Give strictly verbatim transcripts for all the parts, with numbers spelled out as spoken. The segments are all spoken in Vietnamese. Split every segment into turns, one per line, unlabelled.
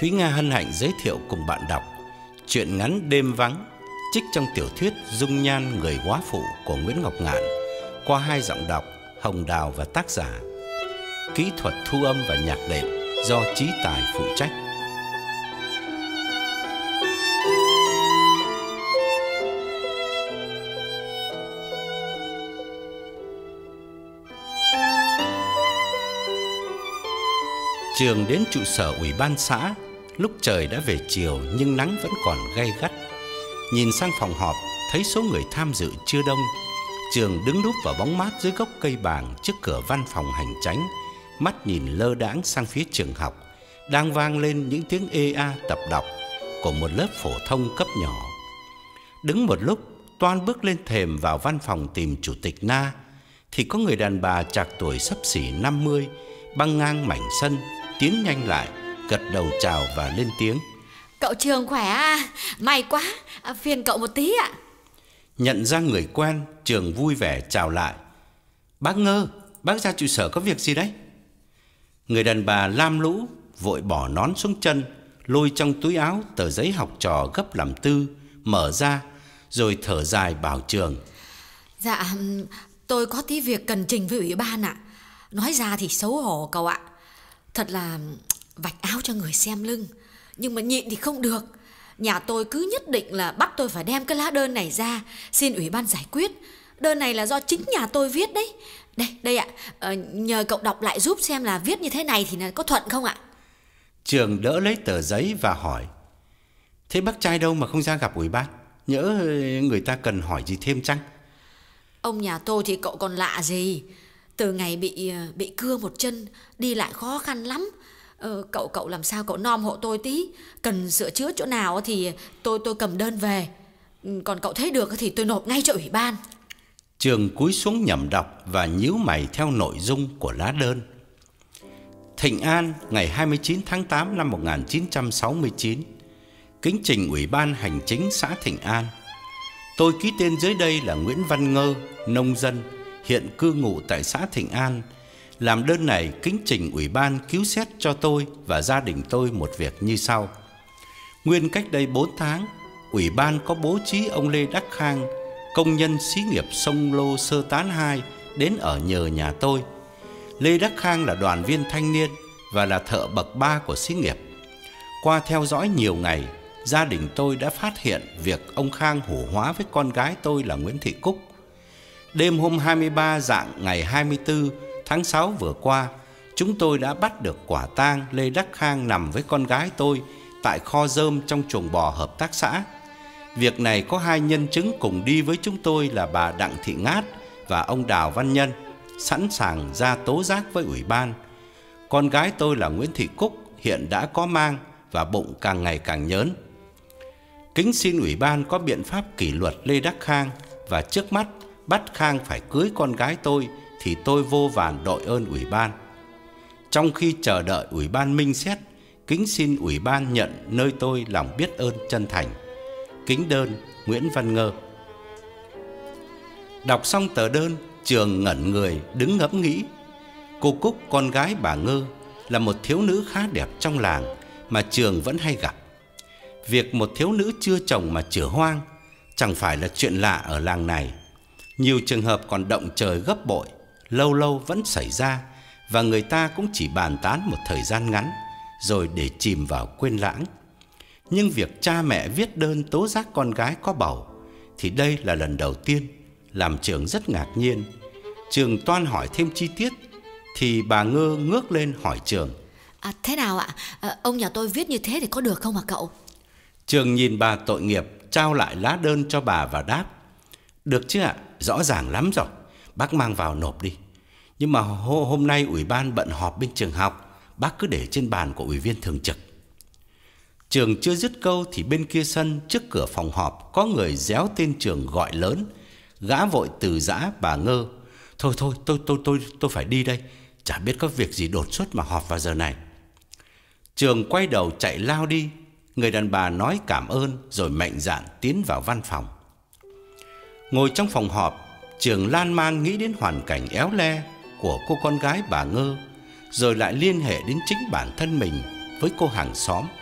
Thúy Nga hân hạnh giới thiệu cùng bạn đọc truyện ngắn Đêm Vắng, trích trong tiểu thuyết Dung Nhan Người Góa Phụ của Nguyễn Ngọc Ngạn, qua hai giọng đọc Hồng Đào và tác giả. Kỹ thuật thu âm và nhạc đệm do Chí Tài phụ trách. Trường đến trụ sở ủy ban xã. Lúc trời đã về chiều nhưng nắng vẫn còn gay gắt. Nhìn sang phòng họp, thấy số người tham dự chưa đông. Trường đứng núp vào bóng mát dưới gốc cây bàng trước cửa văn phòng hành chánh, mắt nhìn lơ đãng sang phía trường học. Đang vang lên những tiếng ê a tập đọc của một lớp phổ thông cấp nhỏ. Đứng một lúc, Toan bước lên thềm vào văn phòng tìm chủ tịch Na, thì có người đàn bà trạc tuổi xấp xỉ năm mươi băng ngang mảnh sân, tiến nhanh lại, gật đầu chào và lên tiếng:
Cậu Trường khỏe à? May quá, à, phiền cậu một tí ạ.
Nhận ra người quen, Trường vui vẻ chào lại: Bác Ngơ, bác ra trụ sở có việc gì đấy? Người đàn bà lam lũ vội bỏ nón xuống chân, lôi trong túi áo tờ giấy học trò gấp làm tư, mở ra, rồi thở dài bảo Trường:
Dạ, tôi có tí việc cần trình với ủy ban ạ. Nói ra thì xấu hổ cậu ạ. Thật là vạch áo cho người xem lưng, nhưng mà nhịn thì không được. Nhà tôi cứ nhất định là bắt tôi phải đem cái lá đơn này ra, xin ủy ban giải quyết. Đơn này là do chính nhà tôi viết đấy. Đây, đây ạ, ờ, nhờ cậu đọc lại giúp xem là viết như thế này thì có thuận không ạ?
Trường đỡ lấy tờ giấy và hỏi: Thế bác trai đâu mà không ra gặp ủy ban? Nhỡ người ta cần hỏi gì thêm chăng?
Ông nhà tôi thì cậu còn lạ gì. Từ ngày bị bị cưa một chân, đi lại khó khăn lắm. Ờ, cậu cậu làm sao cậu nom hộ tôi tí. Cần sửa chữa chỗ nào thì tôi tôi cầm đơn về. Còn cậu thấy được thì tôi nộp ngay cho ủy ban.
Trường cúi xuống nhẩm đọc và nhíu mày theo nội dung của lá đơn. Thịnh An, ngày hai mươi chín tháng tám năm một nghìn chín trăm sáu mươi chín. Kính trình ủy ban hành chính xã Thịnh An. Tôi ký tên dưới đây là Nguyễn Văn Ngơ, nông dân, hiện cư ngụ tại xã Thịnh An, làm đơn này kính trình ủy ban cứu xét cho tôi và gia đình tôi một việc như sau. Nguyên cách đây bốn tháng, ủy ban có bố trí ông Lê Đắc Khang, công nhân xí nghiệp Sông Lô Sơ Tán hai, đến ở nhờ nhà tôi. Lê Đắc Khang là đoàn viên thanh niên và là thợ bậc ba của xí nghiệp. Qua theo dõi nhiều ngày, gia đình tôi đã phát hiện việc ông Khang hủ hóa với con gái tôi là Nguyễn Thị Cúc. Đêm hôm hai mươi ba rạng ngày hai mươi tư tháng sáu vừa qua, chúng tôi đã bắt được quả tang Lê Đắc Khang nằm với con gái tôi tại kho rơm trong chuồng bò hợp tác xã. Việc này có hai nhân chứng cùng đi với chúng tôi là bà Đặng Thị Ngát và ông Đào Văn Nhân, sẵn sàng ra tố giác với ủy ban. Con gái tôi là Nguyễn Thị Cúc hiện đã có mang và bụng càng ngày càng nhớn. Kính xin ủy ban có biện pháp kỷ luật Lê Đắc Khang và trước mắt bắt Khang phải cưới con gái tôi thì tôi vô vàn đội ơn ủy ban. Trong khi chờ đợi ủy ban minh xét, kính xin ủy ban nhận nơi tôi lòng biết ơn chân thành. Kính đơn, Nguyễn Văn Ngơ. Đọc xong tờ đơn, Trường ngẩn người đứng ngẫm nghĩ. Cô Cúc, con gái bà Ngơ, là một thiếu nữ khá đẹp trong làng mà Trường vẫn hay gặp. Việc một thiếu nữ chưa chồng mà chửa hoang chẳng phải là chuyện lạ ở làng này. Nhiều trường hợp còn động trời gấp bội, lâu lâu vẫn xảy ra, và người ta cũng chỉ bàn tán một thời gian ngắn rồi để chìm vào quên lãng. Nhưng việc cha mẹ viết đơn tố giác con gái có bầu thì đây là lần đầu tiên, làm Trường rất ngạc nhiên. Trường toan hỏi thêm chi tiết thì bà Ngơ ngước lên hỏi Trường:
À, thế nào ạ? À, ông nhà tôi viết như thế thì có được không hả cậu?
Trường nhìn bà tội nghiệp, trao lại lá đơn cho bà và đáp: Được chứ ạ, rõ ràng lắm rồi, bác mang vào nộp đi. Nhưng mà hôm nay ủy ban bận họp bên trường học, bác cứ để trên bàn của ủy viên thường trực. Trường chưa dứt câu thì bên kia sân trước cửa phòng họp có người réo tên Trường gọi lớn. Gã vội từ giã bà Ngơ: Thôi thôi, tôi tôi tôi tôi phải đi đây, chả biết có việc gì đột xuất mà họp vào giờ này. Trường quay đầu chạy lao đi. Người đàn bà nói cảm ơn rồi mạnh dạn tiến vào văn phòng. Ngồi trong phòng họp, Trường lan man nghĩ đến hoàn cảnh éo le của cô con gái bà Ngơ, rồi lại liên hệ đến chính bản thân mình với cô hàng xóm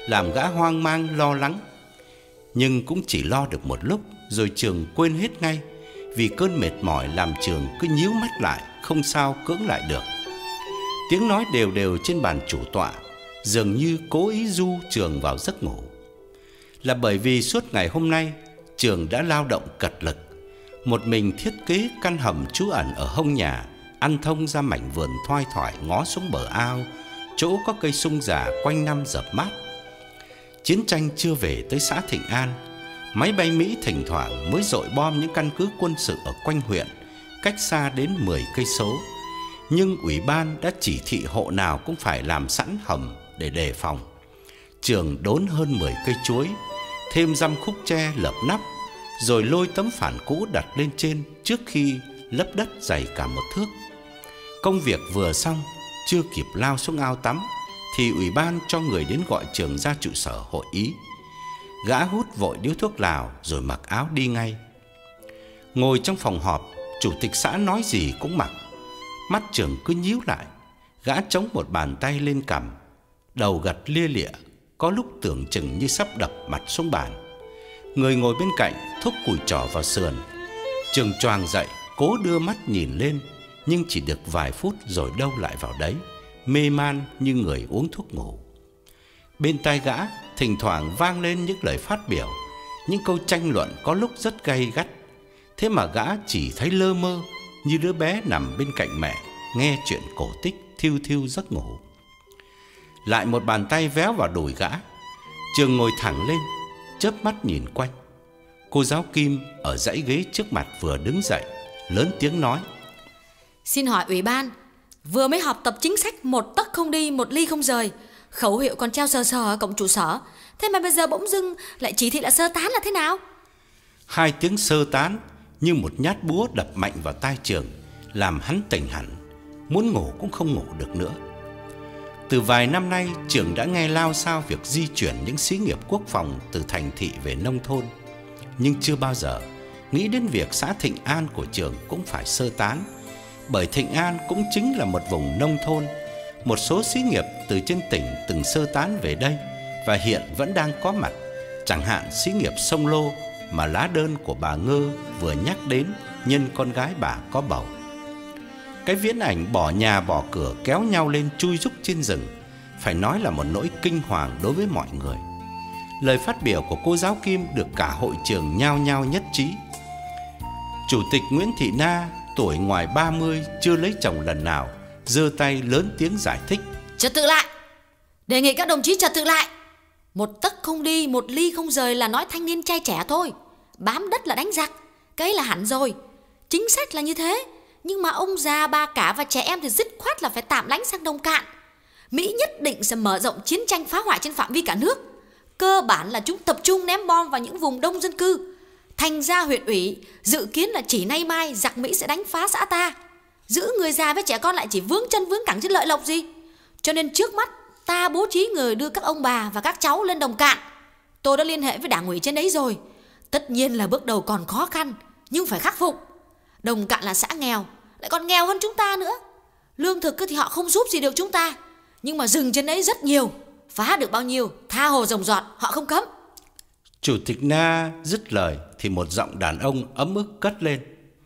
làm gã hoang mang lo lắng. Nhưng cũng chỉ lo được một lúc, rồi Trường quên hết ngay, vì cơn mệt mỏi làm Trường cứ nhíu mắt lại, không sao cưỡng lại được. Tiếng nói đều đều trên bàn chủ tọa dường như cố ý du Trường vào giấc ngủ. Là bởi vì suốt ngày hôm nay Trường đã lao động cật lực, một mình thiết kế căn hầm trú ẩn ở hông nhà, ăn thông ra mảnh vườn thoai thoải ngó xuống bờ ao, chỗ có cây sung già quanh năm dập mát. Chiến tranh chưa về tới xã Thịnh An, máy bay Mỹ thỉnh thoảng mới dội bom những căn cứ quân sự ở quanh huyện, cách xa đến mười cây số. Nhưng ủy ban đã chỉ thị hộ nào cũng phải làm sẵn hầm để đề phòng. Trường đốn hơn mười cây chuối, thêm dăm khúc tre lợp nắp, rồi lôi tấm phản cũ đặt lên trên trước khi lấp đất dày cả một thước. Công việc vừa xong, chưa kịp lao xuống ao tắm thì ủy ban cho người đến gọi Trường ra trụ sở hội ý. Gã hút vội điếu thuốc lào rồi mặc áo đi ngay. Ngồi trong phòng họp, chủ tịch xã nói gì cũng mặc. Mắt Trường cứ nhíu lại. Gã chống một bàn tay lên cằm, đầu gật lia lịa, có lúc tưởng chừng như sắp đập mặt xuống bàn. Người ngồi bên cạnh thúc cùi trỏ vào sườn. Trường choàng dậy, cố đưa mắt nhìn lên, nhưng chỉ được vài phút rồi đâu lại vào đấy, mê man như người uống thuốc ngủ. Bên tai gã thỉnh thoảng vang lên những lời phát biểu, những câu tranh luận có lúc rất gay gắt. Thế mà gã chỉ thấy lơ mơ như đứa bé nằm bên cạnh mẹ, nghe chuyện cổ tích thiêu thiêu giấc ngủ. Lại một bàn tay véo vào đùi gã. Trường ngồi thẳng lên, chớp mắt nhìn quanh. Cô giáo Kim ở dãy ghế trước mặt vừa đứng dậy, lớn tiếng nói:
Xin hỏi ủy ban, vừa mới họp tập chính sách một tấc không đi một ly không rời, khẩu hiệu còn treo sờ sờ ở cổng trụ sở, thế mà bây giờ bỗng dưng lại chỉ thị là sơ tán là thế nào?
Hai tiếng sơ tán như một nhát búa đập mạnh vào tai Trường, làm hắn tỉnh hẳn, muốn ngủ cũng không ngủ được nữa. Từ vài năm nay, Trường đã nghe lao xao việc di chuyển những xí nghiệp quốc phòng từ thành thị về nông thôn, nhưng chưa bao giờ nghĩ đến việc xã Thịnh An của Trường cũng phải sơ tán. Bởi Thịnh An cũng chính là một vùng nông thôn. Một số xí nghiệp từ trên tỉnh từng sơ tán về đây và hiện vẫn đang có mặt, chẳng hạn xí nghiệp Sông Lô mà lá đơn của bà Ngơ vừa nhắc đến nhân con gái bà có bầu. Cái viễn ảnh bỏ nhà bỏ cửa kéo nhau lên chui rúc trên rừng phải nói là một nỗi kinh hoàng đối với mọi người. Lời phát biểu của cô giáo Kim được cả hội trường nhao nhao nhất trí. Chủ tịch Nguyễn Thị Na, tuổi ngoài ba mươi, chưa lấy chồng lần nào, giơ tay lớn tiếng giải thích:
Trật tự lại, đề nghị các đồng chí trật tự lại. Một tấc không đi một ly không rời là nói thanh niên trai trẻ thôi, bám đất là đánh giặc, cái là hẳn rồi. Chính sách là như thế, nhưng mà ông già ba cả và trẻ em thì dứt khoát là phải tạm lánh sang Đông Cạn. Mỹ nhất định sẽ mở rộng chiến tranh phá hoại trên phạm vi cả nước. Cơ bản là chúng tập trung ném bom vào những vùng đông dân cư. Thành ra huyện ủy dự kiến là chỉ nay mai giặc Mỹ sẽ đánh phá xã ta. Giữ người già với trẻ con lại chỉ vướng chân vướng cẳng chứ lợi lộc gì. Cho nên trước mắt ta bố trí người đưa các ông bà và các cháu lên Đồng Cạn. Tôi đã liên hệ với đảng ủy trên đấy rồi. Tất nhiên là bước đầu còn khó khăn, nhưng phải khắc phục. Đồng Cạn là xã nghèo, lại còn nghèo hơn chúng ta nữa. Lương thực thì họ không giúp gì được chúng ta, nhưng mà rừng trên đấy rất nhiều, phá được bao nhiêu tha hồ rồng rọt họ không cấm.
Chủ tịch Na dứt lời thì một giọng đàn ông ấm ức cất lên: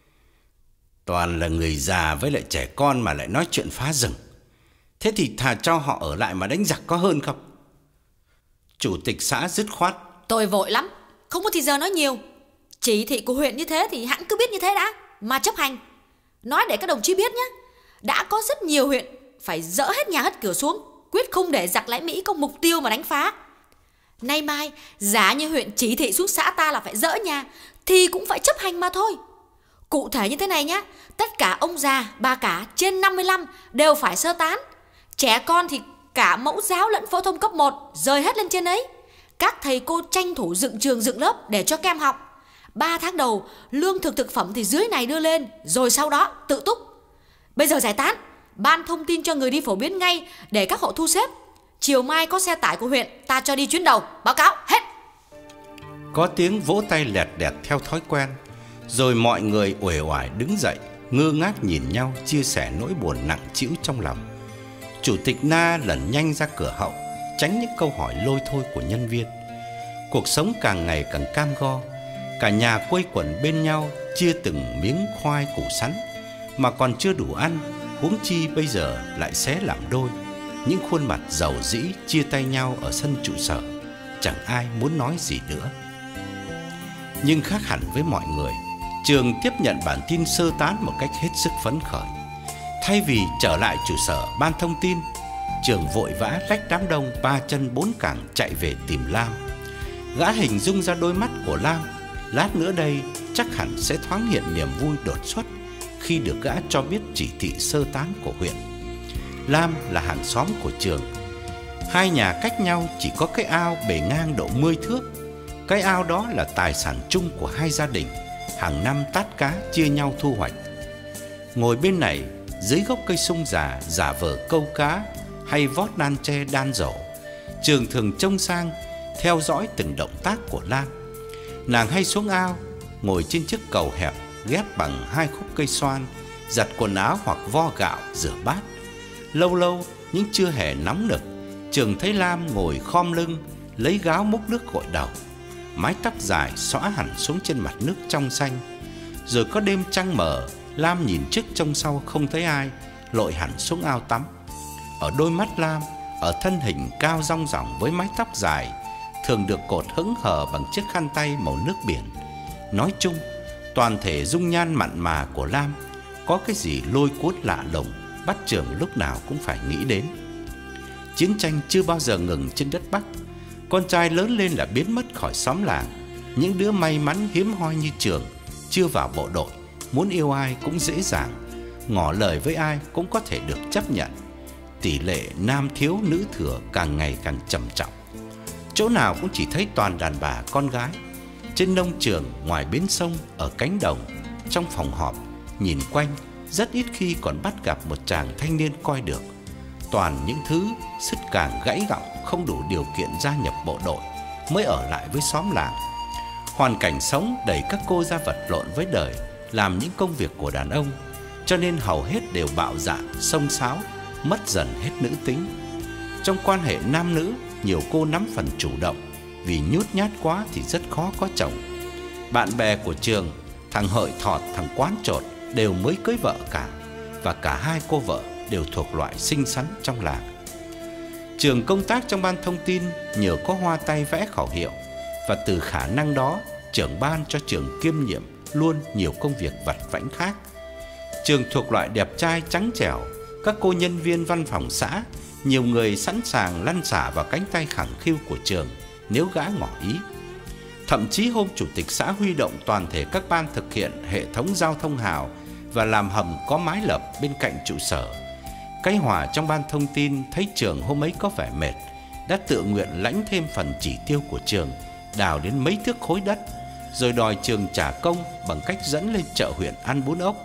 Toàn là người già với lại trẻ con mà lại nói chuyện phá rừng. Thế thì thà cho họ ở lại mà đánh giặc có hơn không? Chủ tịch xã dứt khoát:
Tôi vội lắm, không có thì giờ nói nhiều. Chỉ thị của huyện như thế thì hãng cứ biết như thế đã mà chấp hành. Nói để các đồng chí biết nhé, đã có rất nhiều huyện phải dỡ hết nhà hết cửa xuống, quyết không để giặc lái Mỹ có mục tiêu mà đánh phá. Nay mai giá như huyện chỉ thị xuống xã ta là phải dỡ nhà thì cũng phải chấp hành mà thôi. Cụ thể như thế này nhé, tất cả ông già, bà cả trên năm mươi lăm đều phải sơ tán. Trẻ con thì cả mẫu giáo lẫn phổ thông cấp một rời hết lên trên ấy. Các thầy cô tranh thủ dựng trường dựng lớp để cho các em học. Ba tháng đầu lương thực thực phẩm thì dưới này đưa lên, rồi sau đó tự túc. Bây giờ giải tán, ban thông tin cho người đi phổ biến ngay để các hộ thu xếp. Chiều mai có xe tải của huyện ta cho đi chuyến đầu. Báo cáo hết.
Có tiếng vỗ tay lẹt đẹt theo thói quen, rồi mọi người uể oải đứng dậy, ngơ ngác nhìn nhau, chia sẻ nỗi buồn nặng trĩu trong lòng. Chủ tịch Na lẩn nhanh ra cửa hậu, tránh những câu hỏi lôi thôi của nhân viên. Cuộc sống càng ngày càng cam go. Cả nhà quây quần bên nhau chia từng miếng khoai củ sắn mà còn chưa đủ ăn, huống chi bây giờ lại xé làm đôi. Những khuôn mặt rầu rĩ chia tay nhau ở sân trụ sở, chẳng ai muốn nói gì nữa. Nhưng khác hẳn với mọi người, Trường tiếp nhận bản tin sơ tán một cách hết sức phấn khởi. Thay vì trở lại trụ sở ban thông tin, Trường vội vã lách đám đông ba chân bốn cẳng chạy về tìm Lam. Gã hình dung ra đôi mắt của Lam, lát nữa đây chắc hẳn sẽ thoáng hiện niềm vui đột xuất khi được gã cho biết chỉ thị sơ tán của huyện. Lam là hàng xóm của Trường. Hai nhà cách nhau chỉ có cái ao bề ngang độ mười thước. Cái ao đó là tài sản chung của hai gia đình, hàng năm tát cá chia nhau thu hoạch. Ngồi bên này, dưới gốc cây sung già giả vờ câu cá hay vót nan tre đan rổ, Trường thường trông sang theo dõi từng động tác của Lam. Nàng hay xuống ao, ngồi trên chiếc cầu hẹp ghép bằng hai khúc cây xoan, giặt quần áo hoặc vo gạo, rửa bát. Lâu lâu, những trưa hè nóng nực, Trường thấy Lam ngồi khom lưng, lấy gáo múc nước gội đầu. Mái tóc dài xõa hẳn xuống trên mặt nước trong xanh. Rồi có đêm trăng mờ, Lam nhìn trước trông sau không thấy ai, lội hẳn xuống ao tắm. Ở đôi mắt Lam, ở thân hình cao rong ròng với mái tóc dài, thường được cột hững hờ bằng chiếc khăn tay màu nước biển. Nói chung, toàn thể dung nhan mặn mà của Lam có cái gì lôi cuốn lạ lùng, bắt Trường lúc nào cũng phải nghĩ đến. Chiến tranh chưa bao giờ ngừng trên đất Bắc. Con trai lớn lên là biến mất khỏi xóm làng. Những đứa may mắn hiếm hoi như Trường chưa vào bộ đội, muốn yêu ai cũng dễ dàng, ngỏ lời với ai cũng có thể được chấp nhận. Tỷ lệ nam thiếu nữ thừa càng ngày càng trầm trọng. Chỗ nào cũng chỉ thấy toàn đàn bà con gái. Trên nông trường, ngoài bến sông, ở cánh đồng, trong phòng họp, nhìn quanh, rất ít khi còn bắt gặp một chàng thanh niên coi được. Toàn những thứ sứt càng gãy gọng, không đủ điều kiện gia nhập bộ đội mới ở lại với xóm làng. Hoàn cảnh sống đẩy các cô ra vật lộn với đời, làm những công việc của đàn ông, cho nên hầu hết đều bạo dạn, xông xáo, mất dần hết nữ tính. Trong quan hệ nam nữ, nhiều cô nắm phần chủ động, vì nhút nhát quá thì rất khó có chồng. Bạn bè của Trường, thằng Hợi Thọt, thằng Quán Trột đều mới cưới vợ cả, và cả hai cô vợ đều thuộc loại xinh xắn trong làng. Trường công tác trong ban thông tin nhờ có hoa tay vẽ khẩu hiệu, và từ khả năng đó, trưởng ban cho Trường kiêm nhiệm luôn nhiều công việc vặt vãnh khác. Trường thuộc loại đẹp trai trắng trẻo, các cô nhân viên văn phòng xã, nhiều người sẵn sàng lăn xả vào cánh tay khẳng khiu của Trường nếu gã ngỏ ý. Thậm chí hôm chủ tịch xã huy động toàn thể các ban thực hiện hệ thống giao thông hào và làm hầm có mái lợp bên cạnh trụ sở, cái Hòa trong ban thông tin thấy Trường hôm ấy có vẻ mệt, đã tự nguyện lãnh thêm phần chỉ tiêu của Trường, đào đến mấy thước khối đất, rồi đòi Trường trả công bằng cách dẫn lên chợ huyện ăn bún ốc.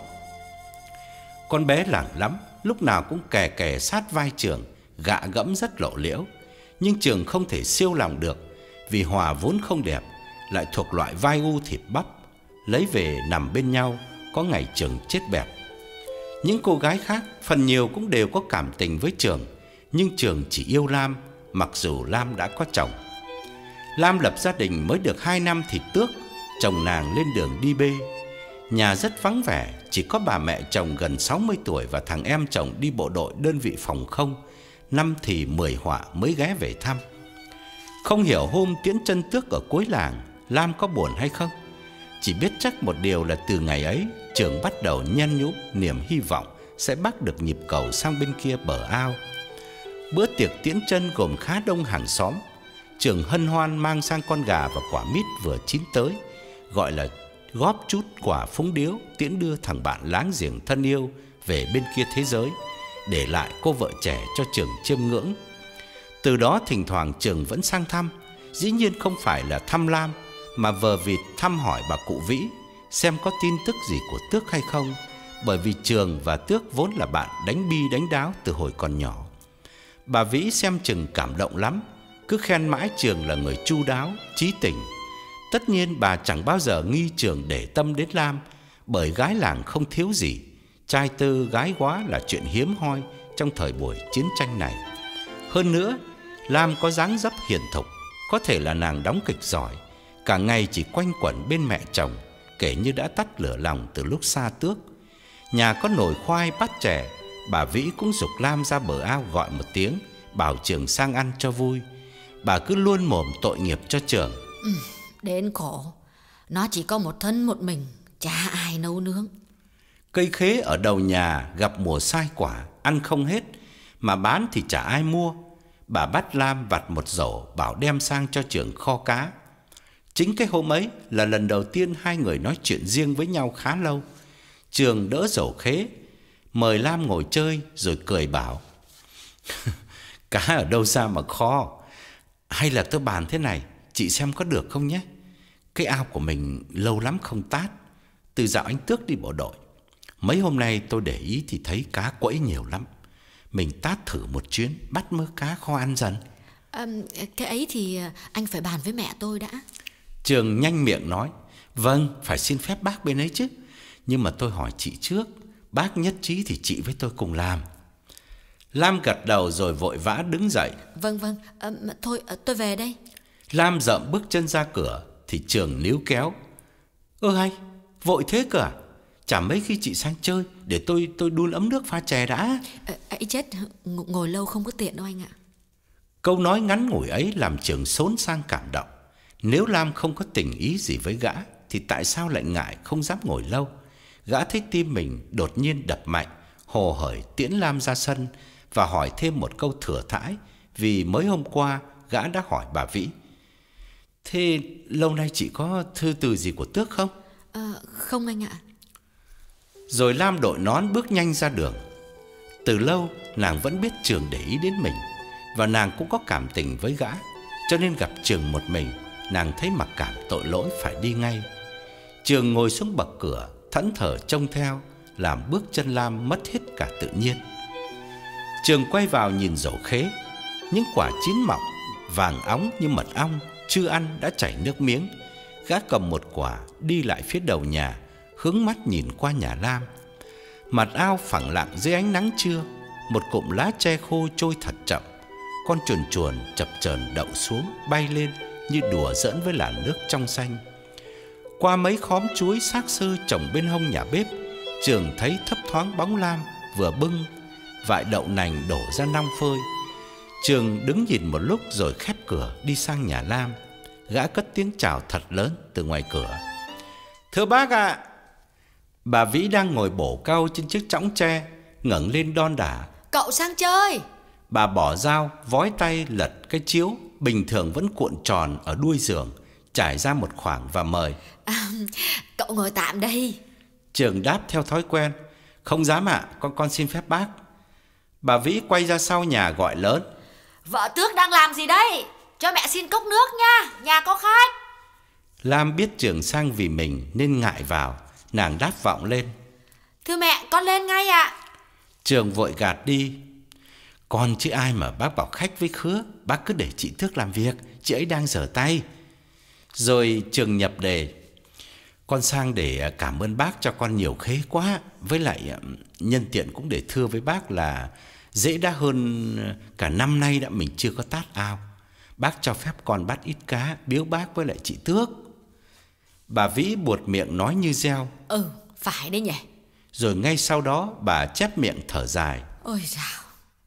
Con bé lẳng lắm, lúc nào cũng kè kè sát vai Trường, gạ gẫm rất lộ liễu. Nhưng Trường không thể siêu lòng được, vì Hòa vốn không đẹp, lại thuộc loại vai u thịt bắp. Lấy về nằm bên nhau, có ngày Trường chết bẹp. Những cô gái khác phần nhiều cũng đều có cảm tình với Trường, nhưng Trường chỉ yêu Lam, mặc dù Lam đã có chồng. Lam lập gia đình mới được hai năm thì tước, chồng nàng lên đường đi bê. Nhà rất vắng vẻ, chỉ có bà mẹ chồng gần sáu mươi tuổi và thằng em chồng đi bộ đội đơn vị phòng không, năm thì mười họa mới ghé về thăm. Không hiểu hôm tiễn chân tước ở cuối làng, Lam có buồn hay không. Chỉ biết chắc một điều là từ ngày ấy, Trường bắt đầu nhen nhúm niềm hy vọng sẽ bắt được nhịp cầu sang bên kia bờ ao. Bữa tiệc tiễn chân gồm khá đông hàng xóm. Trường hân hoan mang sang con gà và quả mít vừa chín tới, gọi là góp chút quả phúng điếu tiễn đưa thằng bạn láng giềng thân yêu về bên kia thế giới, để lại cô vợ trẻ cho Trường chiêm ngưỡng. Từ đó thỉnh thoảng Trường vẫn sang thăm, dĩ nhiên không phải là thăm Lam, mà vờ vịt thăm hỏi bà cụ Vĩ xem có tin tức gì của Tước hay không, bởi vì Trường và Tước vốn là bạn đánh bi đánh đáo từ hồi còn nhỏ. Bà Vĩ xem chừng cảm động lắm, cứ khen mãi Trường là người chu đáo, trí tình. Tất nhiên bà chẳng bao giờ nghi Trường để tâm đến Lam, bởi gái làng không thiếu gì, trai tơ gái quá là chuyện hiếm hoi trong thời buổi chiến tranh này. Hơn nữa, Lam có dáng dấp hiền thục, có thể là nàng đóng kịch giỏi, cả ngày chỉ quanh quẩn bên mẹ chồng, kể như đã tắt lửa lòng từ lúc xa tước. Nhà có nồi khoai bát chè, bà Vĩ cũng giục Lam ra bờ ao gọi một tiếng, bảo Trường sang ăn cho vui. Bà cứ luôn mồm tội nghiệp cho Trường.
Ừ, đến khổ, nó chỉ có một thân một mình, chả ai nấu nướng.
Cây khế ở đầu nhà gặp mùa sai quả, ăn không hết, mà bán thì chả ai mua. Bà bắt Lam vặt một rổ, bảo đem sang cho Trường kho cá. Chính cái hôm ấy là lần đầu tiên hai người nói chuyện riêng với nhau khá lâu. Trường đỡ rổ khế, mời Lam ngồi chơi rồi cười bảo: cá ở đâu ra mà kho? Hay là tôi bàn thế này, chị xem có được không nhé? Cái ao của mình lâu lắm không tát, từ dạo anh Tước đi bộ đội. Mấy hôm nay tôi để ý thì thấy cá quẫy nhiều lắm. Mình tát thử một chuyến, bắt mớ cá kho ăn dần.
à, Cái ấy thì anh phải bàn với mẹ tôi đã.
Trường nhanh miệng nói: vâng, phải xin phép bác bên ấy chứ. Nhưng mà tôi hỏi chị trước, bác nhất trí thì chị với tôi cùng làm. Lam gật đầu rồi vội vã đứng dậy.
Vâng vâng, à, thôi à, tôi về đây.
Lam dậm bước chân ra cửa thì Trường níu kéo: ơ hay, vội thế cơ à? Chả mấy khi chị sang chơi, để tôi tôi đun ấm nước pha chè đã.
à, ấy chết, ngồi lâu không có tiện đâu anh ạ.
Câu nói ngắn ngủi ấy làm Trường xốn sang cảm động. Nếu Lam không có tình ý gì với gã thì tại sao lại ngại không dám ngồi lâu. Gã thấy tim mình đột nhiên đập mạnh, hồ hởi tiễn Lam ra sân và hỏi thêm một câu thừa thãi, vì mới hôm qua gã đã hỏi bà Vĩ: thế lâu nay chị có thư từ gì của Tước không?
à, Không anh ạ.
Rồi Lam đội nón bước nhanh ra đường. Từ lâu nàng vẫn biết Trường để ý đến mình, và nàng cũng có cảm tình với gã, cho nên gặp Trường một mình, nàng thấy mặc cảm tội lỗi phải đi ngay. Trường ngồi xuống bậc cửa, thẫn thờ trông theo, làm bước chân Lam mất hết cả tự nhiên. Trường quay vào nhìn rổ khế, những quả chín mọng vàng óng như mật ong, chưa ăn đã chảy nước miếng. Gã cầm một quả đi lại phía đầu nhà, hướng mắt nhìn qua nhà Lam. Mặt ao phẳng lặng dưới ánh nắng trưa, một cụm lá tre khô trôi thật chậm. Con chuồn chuồn chập chờn đậu xuống, bay lên như đùa giỡn với làn nước trong xanh. Qua mấy khóm chuối xác sơ trồng bên hông nhà bếp, Trường thấy thấp thoáng bóng Lam vừa bưng vại đậu nành đổ ra nong phơi. Trường đứng nhìn một lúc rồi khép cửa đi sang nhà Lam. Gã cất tiếng chào thật lớn từ ngoài cửa: thưa bác ạ. À. Bà Vĩ đang ngồi bổ cau trên chiếc chõng tre, ngẩng lên đon đả:
cậu sang chơi.
Bà bỏ dao, vói tay lật cái chiếu bình thường vẫn cuộn tròn ở đuôi giường, trải ra một khoảng và mời:
à, Cậu ngồi tạm đây.
Trường đáp theo thói quen: không dám ạ, à, con con xin phép bác. Bà Vĩ quay ra sau nhà gọi lớn:
vợ Tước đang làm gì đấy? Cho mẹ xin cốc nước nha, nhà có khách.
Lam biết Trường sang vì mình nên ngại vào, nàng đáp vọng lên:
thưa mẹ, con lên ngay ạ. À.
Trường vội gạt đi: con chứ ai mà bác bảo khách với khứa, bác cứ để chị Tước làm việc, chị ấy đang giở tay. Rồi Trường nhập đề: con sang để cảm ơn bác cho con nhiều khế quá, với lại nhân tiện cũng để thưa với bác là dễ đã hơn cả năm nay đã mình chưa có tát ao. Bác cho phép con bắt ít cá biếu bác với lại chị Tước. Bà Vĩ buột miệng nói như reo:
ừ, phải đấy nhỉ.
Rồi ngay sau đó bà chép miệng thở dài:
ôi dào,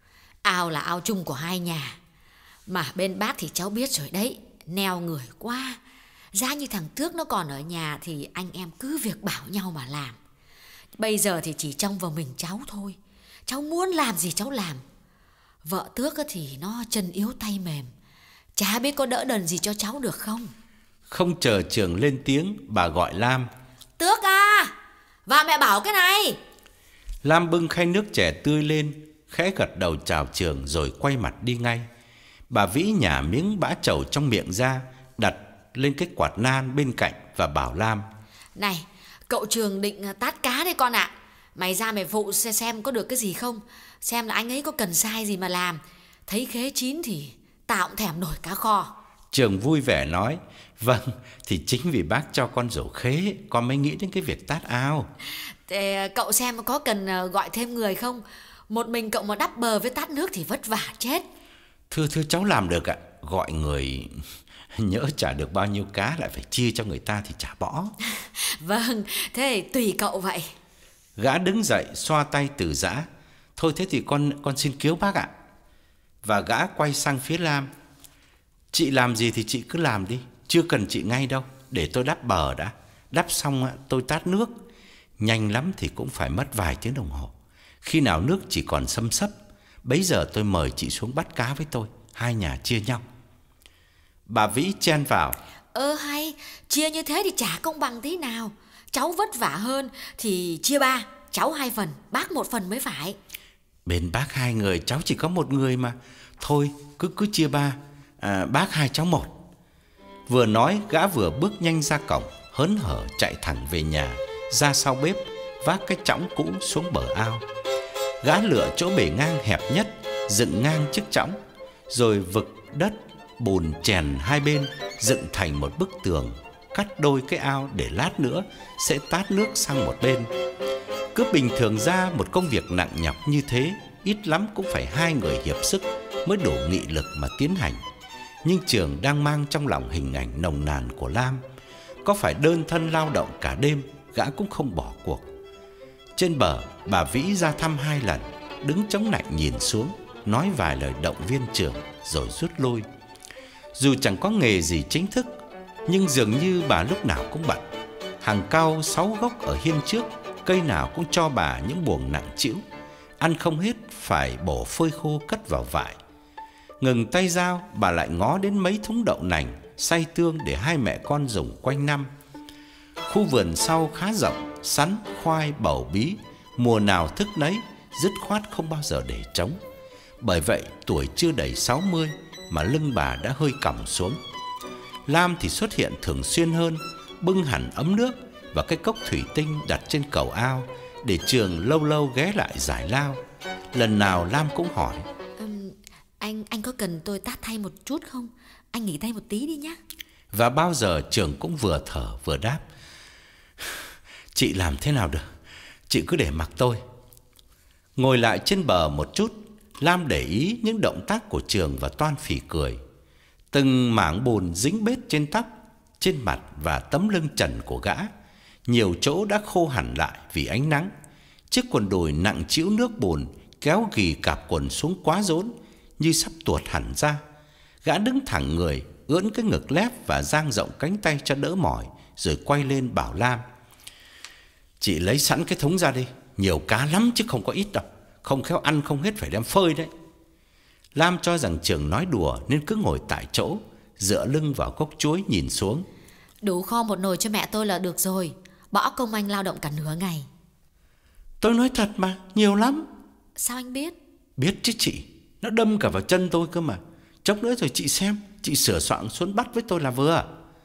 ao là ao chung của hai nhà, mà bên bác thì cháu biết rồi đấy, neo người quá. Giá như thằng Tước nó còn ở nhà thì anh em cứ việc bảo nhau mà làm. Bây giờ thì chỉ trông vào mình cháu thôi, cháu muốn làm gì cháu làm. Vợ Tước thì nó chân yếu tay mềm, chả biết có đỡ đần gì cho cháu được không.
Không chờ Trường lên tiếng, bà gọi Lam:
Tước à, và mẹ bảo cái này.
Lam bưng khay nước chè tươi lên, khẽ gật đầu chào Trường rồi quay mặt đi ngay. Bà Vĩ nhả miếng bã trầu trong miệng ra, đặt lên cái quạt nan bên cạnh và bảo Lam:
này, cậu Trường định tát cá đây con ạ. À. Mày ra mày phụ xem, xem có được cái gì không, xem là anh ấy có cần sai gì mà làm. Thấy khế chín thì tao cũng thèm nổi cá kho.
Trường vui vẻ nói: vâng, thì chính vì bác cho con rổ khế, con mới nghĩ đến cái việc tát ao.
Thế cậu xem có cần gọi thêm người không? Một mình cậu mà đắp bờ với tát nước thì vất vả chết.
Thưa thưa cháu làm được ạ. Gọi người nhỡ trả được bao nhiêu cá lại phải chia cho người ta thì chả bỏ.
Vâng, thế tùy cậu vậy.
Gã đứng dậy xoa tay từ giã. Thôi thế thì con con xin kiếu bác ạ. Và gã quay sang phía Lam. Chị làm gì thì chị cứ làm đi, chưa cần chị ngay đâu. Để tôi đắp bờ đã. Đắp xong tôi tát nước. Nhanh lắm thì cũng phải mất vài tiếng đồng hồ. Khi nào nước chỉ còn xâm xấp, bấy giờ tôi mời chị xuống bắt cá với tôi. Hai nhà chia nhau. Bà Vĩ chen vào.
Ơ hay, chia như thế thì chả công bằng tí nào. Cháu vất vả hơn thì chia ba, cháu hai phần, bác một phần mới phải.
Bên bác hai người, cháu chỉ có một người mà. Thôi cứ cứ chia ba, à, bác hai cháu một. Vừa nói gã vừa bước nhanh ra cổng, hớn hở chạy thẳng về nhà, ra sau bếp, vác cái chõng cũ xuống bờ ao. Gã lựa chỗ bể ngang hẹp nhất, dựng ngang chiếc chõng, rồi vực đất bùn chèn hai bên, dựng thành một bức tường, cắt đôi cái ao để lát nữa sẽ tát nước sang một bên. Cứ bình thường ra một công việc nặng nhọc như thế, ít lắm cũng phải hai người hiệp sức mới đủ nghị lực mà tiến hành. Nhưng Trường đang mang trong lòng hình ảnh nồng nàn của Lam. Có phải đơn thân lao động cả đêm, gã cũng không bỏ cuộc. Trên bờ, bà Vĩ ra thăm hai lần, đứng chống lạnh nhìn xuống, nói vài lời động viên Trường rồi rút lui. Dù chẳng có nghề gì chính thức, nhưng dường như bà lúc nào cũng bận. Hàng cau sáu gốc ở hiên trước, cây nào cũng cho bà những buồng nặng trĩu. Ăn không hết phải bổ phơi khô cất vào vại. Ngừng tay dao, bà lại ngó đến mấy thúng đậu nành, xay tương để hai mẹ con dùng quanh năm. Khu vườn sau khá rộng, sắn, khoai, bầu bí, mùa nào thức nấy, dứt khoát không bao giờ để trống. Bởi vậy tuổi chưa đầy sáu mươi mà lưng bà đã hơi còng xuống. Lam thì xuất hiện thường xuyên hơn, bưng hẳn ấm nước và cái cốc thủy tinh đặt trên cầu ao để Trường lâu lâu ghé lại giải lao. Lần nào Lam cũng hỏi:
um, Anh anh có cần tôi tát thay một chút không? Anh nghỉ tay một tí đi nhé.
Và bao giờ Trường cũng vừa thở vừa đáp: Chị làm thế nào được, chị cứ để mặc tôi. Ngồi lại trên bờ một chút, Lam để ý những động tác của Trường và toan phì cười. Từng mảng bùn dính bết trên tóc, trên mặt và tấm lưng trần của gã. Nhiều chỗ đã khô hẳn lại vì ánh nắng. Chiếc quần đùi nặng trĩu nước bùn kéo ghì cạp quần xuống quá rốn, như sắp tuột hẳn ra. Gã đứng thẳng người, ưỡn cái ngực lép và dang rộng cánh tay cho đỡ mỏi, rồi quay lên bảo Lam: Chị lấy sẵn cái thúng ra đi, nhiều cá lắm chứ không có ít đâu. Không khéo ăn không hết phải đem phơi đấy. Lam cho rằng Trường nói đùa nên cứ ngồi tại chỗ, dựa lưng vào gốc chuối nhìn xuống.
Đủ kho một nồi cho mẹ tôi là được rồi. Bỏ công anh lao động cả nửa ngày.
Tôi nói thật mà, nhiều lắm.
Sao anh biết?
Biết chứ chị, nó đâm cả vào chân tôi cơ mà. Chốc nữa rồi chị xem, chị sửa soạn xuống bắt với tôi là vừa.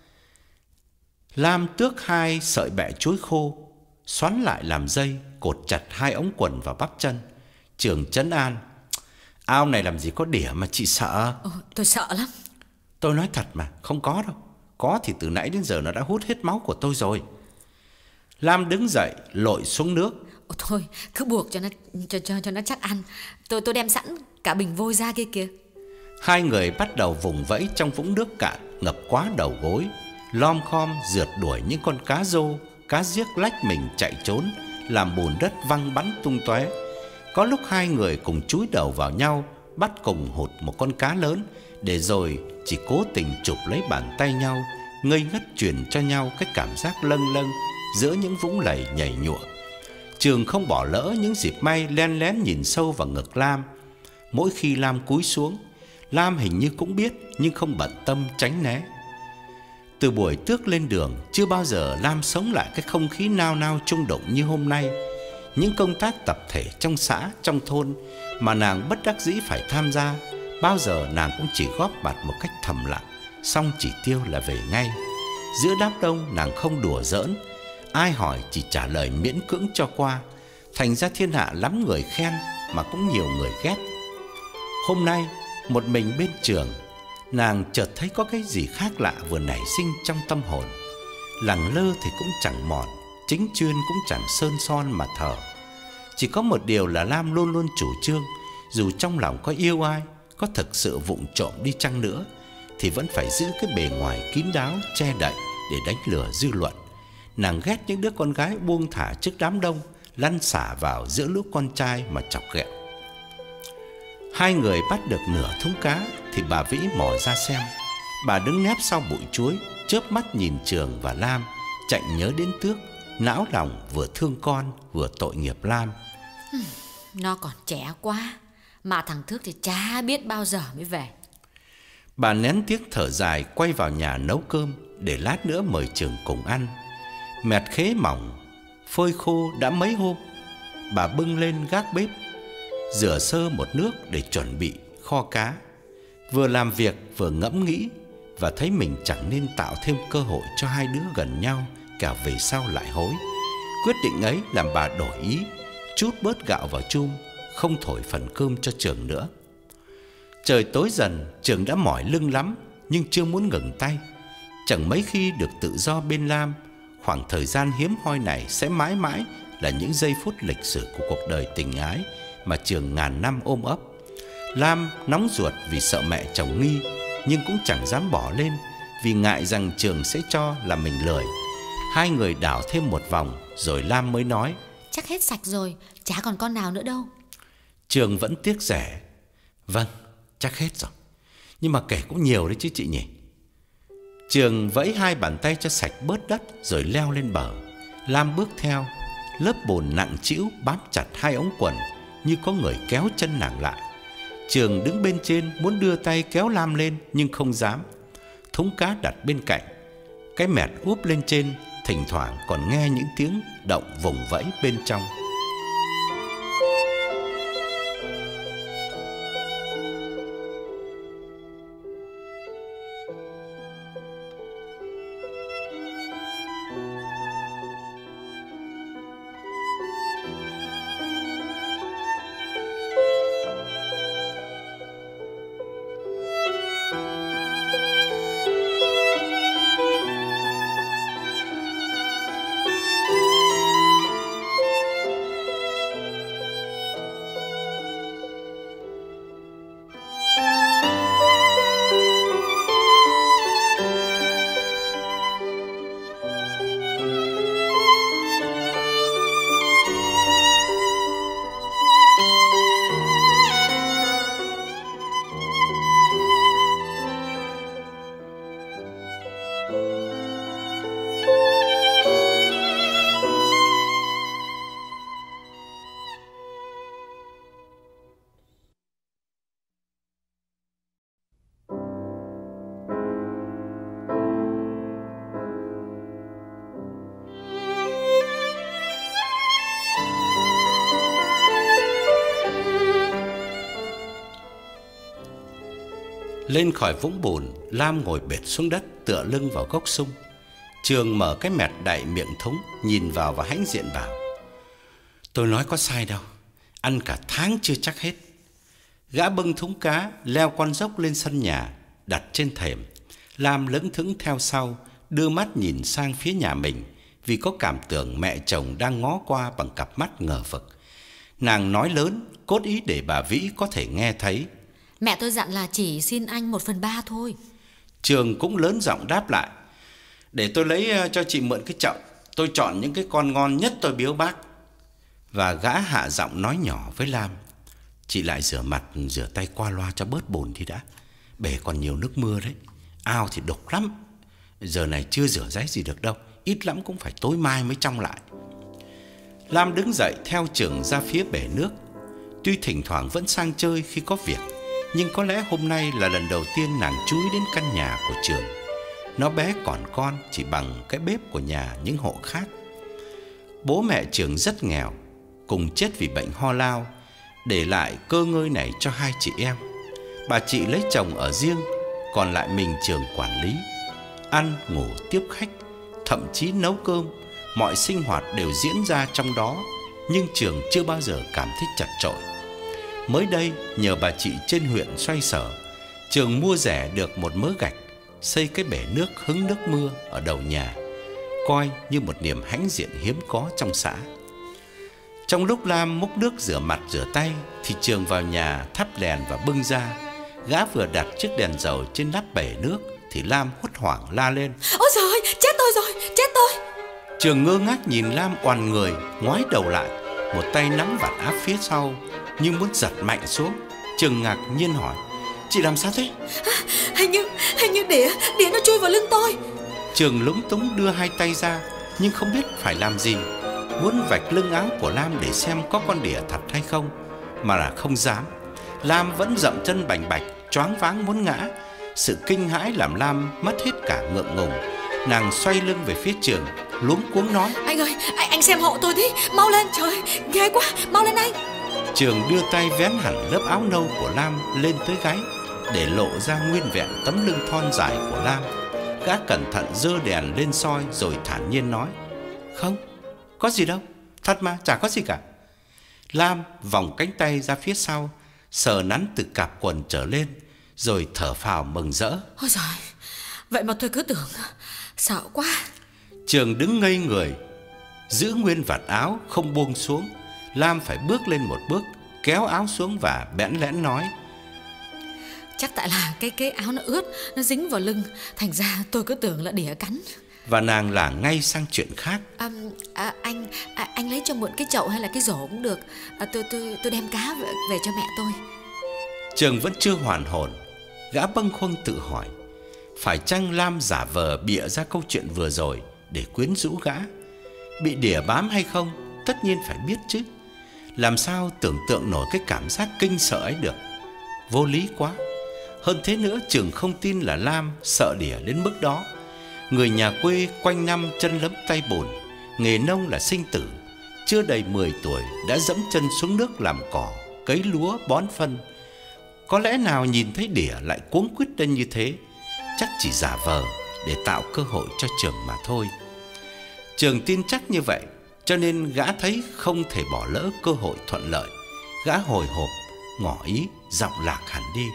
Lam tước hai sợi bẹ chuối khô, xoắn lại làm dây, cột chặt hai ống quần vào bắp chân. Trường trấn an: Ao này làm gì có đỉa mà chị sợ.
Ồ, tôi sợ lắm.
Tôi nói thật mà, không có đâu. Có thì từ nãy đến giờ nó đã hút hết máu của tôi rồi. Lam đứng dậy, lội xuống nước.
Ồ, thôi, cứ buộc cho nó cho cho cho nó chắc ăn. Tôi tôi đem sẵn cả bình vôi ra kia kìa.
Hai người bắt đầu vùng vẫy trong vũng nước cạn ngập quá đầu gối, lom khom rượt đuổi những con cá rô, cá giếc lách mình chạy trốn, làm bùn đất văng bắn tung tóe. Có lúc hai người cùng chúi đầu vào nhau, bắt cùng hụt một con cá lớn, để rồi chỉ cố tình chụp lấy bàn tay nhau, ngây ngất truyền cho nhau cái cảm giác lâng lâng giữa những vũng lầy nhảy nhụa. Trường không bỏ lỡ những dịp may len lén nhìn sâu vào ngực Lam. Mỗi khi Lam cúi xuống, Lam hình như cũng biết nhưng không bận tâm tránh né. Từ buổi tước lên đường, chưa bao giờ Lam sống lại cái không khí nao nao trung động như hôm nay. Những công tác tập thể trong xã, trong thôn mà nàng bất đắc dĩ phải tham gia, bao giờ nàng cũng chỉ góp mặt một cách thầm lặng, xong chỉ tiêu là về ngay. Giữa đám đông nàng không đùa giỡn, ai hỏi chỉ trả lời miễn cưỡng cho qua. Thành ra thiên hạ lắm người khen mà cũng nhiều người ghét. Hôm nay một mình bên Trường, nàng chợt thấy có cái gì khác lạ vừa nảy sinh trong tâm hồn. Lẳng lơ thì cũng chẳng mòn, chính chuyên cũng chẳng sơn son mà thở. Chỉ có một điều là Lam luôn luôn chủ trương, dù trong lòng có yêu ai, có thực sự vụng trộm đi chăng nữa thì vẫn phải giữ cái bề ngoài kín đáo che đậy để đánh lừa dư luận. Nàng ghét những đứa con gái buông thả trước đám đông, lăn xả vào giữa lũ con trai mà chọc ghẹo. Hai người bắt được nửa thúng cá thì bà Vĩ mò ra xem. Bà đứng nép sau bụi chuối, chớp mắt nhìn Trường và Lam, chạy nhớ đến Tước, não lòng vừa thương con vừa tội nghiệp Lam.
Nó còn trẻ quá, mà thằng Thước thì chả biết bao giờ mới về.
Bà nén tiếc thở dài, quay vào nhà nấu cơm để lát nữa mời Trường cùng ăn. Mẹt khế mỏng phơi khô đã mấy hôm. Bà bưng lên gác bếp, rửa sơ một nước để chuẩn bị kho cá. Vừa làm việc vừa ngẫm nghĩ và thấy mình chẳng nên tạo thêm cơ hội cho hai đứa gần nhau, cả về sau lại hối. Quyết định ấy làm bà đổi ý, trút bớt gạo vào chum, không thổi phần cơm cho Trường nữa. Trời tối dần, Trường đã mỏi lưng lắm nhưng chưa muốn ngừng tay. Chẳng mấy khi được tự do bên Lam, khoảng thời gian hiếm hoi này sẽ mãi mãi là những giây phút lịch sử của cuộc đời tình ái mà Trường ngàn năm ôm ấp. Lam nóng ruột vì sợ mẹ chồng nghi, nhưng cũng chẳng dám bỏ lên vì ngại rằng Trường sẽ cho là mình lười. Hai người đảo thêm một vòng rồi Lam mới nói:
Chắc hết sạch rồi, chả còn con nào nữa đâu.
Trường vẫn tiếc rẻ: Vâng, chắc hết rồi, nhưng mà kể cũng nhiều đấy chứ chị nhỉ. Trường vẫy hai bàn tay cho sạch bớt đất rồi leo lên bờ. Lam bước theo, lớp bùn nặng trĩu bám chặt hai ống quần như có người kéo chân nàng lại. Trường đứng bên trên muốn đưa tay kéo Lam lên nhưng không dám. Thúng cá đặt bên cạnh, cái mẹt úp lên trên, thỉnh thoảng còn nghe những tiếng động vùng vẫy bên trong. Lên khỏi vũng bùn, Lam ngồi bệt xuống đất tựa lưng vào gốc sung. Trường mở cái mẹt đậy miệng thúng, nhìn vào và hãnh diện bảo: Tôi nói có sai đâu, ăn cả tháng chưa chắc hết. Gã bưng thúng cá leo con dốc lên sân nhà, đặt trên thềm. Lam lững thững theo sau, đưa mắt nhìn sang phía nhà mình vì có cảm tưởng mẹ chồng đang ngó qua bằng cặp mắt ngờ vực. Nàng nói lớn, cốt ý để bà Vĩ có thể nghe thấy:
Mẹ tôi dặn là chỉ xin anh một phần ba thôi.
Trường cũng lớn giọng đáp lại: Để tôi lấy cho chị mượn cái chậu, tôi chọn những cái con ngon nhất tôi biếu bác. Và gã hạ giọng nói nhỏ với Lam: Chị lại rửa mặt rửa tay qua loa cho bớt bùn thì đã. Bể còn nhiều nước mưa đấy, ao thì đục lắm. Giờ này chưa rửa ráy gì được đâu, ít lắm cũng phải tối mai mới trong lại. Lam đứng dậy theo Trường ra phía bể nước. Tuy thỉnh thoảng vẫn sang chơi khi có việc, nhưng có lẽ hôm nay là lần đầu tiên nàng chú ý đến căn nhà của Trường. Nó bé còn con chỉ bằng cái bếp của nhà những hộ khác. Bố mẹ Trường rất nghèo, cùng chết vì bệnh ho lao, để lại cơ ngơi này cho hai chị em. Bà chị lấy chồng ở riêng, còn lại mình Trường quản lý. Ăn, ngủ, tiếp khách, thậm chí nấu cơm, mọi sinh hoạt đều diễn ra trong đó. Nhưng Trường chưa bao giờ cảm thấy chật chội. Mới đây nhờ bà chị trên huyện xoay sở, Trường mua rẻ được một mớ gạch, xây cái bể nước hứng nước mưa ở đầu nhà, coi như một niềm hãnh diện hiếm có trong xã. Trong lúc Lam múc nước rửa mặt rửa tay thì Trường vào nhà thắp đèn và bưng ra. Gã vừa đặt chiếc đèn dầu trên nắp bể nước thì Lam hốt hoảng la lên:
Ôi giời ơi, chết tôi rồi, chết tôi.
Trường ngơ ngác nhìn Lam oằn người, ngoái đầu lại, một tay nắm vạt áo phía sau như muốn giật mạnh xuống. Trường ngạc nhiên hỏi: Chị làm sao thế?
À, hình như, hình như đĩa, đĩa nó chui vào lưng tôi.
Trường lúng túng đưa hai tay ra, nhưng không biết phải làm gì. Muốn vạch lưng áo của Lam để xem có con đỉa thật hay không, mà là không dám. Lam vẫn dậm chân bành bạch, choáng váng muốn ngã. Sự kinh hãi làm Lam mất hết cả ngượng ngùng. Nàng xoay lưng về phía Trường, luống cuống nói:
Anh ơi, anh, anh xem hộ tôi đi, mau lên, trời, ghê quá, mau lên anh.
Trường đưa tay vén hẳn lớp áo nâu của Lam lên tới gáy, để lộ ra nguyên vẹn tấm lưng thon dài của Lam. Gã cẩn thận giơ đèn lên soi rồi thản nhiên nói: Không, có gì đâu, thật mà, chả có gì cả. Lam vòng cánh tay ra phía sau, sờ nắn từ cạp quần trở lên, rồi thở phào mừng rỡ:
Ôi giời, vậy mà tôi cứ tưởng, sợ quá.
Trường đứng ngây người, giữ nguyên vạt áo không buông xuống. Lam phải bước lên một bước, kéo áo xuống và bẽn lẽn nói:
Chắc tại là cái cái áo nó ướt, nó dính vào lưng, thành ra tôi cứ tưởng là đỉa cắn.
Và nàng là ngay sang chuyện khác.
à, à, Anh à, anh lấy cho mượn cái chậu hay là cái rổ cũng được. à, Tôi tôi tôi đem cá về, về cho mẹ tôi.
Trường vẫn chưa hoàn hồn. Gã bâng khuâng tự hỏi: phải chăng Lam giả vờ bịa ra câu chuyện vừa rồi để quyến rũ gã? Bị đỉa bám hay không, tất nhiên phải biết chứ. Làm sao tưởng tượng nổi cái cảm giác kinh sợ ấy được? Vô lý quá. Hơn thế nữa, Trường không tin là Lam sợ đỉa đến mức đó. Người nhà quê quanh năm chân lấm tay bùn, nghề nông là sinh tử. Chưa đầy mười tuổi đã dẫm chân xuống nước làm cỏ, cấy lúa, bón phân. Có lẽ nào nhìn thấy đỉa lại cuống quýt lên như thế? Chắc chỉ giả vờ để tạo cơ hội cho Trường mà thôi. Trường tin chắc như vậy, cho nên gã thấy không thể bỏ lỡ cơ hội thuận lợi. Gã hồi hộp, ngỏ ý, giọng lạc hẳn đi: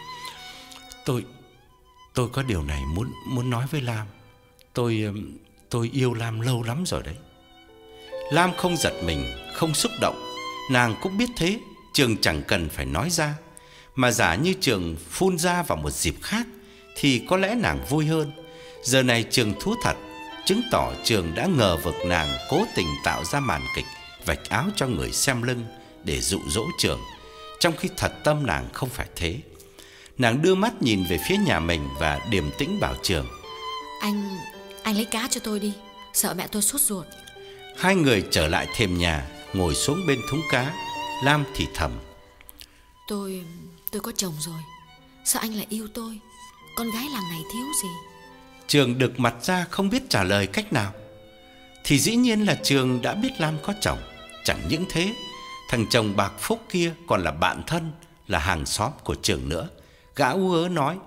Tôi, tôi có điều này muốn muốn nói với Lam. Tôi, tôi yêu Lam lâu lắm rồi đấy. Lam không giật mình, không xúc động. Nàng cũng biết thế, Trường chẳng cần phải nói ra. Mà giả như Trường phun ra vào một dịp khác thì có lẽ nàng vui hơn. Giờ này Trường thú thật, chứng tỏ Trường đã ngờ vực nàng cố tình tạo ra màn kịch vạch áo cho người xem lưng để dụ dỗ Trường, trong khi thật tâm nàng không phải thế. Nàng đưa mắt nhìn về phía nhà mình và điềm tĩnh bảo Trường:
Anh, anh lấy cá cho tôi đi, sợ mẹ tôi sốt ruột.
Hai người trở lại thềm nhà, ngồi xuống bên thúng cá. Lam thì thầm:
Tôi, tôi có chồng rồi, sao anh lại yêu tôi? Con gái làng này thiếu gì?
Trường đực mặt ra không biết trả lời cách nào. Thì dĩ nhiên là Trường đã biết Lam có chồng. Chẳng những thế, thằng chồng bạc phúc kia còn là bạn thân, là hàng xóm của Trường nữa. Gã ú ớ nói: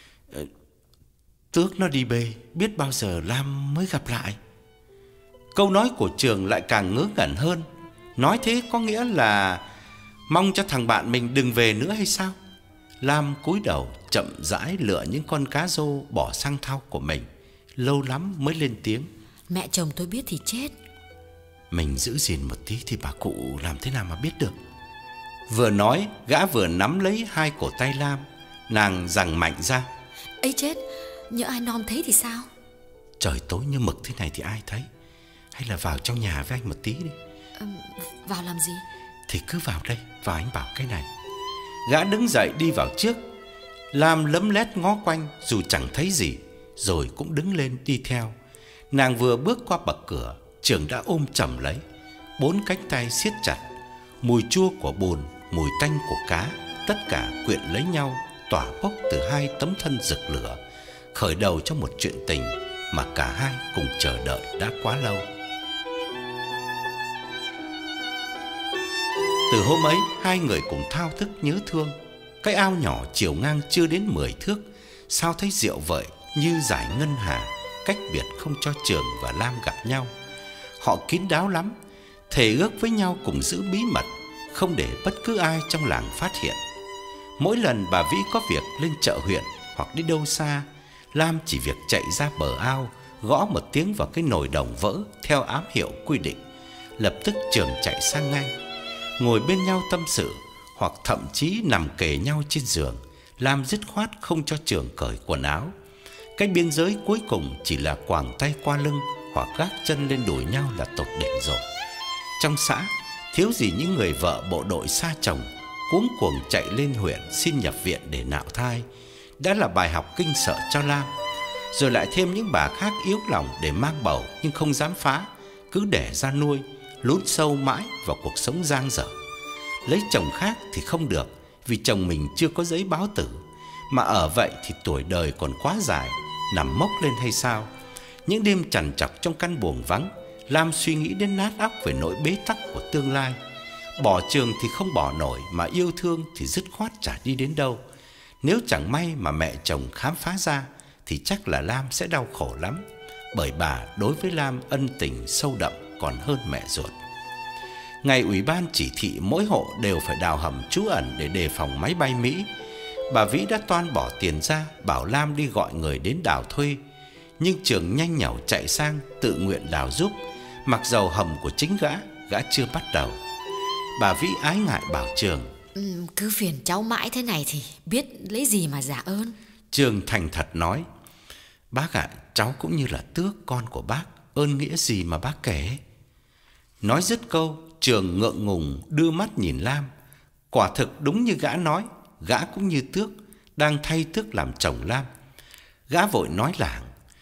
Tước nó đi bê, biết bao giờ Lam mới gặp lại. Câu nói của Trường lại càng ngớ ngẩn hơn. Nói thế có nghĩa là mong cho thằng bạn mình đừng về nữa hay sao? Lam cúi đầu chậm rãi lựa những con cá rô bỏ sang thau của mình. Lâu lắm mới lên tiếng:
Mẹ chồng tôi biết thì chết.
Mình giữ gìn một tí thì bà cụ làm thế nào mà biết được? Vừa nói, gã vừa nắm lấy hai cổ tay Lam. Nàng giằng mạnh ra:
Ấy chết, nhỡ ai nom thấy thì sao?
Trời tối như mực thế này thì ai thấy? Hay là vào trong nhà với anh một tí đi.
à, Vào làm gì?
Thì cứ vào đây, vào anh bảo cái này. Gã đứng dậy đi vào trước. Lam lấm lét ngó quanh dù chẳng thấy gì, rồi cũng đứng lên đi theo. Nàng vừa bước qua bậc cửa, Trường đã ôm chầm lấy. Bốn cánh tay siết chặt. Mùi chua của bùn, mùi tanh của cá, tất cả quyện lấy nhau, tỏa bốc từ hai tấm thân rực lửa, khởi đầu cho một chuyện tình mà cả hai cùng chờ đợi đã quá lâu. Từ hôm ấy, hai người cùng thao thức nhớ thương. Cái ao nhỏ chiều ngang chưa đến mười thước, sao thấy diệu vợi như dải ngân hà, cách biệt không cho Trường và Lam gặp nhau. Họ kín đáo lắm, thề ước với nhau cùng giữ bí mật, không để bất cứ ai trong làng phát hiện. Mỗi lần bà Vĩ có việc lên chợ huyện hoặc đi đâu xa, Lam chỉ việc chạy ra bờ ao, gõ một tiếng vào cái nồi đồng vỡ theo ám hiệu quy định. Lập tức Trường chạy sang ngay, ngồi bên nhau tâm sự, hoặc thậm chí nằm kề nhau trên giường, Lam dứt khoát không cho Trường cởi quần áo. Cái biên giới cuối cùng chỉ là quàng tay qua lưng hoặc gác chân lên đùi nhau là tột đỉnh rồi. Trong xã thiếu gì những người vợ bộ đội xa chồng cuống cuồng chạy lên huyện xin nhập viện để nạo thai, đã là bài học kinh sợ cho Lam. Rồi lại thêm những bà khác yếu lòng để mang bầu nhưng không dám phá, cứ đẻ ra nuôi, lún sâu mãi vào cuộc sống dang dở. Lấy chồng khác thì không được, vì chồng mình chưa có giấy báo tử, mà ở vậy thì tuổi đời còn quá dài, nằm mốc lên hay sao? Những đêm trằn trọc trong căn buồng vắng, Lam suy nghĩ đến nát óc về nỗi bế tắc của tương lai. Bỏ Trường thì không bỏ nổi, mà yêu thương thì dứt khoát chả đi đến đâu. Nếu chẳng may mà mẹ chồng khám phá ra thì chắc là Lam sẽ đau khổ lắm, bởi bà đối với Lam ân tình sâu đậm còn hơn mẹ ruột. Ngày ủy ban chỉ thị mỗi hộ đều phải đào hầm trú ẩn để đề phòng máy bay Mỹ. Bà Vĩ đã toan bỏ tiền ra bảo Lam đi gọi người đến đào thuê, nhưng Trường nhanh nhảu chạy sang tự nguyện đào giúp, mặc dầu hầm của chính gã gã chưa bắt đầu. Bà Vĩ ái ngại bảo Trường:
ừ, cứ phiền cháu mãi thế này thì biết lấy gì mà trả ơn.
Trường thành thật nói: Bác ạ, à, cháu cũng như là tước con của bác, ơn nghĩa gì mà bác kể. Nói dứt câu, Trường ngượng ngùng đưa mắt nhìn Lam. Quả thực đúng như gã nói, gã cũng như tước đang thay tước làm chồng Lam. Gã vội nói làng: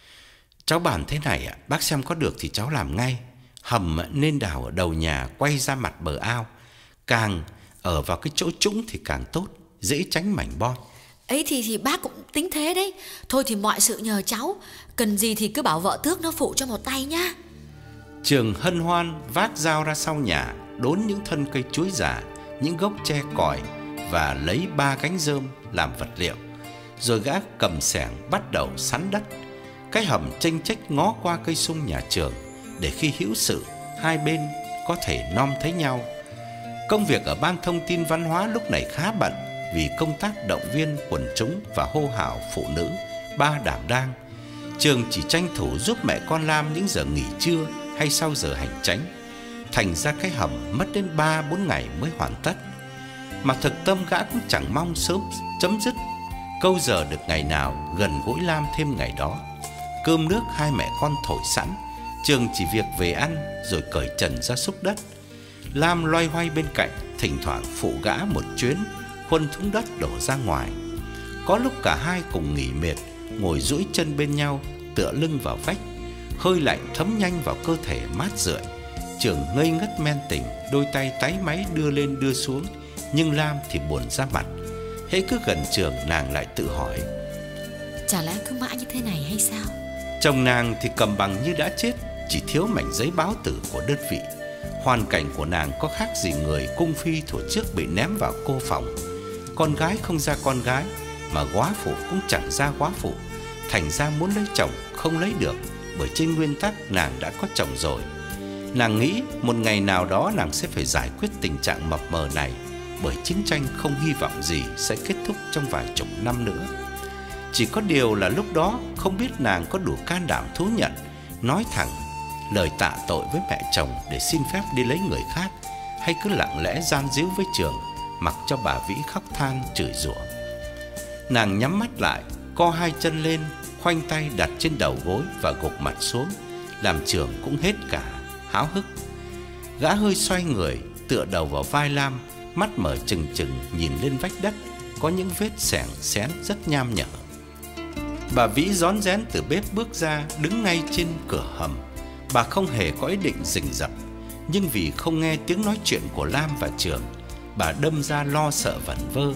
Cháu bàn thế này ạ, bác xem có được thì cháu làm ngay. Hầm nên đào ở đầu nhà quay ra mặt bờ ao, càng ở vào cái chỗ trũng thì càng tốt, dễ tránh mảnh bom.
Ấy thì thì bác cũng tính thế đấy. Thôi thì mọi sự nhờ cháu, cần gì thì cứ bảo vợ tước nó phụ cho một tay nhá.
Trường hân hoan vác dao ra sau nhà, đốn những thân cây chuối già, những gốc tre còi và lấy ba cánh rơm làm vật liệu. Rồi gã cầm xẻng bắt đầu sắn đất. Cái hầm chênh chếch ngó qua cây sung nhà Trường, để khi hữu sự hai bên có thể nom thấy nhau. Công việc ở ban thông tin văn hóa lúc này khá bận, vì công tác động viên quần chúng và hô hào phụ nữ ba đảm đang. Trường chỉ tranh thủ giúp mẹ con Lam những giờ nghỉ trưa hay sau giờ hành chánh. Thành ra cái hầm mất đến ba bốn ngày mới hoàn tất. Mà thực tâm gã cũng chẳng mong sớm chấm dứt, câu giờ được ngày nào gần gũi Lam thêm ngày đó. Cơm nước hai mẹ con thổi sẵn, Trường chỉ việc về ăn rồi cởi trần ra xúc đất. Lam loay hoay bên cạnh, thỉnh thoảng phụ gã một chuyến, khuân thúng đất đổ ra ngoài. Có lúc cả hai cùng nghỉ mệt, ngồi duỗi chân bên nhau, tựa lưng vào vách. Hơi lạnh thấm nhanh vào cơ thể mát rượi. Trường ngây ngất men tỉnh, đôi tay táy máy đưa lên đưa xuống, nhưng Lam thì buồn ra mặt. Hễ cứ gần Trường, nàng lại tự hỏi:
Chả lẽ cứ mãi như thế này hay sao?
Chồng nàng thì cầm bằng như đã chết, chỉ thiếu mảnh giấy báo tử của đơn vị. Hoàn cảnh của nàng có khác gì người cung phi thuở trước bị ném vào cô phòng. Con gái không ra con gái, mà góa phụ cũng chẳng ra góa phụ. Thành ra muốn lấy chồng không lấy được, bởi trên nguyên tắc nàng đã có chồng rồi. Nàng nghĩ một ngày nào đó nàng sẽ phải giải quyết tình trạng mập mờ này, bởi chiến tranh không hy vọng gì sẽ kết thúc trong vài chục năm nữa. Chỉ có điều là lúc đó không biết nàng có đủ can đảm thú nhận, nói thẳng lời tạ tội với mẹ chồng để xin phép đi lấy người khác, hay cứ lặng lẽ gian díu với Trường, mặc cho bà Vĩ khóc than chửi rủa. Nàng nhắm mắt lại, co hai chân lên, khoanh tay đặt trên đầu gối và gục mặt xuống, làm Trường cũng hết cả háo hức. Gã hơi xoay người, tựa đầu vào vai Lam, mắt mở trừng trừng nhìn lên vách đất, có những vết xẻng xén rất nham nhở. Bà Vĩ rón rén từ bếp bước ra, đứng ngay trên cửa hầm. Bà không hề có ý định rình rập, nhưng vì không nghe tiếng nói chuyện của Lam và Trường, bà đâm ra lo sợ vẩn vơ.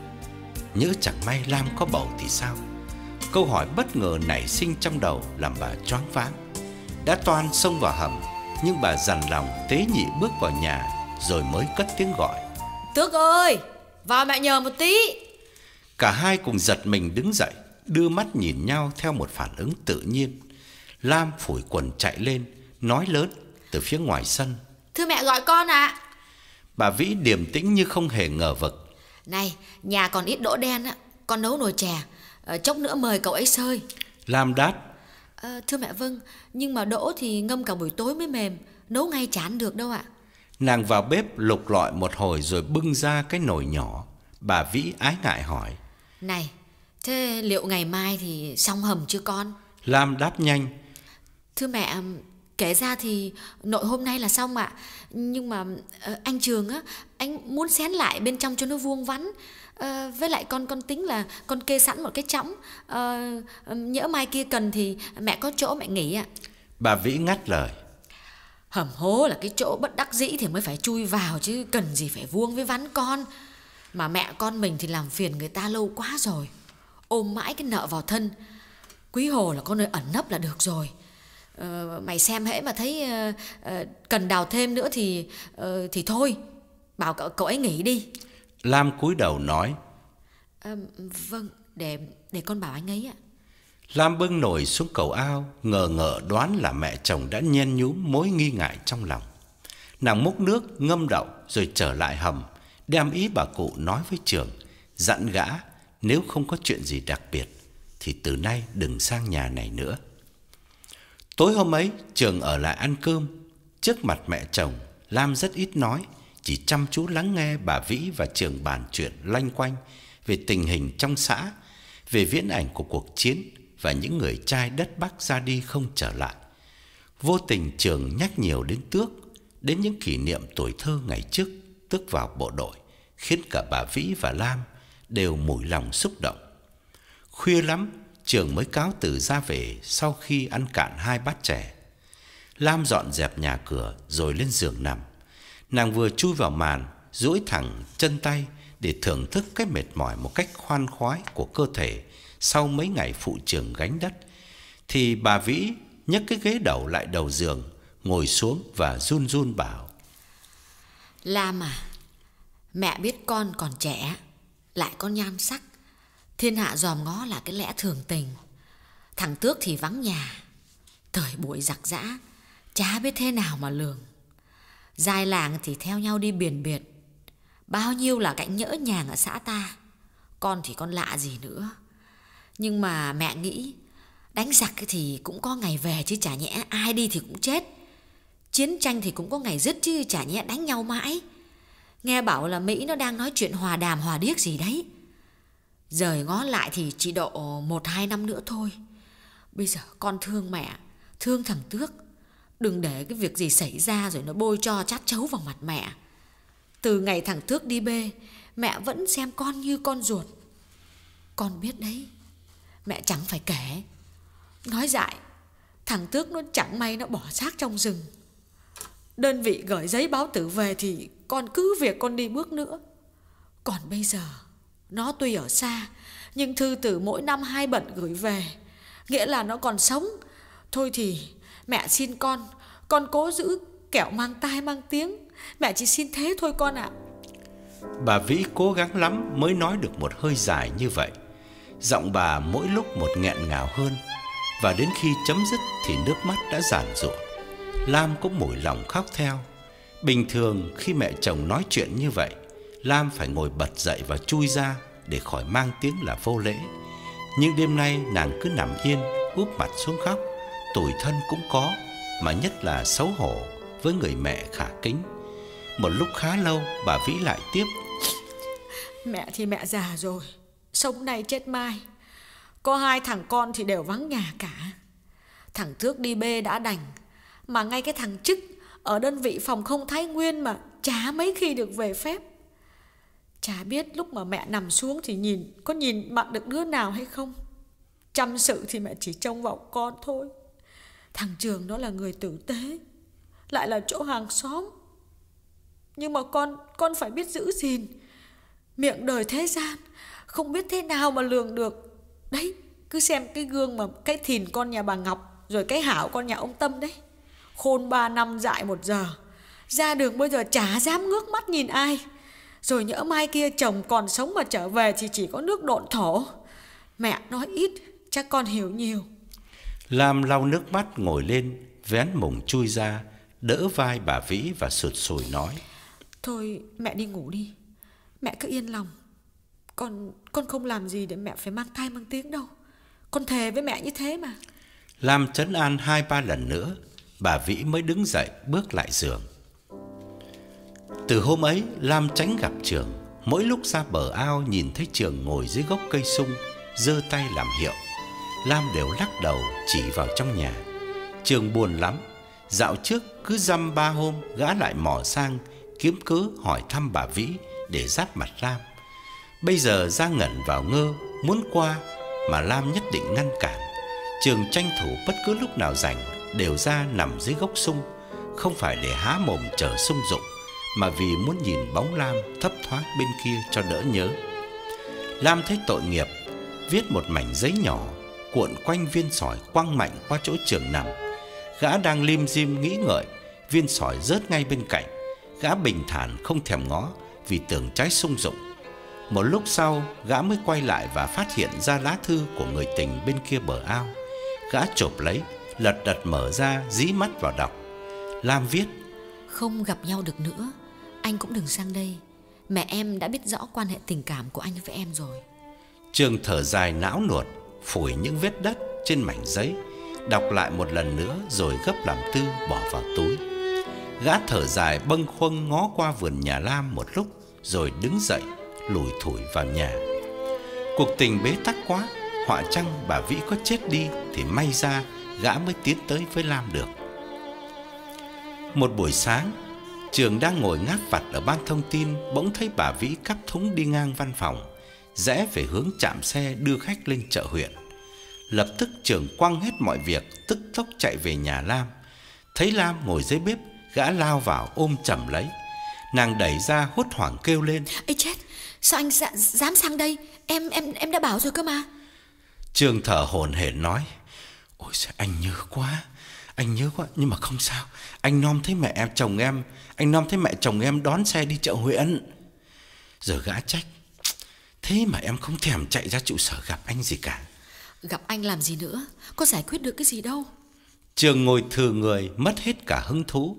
Nhỡ chẳng may Lam có bầu thì sao? Câu hỏi bất ngờ nảy sinh trong đầu làm bà choáng váng. Đã toan xông vào hầm, nhưng bà dằn lòng tế nhị bước vào nhà, rồi mới cất tiếng gọi:
Tước ơi, vào mẹ nhờ một tí.
Cả hai cùng giật mình đứng dậy, đưa mắt nhìn nhau theo một phản ứng tự nhiên. Lam phủi quần chạy lên, nói lớn từ phía ngoài sân:
Thưa mẹ gọi con ạ. À.
Bà Vĩ điềm tĩnh như không hề ngờ vực:
Này, nhà còn ít đỗ đen á, con nấu nồi chè, chốc nữa mời cậu ấy xơi.
Lam đáp:
à, Thưa mẹ vâng, nhưng mà đỗ thì ngâm cả buổi tối mới mềm, nấu ngay chán được đâu ạ.
Nàng vào bếp lục lọi một hồi rồi bưng ra cái nồi nhỏ. Bà Vĩ ái ngại hỏi:
Này, thế liệu ngày mai thì xong hầm chưa con?
Lam đáp nhanh.
Thưa mẹ, kể ra thì nội hôm nay là xong ạ. Nhưng mà anh Trường á, anh muốn xén lại bên trong cho nó vuông vắn. À, với lại con con tính là con kê sẵn một cái chõng. À, nhỡ mai kia cần thì mẹ có chỗ mẹ nghỉ ạ.
Bà Vĩ ngắt lời.
Hầm hố là cái chỗ bất đắc dĩ thì mới phải chui vào, chứ cần gì phải vuông với vắn con. Mà mẹ con mình thì làm phiền người ta lâu quá rồi, ôm mãi cái nợ vào thân. Quý Hồ là có nơi ẩn nấp là được rồi. ờ, Mày xem hễ mà thấy uh, uh, cần đào thêm nữa thì uh, thì thôi, bảo cậu, cậu ấy nghỉ đi.
Lam cúi đầu nói.
À, vâng, để để con bảo anh ấy ạ.
Lam bưng nồi xuống cầu ao, ngờ ngợ đoán là mẹ chồng đã nhen nhúm mối nghi ngại trong lòng. Nàng múc nước ngâm đậu rồi trở lại hầm, đem ý bà cụ nói với Trường, dặn gã nếu không có chuyện gì đặc biệt thì từ nay đừng sang nhà này nữa. Tối hôm ấy, Trường ở lại ăn cơm. Trước mặt mẹ chồng, Lam rất ít nói, chỉ chăm chú lắng nghe bà Vĩ và Trường bàn chuyện loanh quanh về tình hình trong xã, về viễn ảnh của cuộc chiến và những người trai đất Bắc ra đi không trở lại. Vô tình Trường nhắc nhiều đến Tước, đến những kỷ niệm tuổi thơ ngày trước Tước vào bộ đội, khiến cả bà Vĩ và Lam đều mủi lòng xúc động. Khuya lắm, Trường mới cáo từ ra về sau khi ăn cạn hai bát chè. Lam dọn dẹp nhà cửa rồi lên giường nằm. Nàng vừa chui vào màn, duỗi thẳng chân tay để thưởng thức cái mệt mỏi một cách khoan khoái của cơ thể sau mấy ngày phụ Trường gánh đất, thì bà Vĩ nhấc cái ghế đầu lại đầu giường, ngồi xuống và run run bảo.
Lam à, mẹ biết con còn trẻ, lại có nhan sắc, thiên hạ dòm ngó là cái lẽ thường tình. Thằng Tước thì vắng nhà, thời buổi giặc giã, chả biết thế nào mà lường. Giai làng thì theo nhau đi biển biệt, bao nhiêu là cảnh nhỡ nhàng ở xã ta. Con thì con lạ gì nữa. Nhưng mà mẹ nghĩ đánh giặc thì cũng có ngày về chứ chả nhẽ ai đi thì cũng chết. Chiến tranh thì cũng có ngày dứt chứ chả nhẽ đánh nhau mãi. Nghe bảo là Mỹ nó đang nói chuyện hòa đàm hòa điếc gì đấy. Rời ngó lại thì chỉ độ một hai năm nữa thôi. Bây giờ con thương mẹ, thương thằng Tước. Đừng để cái việc gì xảy ra rồi nó bôi cho chát chấu vào mặt mẹ. Từ ngày thằng Tước đi bê, mẹ vẫn xem con như con ruột. Con biết đấy, mẹ chẳng phải kể. Nói dại, thằng Tước nó chẳng may nó bỏ xác trong rừng. Đơn vị gửi giấy báo tử về thì con cứ việc con đi bước nữa. Còn bây giờ, nó tuy ở xa, nhưng thư tử mỗi năm hai bận gửi về, nghĩa là nó còn sống. Thôi thì mẹ xin con, con cố giữ kẻo mang tai mang tiếng. Mẹ chỉ xin thế thôi con ạ.
Bà Vĩ cố gắng lắm mới nói được một hơi dài như vậy. Giọng bà mỗi lúc một nghẹn ngào hơn, và đến khi chấm dứt thì nước mắt đã giàn giụa. Lam cũng mủi lòng khóc theo. Bình thường khi mẹ chồng nói chuyện như vậy, Lam phải ngồi bật dậy và chui ra để khỏi mang tiếng là vô lễ. Nhưng đêm nay nàng cứ nằm yên, úp mặt xuống khóc. Tủi thân cũng có, mà nhất là xấu hổ với người mẹ khả kính. Một lúc khá lâu, bà Vĩ lại tiếp.
Mẹ thì mẹ già rồi, sống nay chết mai. Có hai thằng con thì đều vắng nhà cả. Thằng Tước đi bê đã đành, mà ngay cái thằng Trức ở đơn vị phòng không Thái Nguyên mà chả mấy khi được về phép. Chả biết lúc mà mẹ nằm xuống thì nhìn có nhìn mặt được đứa nào hay không. Chăm sự thì mẹ chỉ trông vào con thôi. Thằng Trường nó là người tử tế, lại là chỗ hàng xóm. Nhưng mà con con phải biết giữ gìn. Miệng đời thế gian, không biết thế nào mà lường được. Đấy, cứ xem cái gương mà cái Thìn con nhà bà Ngọc, rồi cái Hảo con nhà ông Tâm đấy. Khôn ba năm dại một giờ, ra đường bây giờ chả dám ngước mắt nhìn ai. Rồi nhỡ mai kia chồng còn sống mà trở về thì chỉ có nước độn thổ. Mẹ nói ít, chắc con hiểu nhiều.
Lam lau nước mắt ngồi lên, vén mùng chui ra, đỡ vai bà Vĩ và sụt sùi nói. Thôi mẹ đi ngủ đi, mẹ cứ yên lòng. Con con không làm gì để mẹ phải mang thai mang tiếng đâu. Con thề với mẹ như thế mà. Lam trấn an hai ba lần nữa, bà Vĩ mới đứng dậy bước lại giường. Từ hôm ấy, Lam tránh gặp Trường. Mỗi lúc ra bờ ao nhìn thấy Trường ngồi dưới gốc cây sung, giơ tay làm hiệu, Lam đều lắc đầu chỉ vào trong nhà. Trường buồn lắm. Dạo trước cứ dăm ba hôm gã lại mò sang kiếm cớ hỏi thăm bà Vĩ để giáp mặt Lam. Bây giờ ra ngẩn vào ngơ muốn qua mà Lam nhất định ngăn cản. Trường tranh thủ bất cứ lúc nào rảnh đều ra nằm dưới gốc sung, không phải để há mồm chờ sung dụng, mà vì muốn nhìn bóng Lam thấp thoáng bên kia cho đỡ nhớ. Lam thấy tội nghiệp, viết một mảnh giấy nhỏ cuộn quanh viên sỏi quăng mạnh qua chỗ Trường nằm. Gã đang lim dim nghĩ ngợi, viên sỏi rớt ngay bên cạnh. Gã bình thản không thèm ngó vì tưởng trái sung dụng. Một lúc sau gã mới quay lại và phát hiện ra lá thư của người tình bên kia bờ ao. Gã chộp lấy, lật đật mở ra, dí mắt vào đọc. Lam viết:
Không gặp nhau được nữa, anh cũng đừng sang đây. Mẹ em đã biết rõ quan hệ tình cảm của anh với em rồi.
Trường thở dài não nuột, phủi những vết đất trên mảnh giấy, đọc lại một lần nữa rồi gấp làm tư bỏ vào túi. Gã thở dài bâng khuâng ngó qua vườn nhà Lam một lúc rồi đứng dậy lủi thủi vào nhà. Cuộc tình bế tắc quá, họa chăng bà Vĩ có chết đi thì may ra gã mới tiến tới với Lam được. Một buổi sáng, Trường đang ngồi ngáp vặt ở ban thông tin, bỗng thấy bà Vĩ cắp thúng đi ngang văn phòng, rẽ về hướng trạm xe đưa khách lên chợ huyện. Lập tức Trường quăng hết mọi việc, tức tốc chạy về nhà Lam. Thấy Lam ngồi dưới bếp, gã lao vào ôm chầm lấy. Nàng đẩy ra hốt hoảng kêu lên:
Ê chết, sao anh dạ, dám sang đây? Em em em đã bảo rồi cơ mà.
Trường thở hổn hển nói: Ôi sao anh nhớ quá, anh nhớ quá, nhưng mà không sao. Anh nom thấy mẹ em chồng em, anh nom thấy mẹ chồng em đón xe đi chợ huyện. Rồi gã trách: Thế mà em không thèm chạy ra trụ sở gặp anh gì cả.
Gặp anh làm gì nữa, có giải quyết được cái gì đâu.
Trường ngồi thừ người, mất hết cả hứng thú.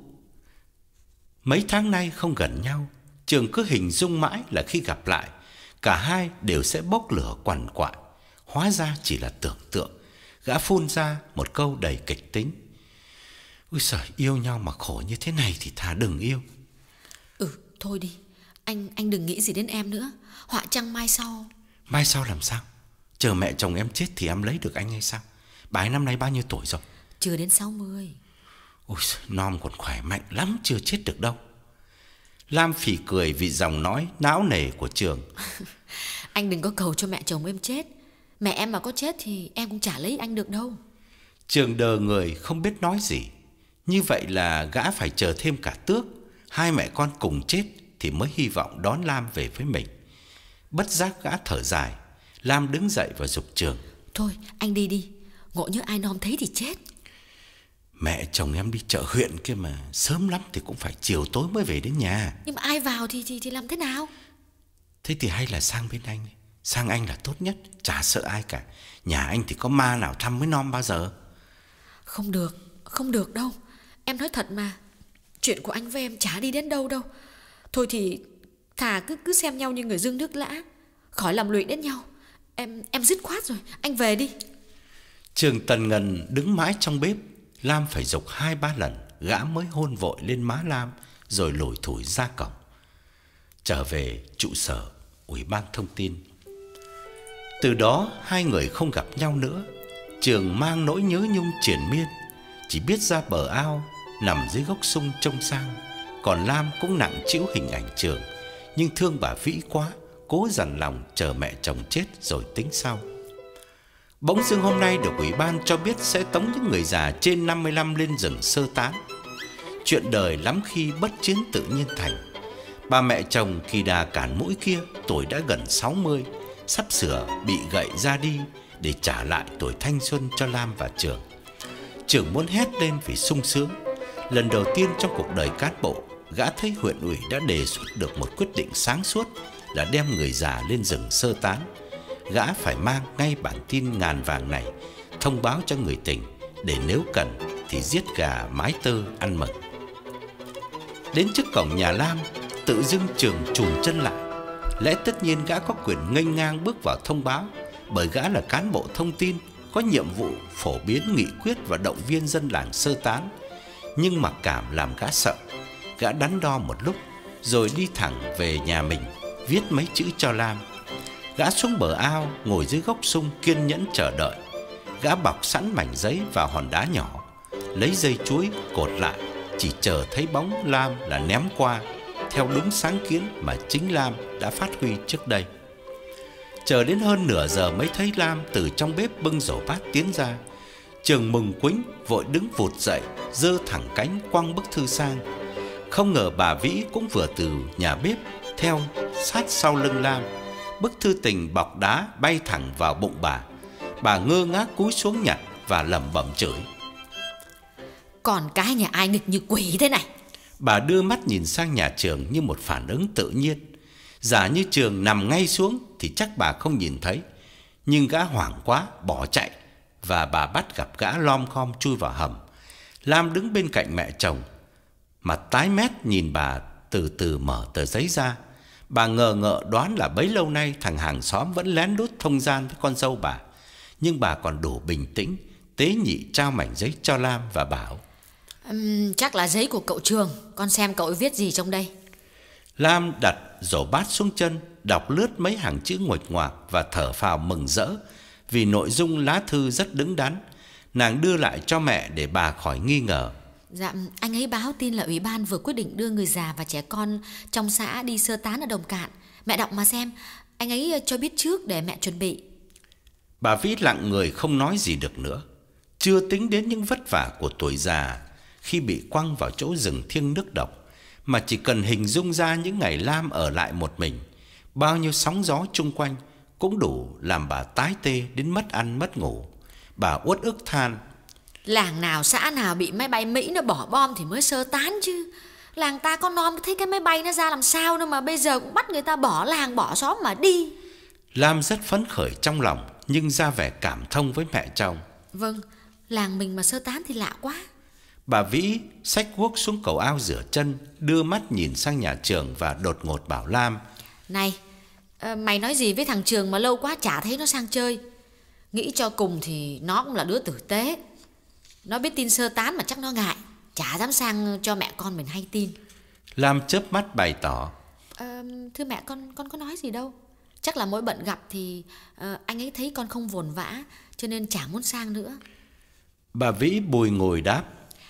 Mấy tháng nay không gần nhau, Trường cứ hình dung mãi là khi gặp lại, cả hai đều sẽ bốc lửa quằn quại. Hóa ra chỉ là tưởng tượng. Gã phun ra một câu đầy kịch tính: Ôi giời, yêu nhau mà khổ như thế này thì thà đừng yêu.
Ừ, thôi đi, anh anh đừng nghĩ gì đến em nữa. Họa chăng mai sau.
Mai sau làm sao? Chờ mẹ chồng em chết thì em lấy được anh hay sao? Bà ấy năm nay bao nhiêu tuổi rồi?
Chưa đến sáu mươi.
Ôi giời, non còn khỏe mạnh lắm, chưa chết được đâu. Lam phì cười vì giọng nói não nề của Trường.
Anh đừng có cầu cho mẹ chồng em chết. Mẹ em mà có chết thì em cũng chả lấy anh được đâu.
Trường đờ người không biết nói gì. Như vậy là gã phải chờ thêm cả Tước, hai mẹ con cùng chết thì mới hy vọng đón Lam về với mình. Bất giác gã thở dài. Lam đứng dậy và giục Trường:
Thôi anh đi đi, ngộ nhỡ ai nom thấy thì chết.
Mẹ chồng em đi chợ huyện kia mà, sớm lắm thì cũng phải chiều tối mới về đến nhà.
Nhưng mà ai vào thì thì, thì làm thế nào?
Thế thì hay là sang bên anh. Sang anh là tốt nhất, chả sợ ai cả. Nhà anh thì có ma nào thăm mới nom bao giờ.
Không được, không được đâu. Em nói thật mà, chuyện của anh với em chả đi đến đâu đâu. Thôi thì thà cứ cứ xem nhau như người dưng nước lã, khỏi làm lụy đến nhau. Em em dứt khoát rồi, anh về đi.
Trường tần ngần đứng mãi trong bếp. Lam phải giục hai ba lần gã mới hôn vội lên má Lam, rồi lủi thủi ra cổng. Trở về trụ sở Ủy ban Thông tin. Từ đó hai người không gặp nhau nữa. Trường mang nỗi nhớ nhung triền miên, chỉ biết ra bờ ao nằm dưới gốc sung trông sang. Còn Lam cũng nặng trĩu hình ảnh Trường, nhưng thương bà Vĩ quá, cố dằn lòng chờ mẹ chồng chết rồi tính sau. Bỗng dưng hôm nay được ủy ban cho biết sẽ tống những người già trên năm mươi lăm lên rừng sơ tán. Chuyện đời lắm khi bất chiến tự nhiên thành. Bà mẹ chồng kỳ đà cản mũi kia tuổi đã gần sáu mươi, sắp sửa bị gậy ra đi để trả lại tuổi thanh xuân cho Lam và Trường. Trường muốn hét lên vì sung sướng. Lần đầu tiên trong cuộc đời cán bộ, gã thấy huyện ủy đã đề xuất được một quyết định sáng suốt là đem người già lên rừng sơ tán. Gã phải mang ngay bản tin ngàn vàng này thông báo cho người tình, để nếu cần thì giết gà mái tơ ăn mừng. Đến trước cổng nhà Lam, tự dưng Trường chùn chân lại. Lẽ tất nhiên gã có quyền nghênh ngang bước vào thông báo, bởi gã là cán bộ thông tin, có nhiệm vụ phổ biến nghị quyết và động viên dân làng sơ tán. Nhưng mặc cảm làm gã sợ. Gã đắn đo một lúc rồi đi thẳng về nhà mình, viết mấy chữ cho Lam. Gã xuống bờ ao, ngồi dưới gốc sung kiên nhẫn chờ đợi. Gã bọc sẵn mảnh giấy vào hòn đá nhỏ, lấy dây chuối cột lại, chỉ chờ thấy bóng Lam là ném qua, theo đúng sáng kiến mà chính Lam đã phát huy trước đây. Chờ đến hơn nửa giờ mới thấy Lam từ trong bếp bưng rổ bát tiến ra. Trường mừng quính vội đứng vụt dậy, giơ thẳng cánh quăng bức thư sang. Không ngờ bà Vĩ cũng vừa từ nhà bếp theo sát sau lưng Lam. Bức thư tình bọc đá bay thẳng vào bụng bà. Bà ngơ ngác cúi xuống nhặt và lẩm bẩm chửi:
Còn cái nhà ai nghịch như quỷ thế này.
Bà đưa mắt nhìn sang nhà Trường như một phản ứng tự nhiên. Giả như Trường nằm ngay xuống thì chắc bà không nhìn thấy. Nhưng gã hoảng quá bỏ chạy, và bà bắt gặp gã lom khom chui vào hầm. Lam đứng bên cạnh mẹ chồng, mặt tái mét nhìn bà từ từ mở tờ giấy ra. Bà ngờ ngợ đoán là bấy lâu nay thằng hàng xóm vẫn lén lút thông gian với con dâu bà. Nhưng bà còn đủ bình tĩnh, tế nhị trao mảnh giấy cho Lam và bảo:
uhm, Chắc là giấy của cậu Trường, con xem cậu ấy viết gì trong đây.
Lam đặt rổ bát xuống chân, đọc lướt mấy hàng chữ nguệch ngoạc và thở phào mừng rỡ vì nội dung lá thư rất đứng đắn. Nàng đưa lại cho mẹ để bà khỏi nghi ngờ.
Dạ, anh ấy báo tin là ủy ban vừa quyết định đưa người già và trẻ con trong xã đi sơ tán ở Đồng Cạn. Mẹ đọc mà xem, anh ấy cho biết trước để mẹ chuẩn bị.
Bà Vĩ lặng người không nói gì được nữa. Chưa tính đến những vất vả của tuổi già khi bị quăng vào chỗ rừng thiêng nước độc, mà chỉ cần hình dung ra những ngày Lam ở lại một mình, bao nhiêu sóng gió chung quanh cũng đủ làm bà tái tê đến mất ăn mất ngủ. Bà uất ức than:
Làng nào xã nào bị máy bay Mỹ nó bỏ bom thì mới sơ tán chứ. Làng ta có non thấy cái máy bay nó ra làm sao đâu mà bây giờ cũng bắt người ta bỏ làng bỏ xóm mà đi.
Lam rất phấn khởi trong lòng, nhưng ra vẻ cảm thông với mẹ chồng.
Vâng, làng mình mà sơ tán thì lạ quá.
Bà Vĩ xách guốc xuống cầu ao rửa chân, đưa mắt nhìn sang nhà Trường và đột ngột bảo Lam:
Này, à, mày nói gì với thằng Trường mà lâu quá chả thấy nó sang chơi. Nghĩ cho cùng thì nó cũng là đứa tử tế. Nó biết tin sơ tán mà chắc nó ngại, chả dám sang cho mẹ con mình hay tin.
Lam chớp mắt bày tỏ:
à, Thưa mẹ, con con có nói gì đâu. Chắc là mỗi bận gặp thì à, anh ấy thấy con không vồn vã, cho nên chả muốn sang nữa.
Bà Vĩ bùi ngồi đáp: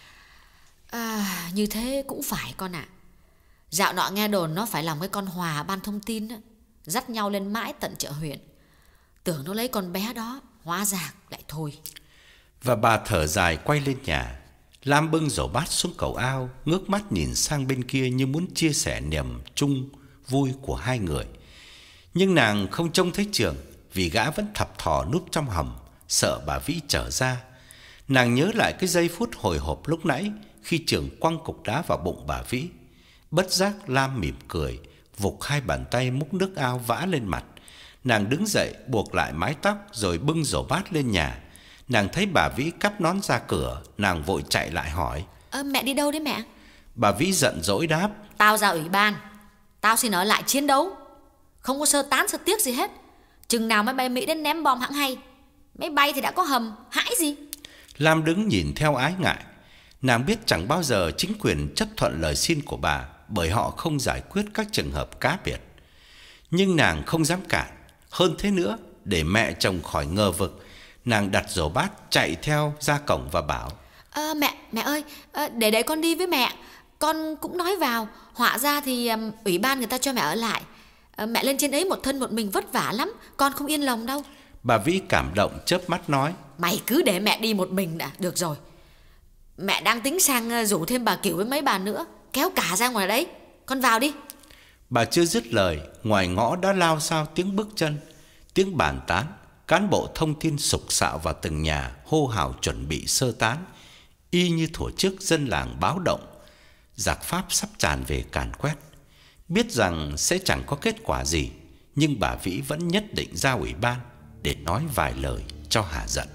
À, như thế cũng phải con ạ. À. Dạo nọ nghe đồn nó phải làm cái con Hòa ban thông tin đó, dắt nhau lên mãi tận chợ huyện. Tưởng nó lấy con bé đó, hóa ra lại thôi.
Và bà thở dài quay lên nhà. Lam bưng rổ bát xuống cầu ao, ngước mắt nhìn sang bên kia như muốn chia sẻ niềm chung vui của hai người. Nhưng nàng không trông thấy Trường, vì gã vẫn thập thò núp trong hầm, sợ bà Vĩ trở ra. Nàng nhớ lại cái giây phút hồi hộp lúc nãy khi Trường quăng cục đá vào bụng bà Vĩ. Bất giác Lam mỉm cười, vục hai bàn tay múc nước ao vã lên mặt. Nàng đứng dậy buộc lại mái tóc rồi bưng rổ bát lên nhà. Nàng thấy bà Vĩ cắp nón ra cửa, nàng vội chạy lại hỏi:
à, Mẹ đi đâu đấy mẹ?
Bà Vĩ giận dỗi đáp:
Tao ra ủy ban, tao xin ở lại chiến đấu, không có sơ tán sơ tiếc gì hết. Chừng nào máy bay Mỹ đến ném bom hẵng hay. Máy bay thì đã có hầm, hãi gì.
Lam đứng nhìn theo ái ngại. Nàng biết chẳng bao giờ chính quyền chấp thuận lời xin của bà, bởi họ không giải quyết các trường hợp cá biệt. Nhưng nàng không dám cản. Hơn thế nữa, để mẹ chồng khỏi ngờ vực, nàng đặt rổ bát chạy theo ra cổng và bảo:
à, Mẹ, mẹ ơi, à, để để con đi với mẹ. Con cũng nói vào, họa ra thì um, ủy ban người ta cho mẹ ở lại. à, Mẹ lên trên ấy một thân một mình vất vả lắm, con không yên lòng đâu.
Bà Vĩ cảm động chớp mắt nói:
Mày cứ để mẹ đi một mình đã, được rồi. Mẹ đang tính sang rủ thêm bà Kiểu với mấy bà nữa, kéo cả ra ngoài đấy. Con vào đi.
Bà chưa dứt lời, ngoài ngõ đã lao sao tiếng bước chân, tiếng bàn tán. Cán bộ thông tin sục sạo vào từng nhà, hô hào chuẩn bị sơ tán, y như thuở trước dân làng báo động giặc Pháp sắp tràn về càn quét. Biết rằng sẽ chẳng có kết quả gì, nhưng bà Vĩ vẫn nhất định ra ủy ban để nói vài lời cho hả giận.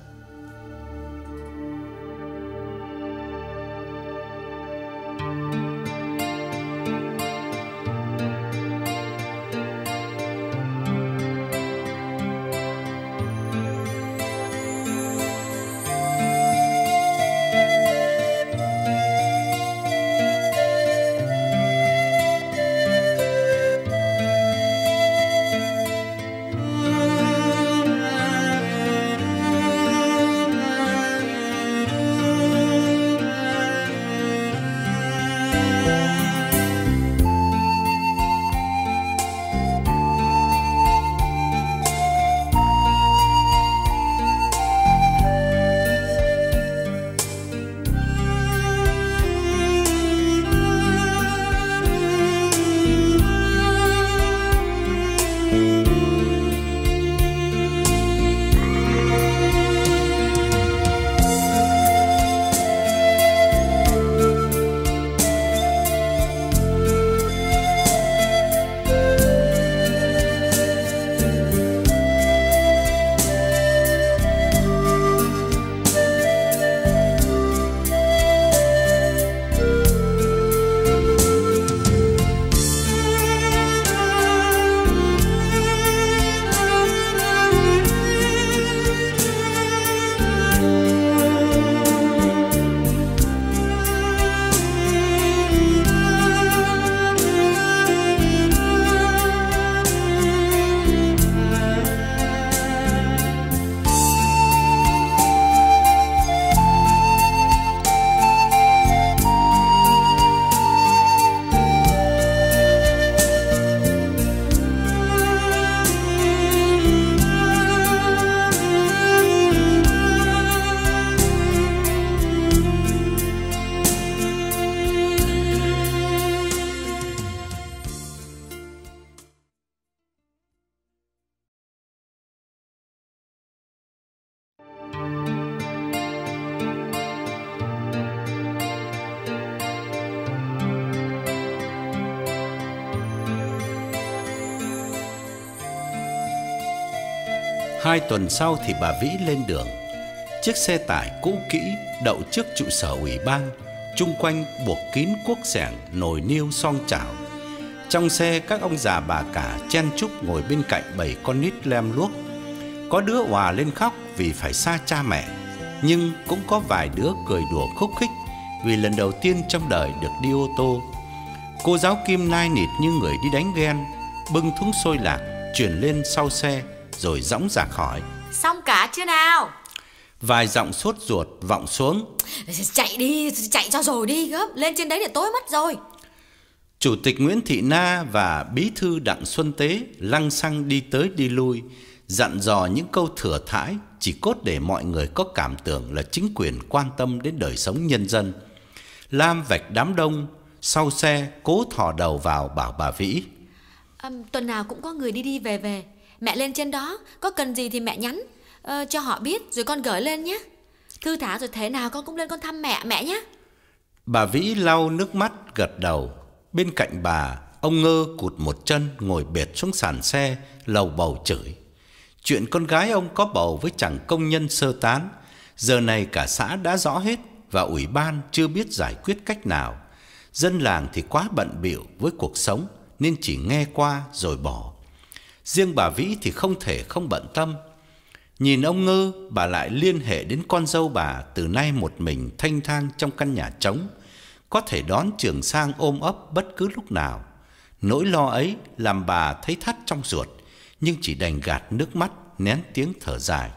Hai tuần sau thì bà Vĩ lên đường. Chiếc xe tải cũ kỹ đậu trước trụ sở ủy ban, chung quanh buộc kín cuốc xẻng, nồi niêu, xoong chảo. Trong xe các ông già bà cả chen chúc ngồi bên cạnh bảy con nít lem luốc. Có đứa òa lên khóc vì phải xa cha mẹ, nhưng cũng có vài đứa cười đùa khúc khích vì lần đầu tiên trong đời được đi ô tô. Cô giáo Kim nai nịt như người đi đánh ghen, bưng thúng xôi lạc chuyển lên sau xe rồi dõng dạc hỏi:
Xong cả chưa nào?
Vài giọng sốt ruột vọng xuống:
Chạy đi, chạy cho rồi đi, gấp lên trên đấy để tối mất rồi.
Chủ tịch Nguyễn Thị Na và bí thư Đặng Xuân Tế lăng xăng đi tới đi lui, dặn dò những câu thừa thãi chỉ cốt để mọi người có cảm tưởng là chính quyền quan tâm đến đời sống nhân dân. Lam vạch đám đông sau xe, cố thò đầu vào bảo bà Vĩ:
à, Tuần nào cũng có người đi đi về về. Mẹ lên trên đó, có cần gì thì mẹ nhắn uh, cho họ biết rồi con gửi lên nhé. Thư thả rồi thế nào con cũng lên con thăm mẹ mẹ nhé.
Bà Vĩ lau nước mắt gật đầu. Bên cạnh bà, ông Ngơ cụt một chân ngồi bệt xuống sàn xe, lầu bầu chửi. Chuyện con gái ông có bầu với chàng công nhân sơ tán, giờ này cả xã đã rõ hết và ủy ban chưa biết giải quyết cách nào. Dân làng thì quá bận bịu với cuộc sống nên chỉ nghe qua rồi bỏ. Riêng bà Vĩ thì không thể không bận tâm. Nhìn ông Ngơ, bà lại liên hệ đến con dâu bà từ nay một mình thênh thang trong căn nhà trống, có thể đón Trường sang ôm ấp bất cứ lúc nào. Nỗi lo ấy làm bà thấy thắt trong ruột, nhưng chỉ đành gạt nước mắt, nén tiếng thở dài.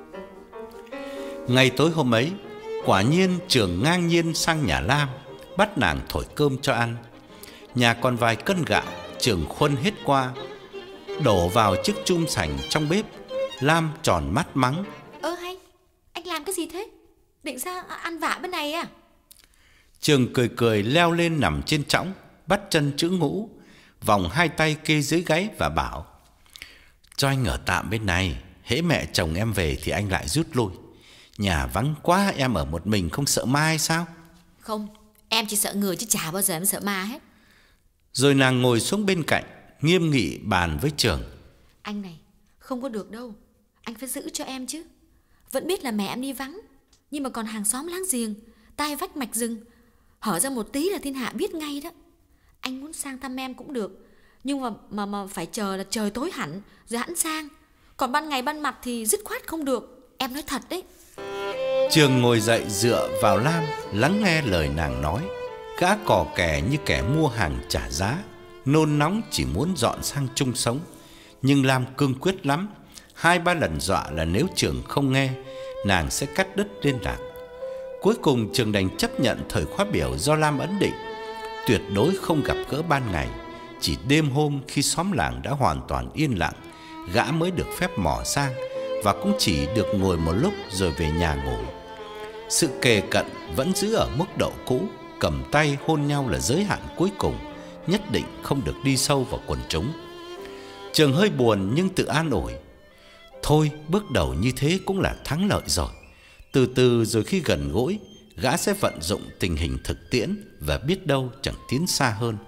Ngày tối hôm ấy, quả nhiên Trường ngang nhiên sang nhà Lam, bắt nàng thổi cơm cho ăn. Nhà còn vài cân gạo, Trường khuân hết qua, đổ vào chiếc chum sành trong bếp. Lam tròn mắt mắng:
Ơ hay, anh làm cái gì thế? Định ra ăn vạ bên này à?
Trường cười cười leo lên nằm trên chõng, bắt chân chữ ngũ, vòng hai tay kê dưới gáy và bảo: Cho anh ở tạm bên này, hễ mẹ chồng em về thì anh lại rút lui. Nhà vắng quá, em ở một mình không sợ ma hay sao?
Không, em chỉ sợ người chứ chả bao giờ em sợ ma hết.
Rồi nàng ngồi xuống bên cạnh, nghiêm nghị bàn với Trường:
Anh này, không có được đâu. Anh phải giữ cho em chứ. Vẫn biết là mẹ em đi vắng, nhưng mà còn hàng xóm láng giềng, tai vách mạch rừng, hở ra một tí là thiên hạ biết ngay đó. Anh muốn sang thăm em cũng được, nhưng mà mà mà phải chờ là trời tối hẳn rồi hẵng sang. Còn ban ngày ban mặt thì dứt khoát không được. Em nói thật đấy.
Trường ngồi dậy dựa vào Lam, lắng nghe lời nàng nói. Gã cò kè như kẻ mua hàng trả giá, nôn nóng chỉ muốn dọn sang chung sống. Nhưng Lam cương quyết lắm, hai ba lần dọa là nếu Trường không nghe, nàng sẽ cắt đứt liên lạc. Cuối cùng Trường đành chấp nhận thời khóa biểu do Lam ấn định, tuyệt đối không gặp gỡ ban ngày. Chỉ đêm hôm khi xóm làng đã hoàn toàn yên lặng, gã mới được phép mò sang, và cũng chỉ được ngồi một lúc rồi về nhà ngủ. Sự kề cận vẫn giữ ở mức độ cũ, cầm tay hôn nhau là giới hạn cuối cùng, nhất định không được đi sâu vào quần chúng. Trường hơi buồn nhưng tự an ủi: Thôi, bước đầu như thế cũng là thắng lợi rồi. Từ từ rồi khi gần gũi, gã sẽ vận dụng tình hình thực tiễn và biết đâu chẳng tiến xa hơn.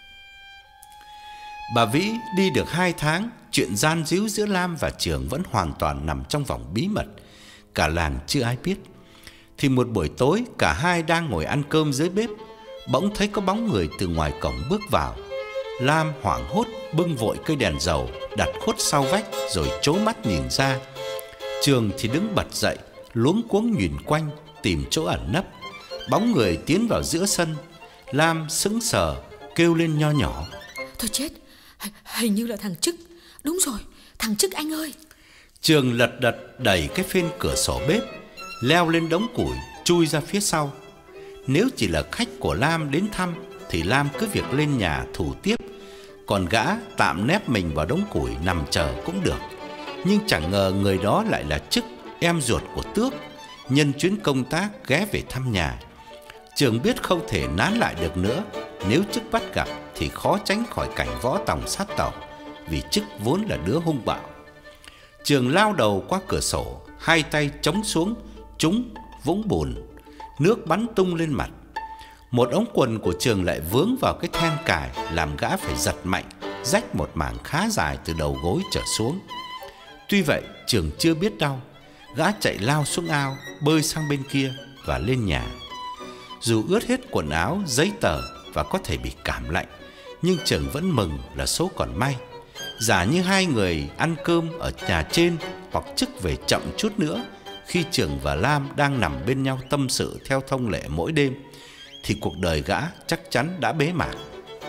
Bà Vĩ đi được hai tháng, chuyện gian díu giữa Lam và Trường vẫn hoàn toàn nằm trong vòng bí mật, cả làng chưa ai biết. Thì một buổi tối, cả hai đang ngồi ăn cơm dưới bếp, bỗng thấy có bóng người từ ngoài cổng bước vào. Lam hoảng hốt bưng vội cây đèn dầu đặt khuất sau vách rồi trố mắt nhìn ra. Trường thì đứng bật dậy, luống cuống nhìn quanh tìm chỗ ẩn nấp. Bóng người tiến vào giữa sân. Lam sững sờ kêu lên nho nhỏ:
Thôi chết, hình như là thằng Trức. Đúng rồi, thằng Trức anh ơi.
Trường lật đật đẩy cái phên cửa sổ bếp, leo lên đống củi, chui ra phía sau. Nếu chỉ là khách của Lam đến thăm thì Lam cứ việc lên nhà thủ tiếp, còn gã tạm nép mình vào đống củi nằm chờ cũng được. Nhưng chẳng ngờ người đó lại là Trức, em ruột của Tước, nhân chuyến công tác ghé về thăm nhà. Trường biết không thể nán lại được nữa, nếu Trức bắt gặp thì khó tránh khỏi cảnh võ tòng sát tàu, vì Trức vốn là đứa hung bạo. Trường lao đầu qua cửa sổ, hai tay chống xuống, trúng vũng bùn, nước bắn tung lên mặt. Một ống quần của Trường lại vướng vào cái then cài, làm gã phải giật mạnh, rách một mảng khá dài từ đầu gối trở xuống. Tuy vậy Trường chưa biết đau, gã chạy lao xuống ao, bơi sang bên kia và lên nhà. Dù ướt hết quần áo, giấy tờ và có thể bị cảm lạnh, nhưng Trường vẫn mừng là số còn may. Giả như hai người ăn cơm ở nhà trên hoặc Chức về chậm chút nữa, khi Trường và Lam đang nằm bên nhau tâm sự theo thông lệ mỗi đêm, thì cuộc đời gã chắc chắn đã bế mạc.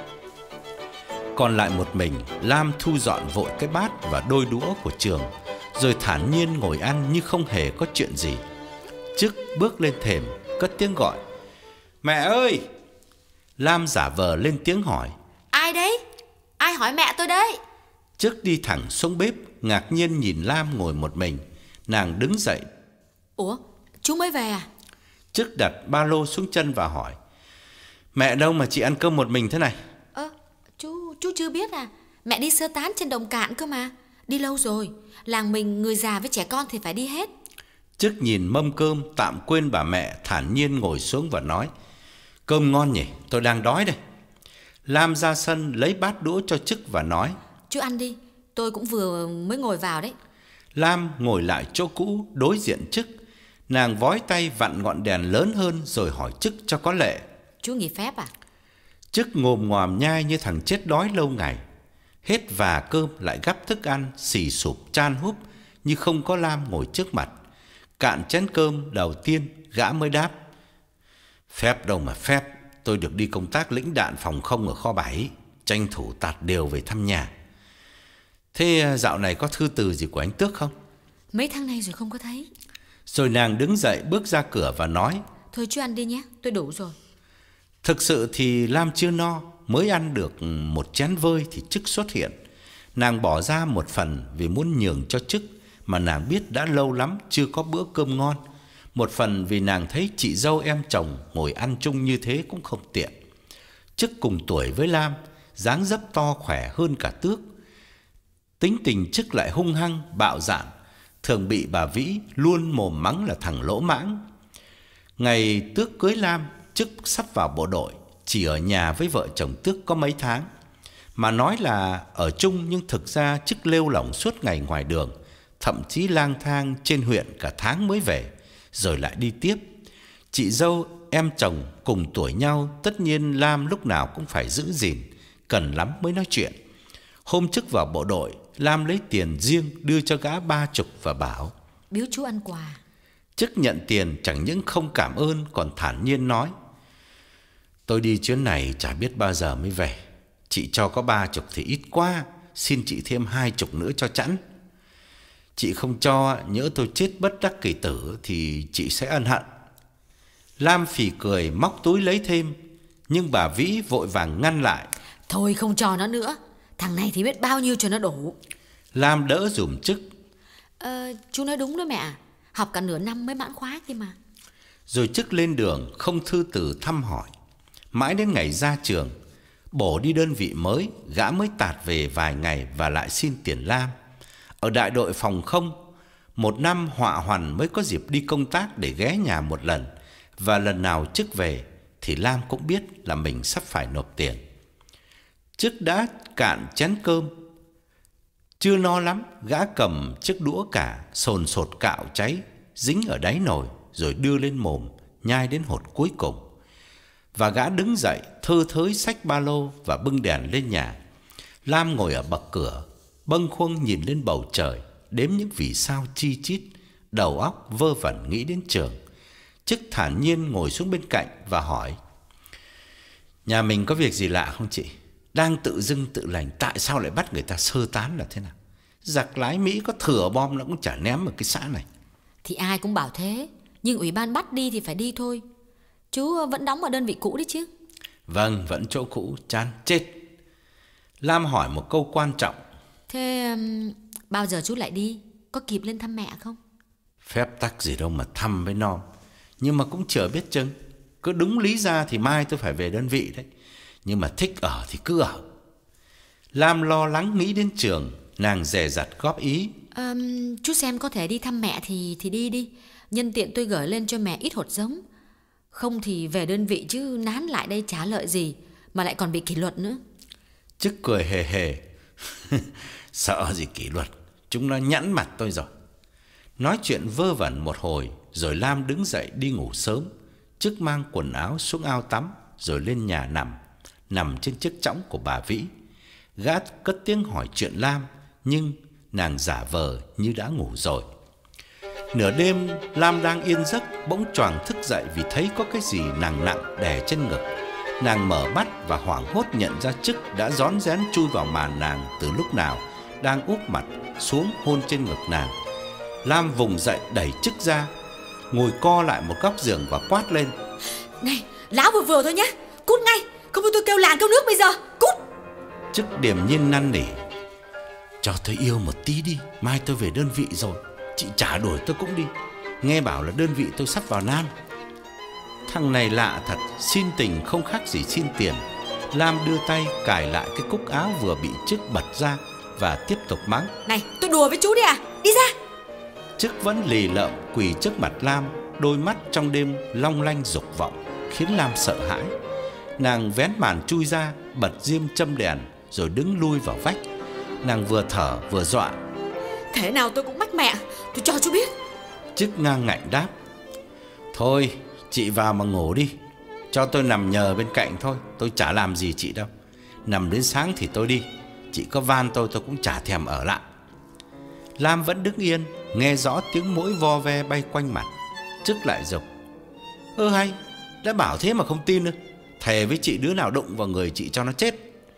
Còn lại một mình, Lam thu dọn vội cái bát và đôi đũa của Trường, rồi thản nhiên ngồi ăn như không hề có chuyện gì. Chức bước lên thềm, cất tiếng gọi: "Mẹ ơi!" Lam giả vờ lên tiếng hỏi:
"Ai đấy? Ai hỏi mẹ tôi đấy?"
Chức đi thẳng xuống bếp, ngạc nhiên nhìn Lam ngồi một mình. Nàng đứng dậy:
"Ủa, chú mới về à?"
Chức đặt ba lô xuống chân và hỏi: "Mẹ đâu mà chị ăn cơm một mình thế này?"
"Ơ, chú chú chưa biết à? Mẹ đi sơ tán trên đồng cạn cơ mà. Đi lâu rồi, làng mình người già với trẻ con thì phải đi hết."
Chức nhìn mâm cơm tạm quên bà mẹ, thản nhiên ngồi xuống và nói: "Cơm ngon nhỉ, tôi đang đói đây." Lam ra sân lấy bát đũa cho Chức và nói:
"Chú ăn đi, tôi cũng vừa mới ngồi vào đấy."
Lam ngồi lại chỗ cũ đối diện Chức. Nàng vói tay vặn ngọn đèn lớn hơn rồi hỏi Chức cho có lệ:
"Chú nghỉ phép à?"
Chức ngồm ngoàm nhai như thằng chết đói lâu ngày. Hết và cơm lại gắp thức ăn xì sụp chan húp như không có Lam ngồi trước mặt. Cạn chén cơm đầu tiên, gã mới đáp: "Phép đâu mà phép, tôi được đi công tác lĩnh đạn phòng không ở kho bảy, tranh thủ tạt đều về thăm nhà. Thế dạo này có thư từ gì của anh Tước không?"
"Mấy tháng nay rồi không có thấy."
Rồi nàng đứng dậy bước ra cửa và nói:
"Thôi chú ăn đi nhé, tôi đủ rồi."
Thực sự thì Lam chưa no, mới ăn được một chén vơi thì Chức xuất hiện. Nàng bỏ ra một phần vì muốn nhường cho Chức, mà nàng biết đã lâu lắm chưa có bữa cơm ngon. Một phần vì nàng thấy chị dâu em chồng ngồi ăn chung như thế cũng không tiện. Chức cùng tuổi với Lam, dáng dấp to khỏe hơn cả Tước. Tính tình Chức lại hung hăng, bạo dạn, thường bị bà Vĩ luôn mồm mắng là thằng lỗ mãng. Ngày Tước cưới Lam, Chức sắp vào bộ đội, chỉ ở nhà với vợ chồng Tước có mấy tháng. Mà nói là ở chung nhưng thực ra Chức lêu lỏng suốt ngày ngoài đường, thậm chí lang thang trên huyện cả tháng mới về, rồi lại đi tiếp. Chị dâu em chồng cùng tuổi nhau, tất nhiên Lam lúc nào cũng phải giữ gìn, cần lắm mới nói chuyện. Hôm Chức vào bộ đội, Lam lấy tiền riêng đưa cho gã ba chục và bảo:
"Biếu chú ăn quà."
Chức nhận tiền chẳng những không cảm ơn còn thản nhiên nói: "Tôi đi chuyến này chả biết bao giờ mới về. Chị cho có ba chục thì ít quá, xin chị thêm hai chục nữa cho chẵn. Chị không cho, nhỡ tôi chết bất đắc kỳ tử thì chị sẽ ân hận." Lam phì cười móc túi lấy thêm, nhưng bà Vĩ vội vàng ngăn lại:
"Thôi không cho nó nữa, thằng này thì biết bao nhiêu cho nó đủ."
Lam đỡ dùm Chức:
Ờ, chú nói đúng đó mẹ à. Học cả nửa năm mới mãn khóa kia mà."
Rồi Chức lên đường không thư từ thăm hỏi. Mãi đến ngày ra trường, bổ đi đơn vị mới, gã mới tạt về vài ngày và lại xin tiền Lam. Ở đại đội phòng không, một năm họa hoàn mới có dịp đi công tác để ghé nhà một lần, và lần nào Chức về thì Lam cũng biết là mình sắp phải nộp tiền. Chức đã cạn chén cơm, chưa no lắm, gã cầm chiếc đũa cả sồn sột cạo cháy dính ở đáy nồi, rồi đưa lên mồm nhai đến hột cuối cùng. Và gã đứng dậy thơ thới xách ba lô và bưng đèn lên nhà. Lam ngồi ở bậc cửa, bâng khuâng nhìn lên bầu trời, đếm những vì sao chi chít, đầu óc vơ vẩn nghĩ đến Trường. Chức thản nhiên ngồi xuống bên cạnh và hỏi: "Nhà mình có việc gì lạ không chị? Đang tự dưng tự lành, tại sao lại bắt người ta sơ tán là thế nào? Giặc lái Mỹ có thừa bom nó cũng chả ném ở cái xã này."
"Thì ai cũng bảo thế, nhưng ủy ban bắt đi thì phải đi thôi. Chú vẫn đóng ở đơn vị cũ đấy chứ?"
"Vâng, vẫn chỗ cũ, chán chết." Lam hỏi một câu quan trọng:
"Thế um, bao giờ chú lại đi? Có kịp lên thăm mẹ không?"
"Phép tắc gì đâu mà thăm với non, nhưng mà cũng chưa biết chừng. Cứ đúng lý ra thì mai tôi phải về đơn vị đấy, nhưng mà thích ở thì cứ ở." Lam lo lắng nghĩ đến Trường, nàng dè dặt góp ý:
À, "Chú xem có thể đi thăm mẹ thì thì đi đi. Nhân tiện tôi gửi lên cho mẹ ít hột giống. Không thì về đơn vị chứ nán lại đây chả lợi gì, mà lại còn bị kỷ luật nữa."
Chức cười hề hề: "Sợ gì kỷ luật, Chúng nó nhẵn mặt tôi rồi. Nói chuyện vơ vẩn một hồi, rồi Lam đứng dậy đi ngủ sớm. Chức mang quần áo xuống ao tắm, rồi lên nhà nằm, nằm trên chiếc chõng của bà Vĩ. Gã cất tiếng hỏi chuyện Lam, nhưng nàng giả vờ như đã ngủ rồi. Nửa đêm, Lam đang yên giấc, bỗng choàng thức dậy vì thấy có cái gì nặng nặng đè trên ngực. Nàng mở mắt và hoảng hốt nhận ra Chức đã rón rén chui vào màn nàng từ lúc nào, đang úp mặt xuống hôn trên ngực nàng. Lam vùng dậy đẩy Chức ra, ngồi co lại một góc giường và quát lên:
Này, láo vừa vừa thôi nhá, cút ngay, không thôi tôi kêu làng kêu nước bây giờ, cút.
Chức điềm nhiên năn nỉ: Cho tôi yêu một tí đi, mai tôi về đơn vị rồi, chị trả đuổi tôi cũng đi. Nghe bảo là đơn vị tôi sắp vào Nam. Thằng này lạ thật, xin tình không khác gì xin tiền. Lam đưa tay cài lại cái cúc áo vừa bị Chức bật ra và tiếp tục mắng:
Này, tôi đùa với chú đi à, đi ra.
Chức vẫn lì lợm quỳ trước mặt Lam, đôi mắt trong đêm long lanh dục vọng, khiến Lam sợ hãi. Nàng vén màn chui ra, bật diêm châm đèn, rồi đứng lui vào vách. Nàng vừa thở vừa dọa:
Thế nào tôi cũng mách mẹ, tôi cho chú biết.
Chức ngang ngạnh đáp: Thôi, chị vào mà ngủ đi, cho tôi nằm nhờ bên cạnh thôi, tôi chả làm gì chị đâu. Nằm đến sáng thì tôi đi, chị có van tôi tôi cũng chả thèm ở lại. Lam vẫn đứng yên, nghe rõ tiếng muỗi vo ve bay quanh mặt. Chức lại giục: Ơ hay, đã bảo thế mà không tin nữa. Thề với chị đứa nào đụng vào người chị cho nó chết.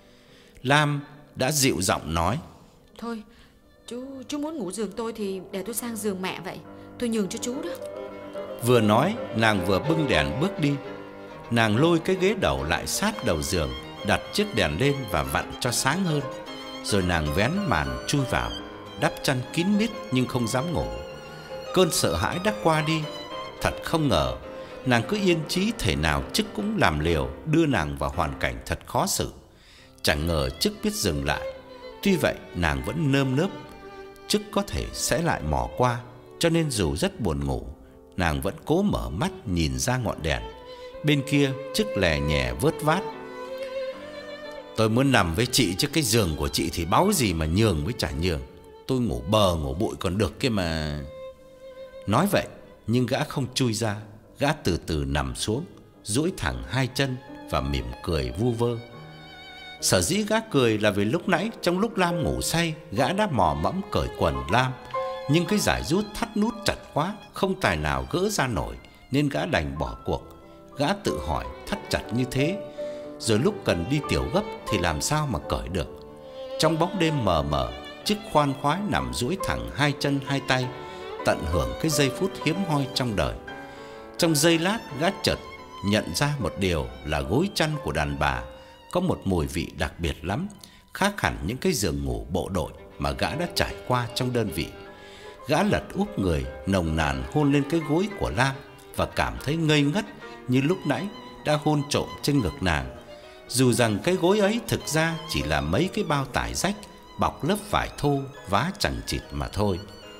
Lam đã dịu giọng nói:
Thôi, chú chú muốn ngủ giường tôi thì để tôi sang giường mẹ vậy, tôi nhường cho chú đó.
Vừa nói, nàng vừa bưng đèn bước đi. Nàng lôi cái ghế đầu lại sát đầu giường, đặt chiếc đèn lên và vặn cho sáng hơn. Rồi nàng vén màn chui vào, đắp chăn kín mít nhưng không dám ngủ. Cơn sợ hãi đã qua đi. Thật không ngờ, nàng cứ yên chí thể nào Chức cũng làm liều, đưa nàng vào hoàn cảnh thật khó xử. Chẳng ngờ Chức biết dừng lại. Tuy vậy nàng vẫn nơm nớp Chức có thể sẽ lại mò qua, cho nên dù rất buồn ngủ, nàng vẫn cố mở mắt nhìn ra ngọn đèn. Bên kia Chức lè nhè vớt vát: Tôi muốn nằm với chị chứ cái giường của chị thì báu gì mà nhường với chả nhường. Tôi ngủ bờ ngủ bụi còn được kia mà. Nói vậy nhưng gã không chui ra. Gã từ từ nằm xuống, duỗi thẳng hai chân và mỉm cười vu vơ. Sở dĩ gã cười là vì lúc nãy trong lúc Lam ngủ say, gã đã mò mẫm cởi quần Lam, nhưng cái giải rút thắt nút chặt quá, không tài nào gỡ ra nổi, nên gã đành bỏ cuộc. Gã tự hỏi thắt chặt như thế, rồi lúc cần đi tiểu gấp thì làm sao mà cởi được. Trong bóng đêm mờ mờ, Chức khoan khoái nằm duỗi thẳng hai chân hai tay, tận hưởng cái giây phút hiếm hoi trong đời. Trong giây lát, gã chợt nhận ra một điều là gối chăn của đàn bà có một mùi vị đặc biệt lắm, khác hẳn những cái giường ngủ bộ đội mà gã đã trải qua trong đơn vị. Gã lật úp người, nồng nàn hôn lên cái gối của Lam và cảm thấy ngây ngất như lúc nãy đã hôn trộm trên ngực nàng. Dù rằng cái gối ấy thực ra chỉ là mấy cái bao tải rách bọc lớp vải thô vá chằng chịt mà thôi.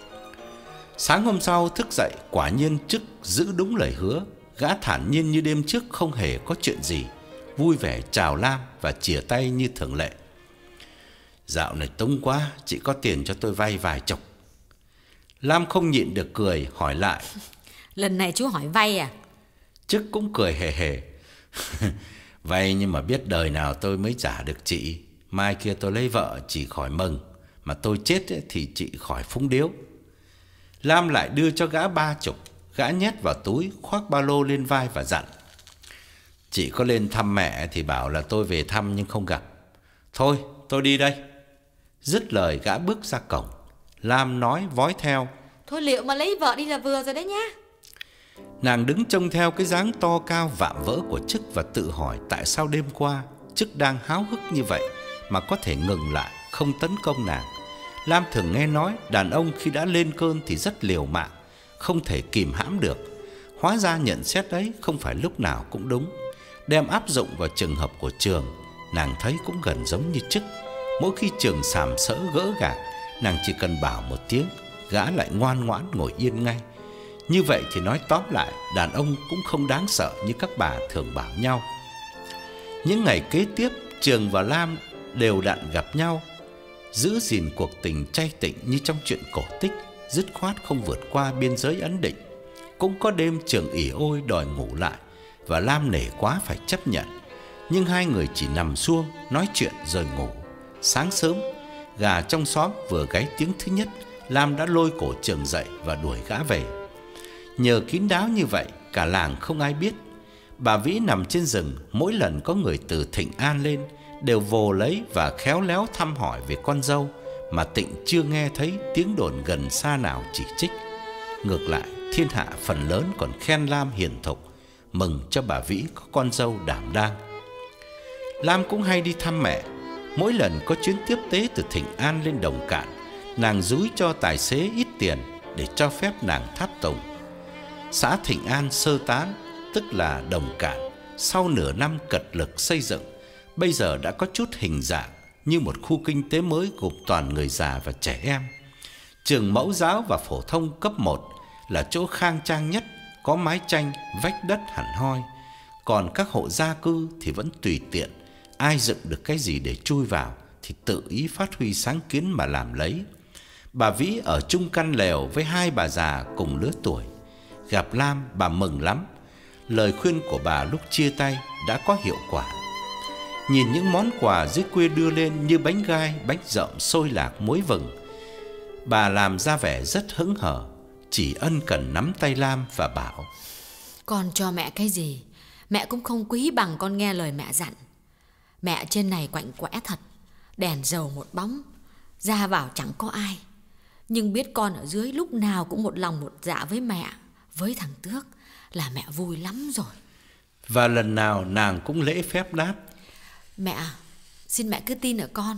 Sáng hôm sau thức dậy, quả nhiên Chức giữ đúng lời hứa. Gã thản nhiên như đêm trước không hề có chuyện gì, vui vẻ chào Lam và chìa tay như thường lệ. Dạo này túng quá, chị có tiền cho tôi vay vài chục. Lam không nhịn được cười, hỏi lại:
Lần này chú hỏi vay à?
Chức cũng cười hề hề: Vay nhưng mà biết đời nào tôi mới trả được chị. Mai kia tôi lấy vợ chị khỏi mừng, mà tôi chết thì chị khỏi phúng điếu. Lam lại đưa cho gã ba chục. Gã nhét vào túi, khoác ba lô lên vai và dặn: Chị có lên thăm mẹ thì bảo là tôi về thăm nhưng không gặp. Thôi tôi đi đây. Dứt lời gã bước ra cổng. Lam nói vói theo:
Thôi liệu mà lấy vợ đi là vừa rồi đấy nhá.
Nàng đứng trông theo cái dáng to cao vạm vỡ của Chức và tự hỏi tại sao đêm qua Chức đang háo hức như vậy mà có thể ngừng lại, không tấn công nàng. Lam thường nghe nói đàn ông khi đã lên cơn thì rất liều mạng, không thể kìm hãm được. Hóa ra nhận xét đấy không phải lúc nào cũng đúng. Đem áp dụng vào trường hợp của Trường, nàng thấy cũng gần giống như Chức. Mỗi khi Trường sàm sỡ gỡ gạc, nàng chỉ cần bảo một tiếng, gã lại ngoan ngoãn ngồi yên ngay. Như vậy thì nói tóm lại, đàn ông cũng không đáng sợ như các bà thường bảo nhau. Những ngày kế tiếp, Trường và Lam đều đặn gặp nhau. giữ gìn cuộc tình chay tịnh như trong truyện cổ tích, dứt khoát không vượt qua biên giới ấn định. Cũng có đêm Trường ỉ ôi đòi ngủ lại, và Lam nể quá phải chấp nhận. Nhưng hai người chỉ nằm suông nói chuyện rồi ngủ. Sáng sớm, gà trong xóm vừa gáy tiếng thứ nhất, Lam đã lôi cổ Trường dậy và đuổi gã về. Nhờ kín đáo như vậy, cả làng không ai biết. Bà Vĩ nằm trên rừng, mỗi lần có người từ Thịnh An lên đều vồ lấy và khéo léo thăm hỏi về con dâu, mà Tịnh chưa nghe thấy tiếng đồn gần xa nào chỉ trích. Ngược lại, thiên hạ phần lớn còn khen Lam hiền thục, mừng cho bà Vĩ có con dâu đảm đang. Lam cũng hay đi thăm mẹ. Mỗi lần có chuyến tiếp tế từ Thịnh An lên Đồng Cạn, nàng dúi cho tài xế ít tiền để cho phép nàng tháp tùng. Xã Thịnh An sơ tán, tức là Đồng Cạn, sau nửa năm cật lực xây dựng, bây giờ đã có chút hình dạng như một khu kinh tế mới gồm toàn người già và trẻ em. Trường mẫu giáo và phổ thông cấp một là chỗ khang trang nhất, có mái tranh, vách đất hẳn hoi. Còn các hộ gia cư thì vẫn tùy tiện, ai dựng được cái gì để chui vào thì tự ý phát huy sáng kiến mà làm lấy. Bà Vĩ ở chung căn lều với hai bà già cùng lứa tuổi. Gặp Lam, bà mừng lắm. Lời khuyên của bà lúc chia tay đã có hiệu quả. Nhìn những món quà dưới quê đưa lên như bánh gai, bánh dợm, xôi lạc, muối vừng, bà làm ra vẻ rất hững hờ, chỉ ân cần nắm tay Lam và bảo:
Con cho mẹ cái gì mẹ cũng không quý bằng con nghe lời mẹ dặn. Mẹ trên này quạnh quẽ thật, đèn dầu một bóng, ra vào chẳng có ai. Nhưng biết con ở dưới lúc nào cũng một lòng một dạ với mẹ, với thằng Tước, là mẹ vui lắm rồi.
Và lần nào nàng cũng lễ phép đáp:
Mẹ, xin mẹ cứ tin ở con.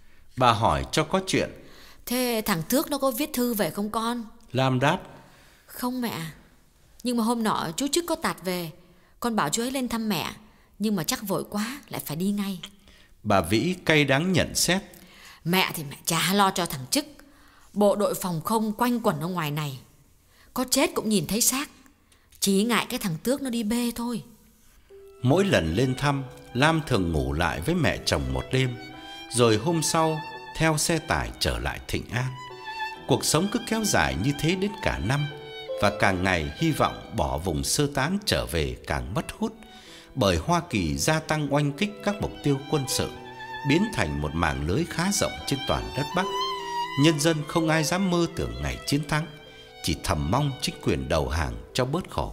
Bà hỏi cho có chuyện:
Thế thằng Tước nó có viết thư về không con?
Lam đáp:
Không mẹ, nhưng mà hôm nọ chú Chức có tạt về, con bảo chú ấy lên thăm mẹ, nhưng mà chắc vội quá lại phải đi ngay.
Bà Vĩ cay đắng nhận xét:
Mẹ thì mẹ chả lo cho thằng Chức. Bộ đội phòng không quanh quẩn ở ngoài này, có chết cũng nhìn thấy xác. Chỉ ngại cái thằng Tước nó đi bê thôi.
Mỗi lần lên thăm, Lam thường ngủ lại với mẹ chồng một đêm, rồi hôm sau theo xe tải trở lại Thịnh An. Cuộc sống cứ kéo dài như thế đến cả năm, và càng ngày hy vọng bỏ vùng sơ tán trở về càng mất hút, bởi Hoa Kỳ gia tăng oanh kích các mục tiêu quân sự, biến thành một mảng lưới khá rộng trên toàn đất Bắc. Nhân dân không ai dám mơ tưởng ngày chiến thắng, chỉ thầm mong chính quyền đầu hàng cho bớt khổ.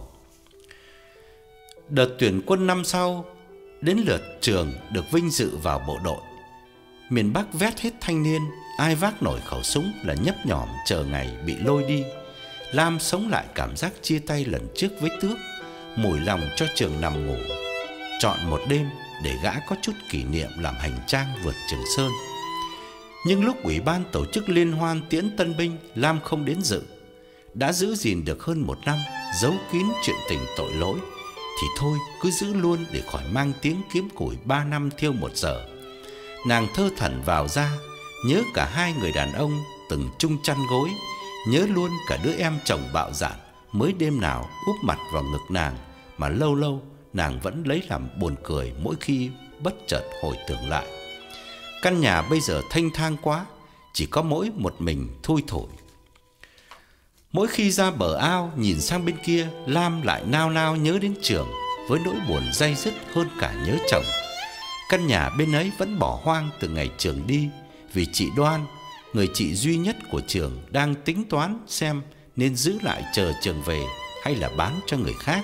Đợt tuyển quân năm sau, đến lượt Trường được vinh dự vào bộ đội. Miền Bắc vét hết thanh niên, ai vác nổi khẩu súng là nhấp nhổm chờ ngày bị lôi đi. Lam sống lại cảm giác chia tay lần trước với Tước, mủi lòng cho Trường nằm ngủ, chọn một đêm để gã có chút kỷ niệm làm hành trang vượt Trường Sơn. Nhưng lúc ủy ban tổ chức liên hoan tiễn tân binh, Lam không đến dự. Đã giữ gìn được hơn một năm, giấu kín chuyện tình tội lỗi, thì thôi cứ giữ luôn để khỏi mang tiếng kiếm củi ba năm thiêu một giờ. Nàng thơ thẩn vào ra, nhớ cả hai người đàn ông từng chung chăn gối, nhớ luôn cả đứa em chồng bạo dạn mới đêm nào úp mặt vào ngực nàng, mà lâu lâu nàng vẫn lấy làm buồn cười mỗi khi bất chợt hồi tưởng lại. Căn nhà bây giờ thênh thang quá, chỉ có mỗi một mình thui thổi. Mỗi khi ra bờ ao nhìn sang bên kia, Lam lại nao nao nhớ đến Trường, với nỗi buồn day dứt hơn cả nhớ chồng. Căn nhà bên ấy vẫn bỏ hoang từ ngày Trường đi, vì chị Đoan, người chị duy nhất của Trường, đang tính toán xem nên giữ lại chờ Trường về hay là bán cho người khác.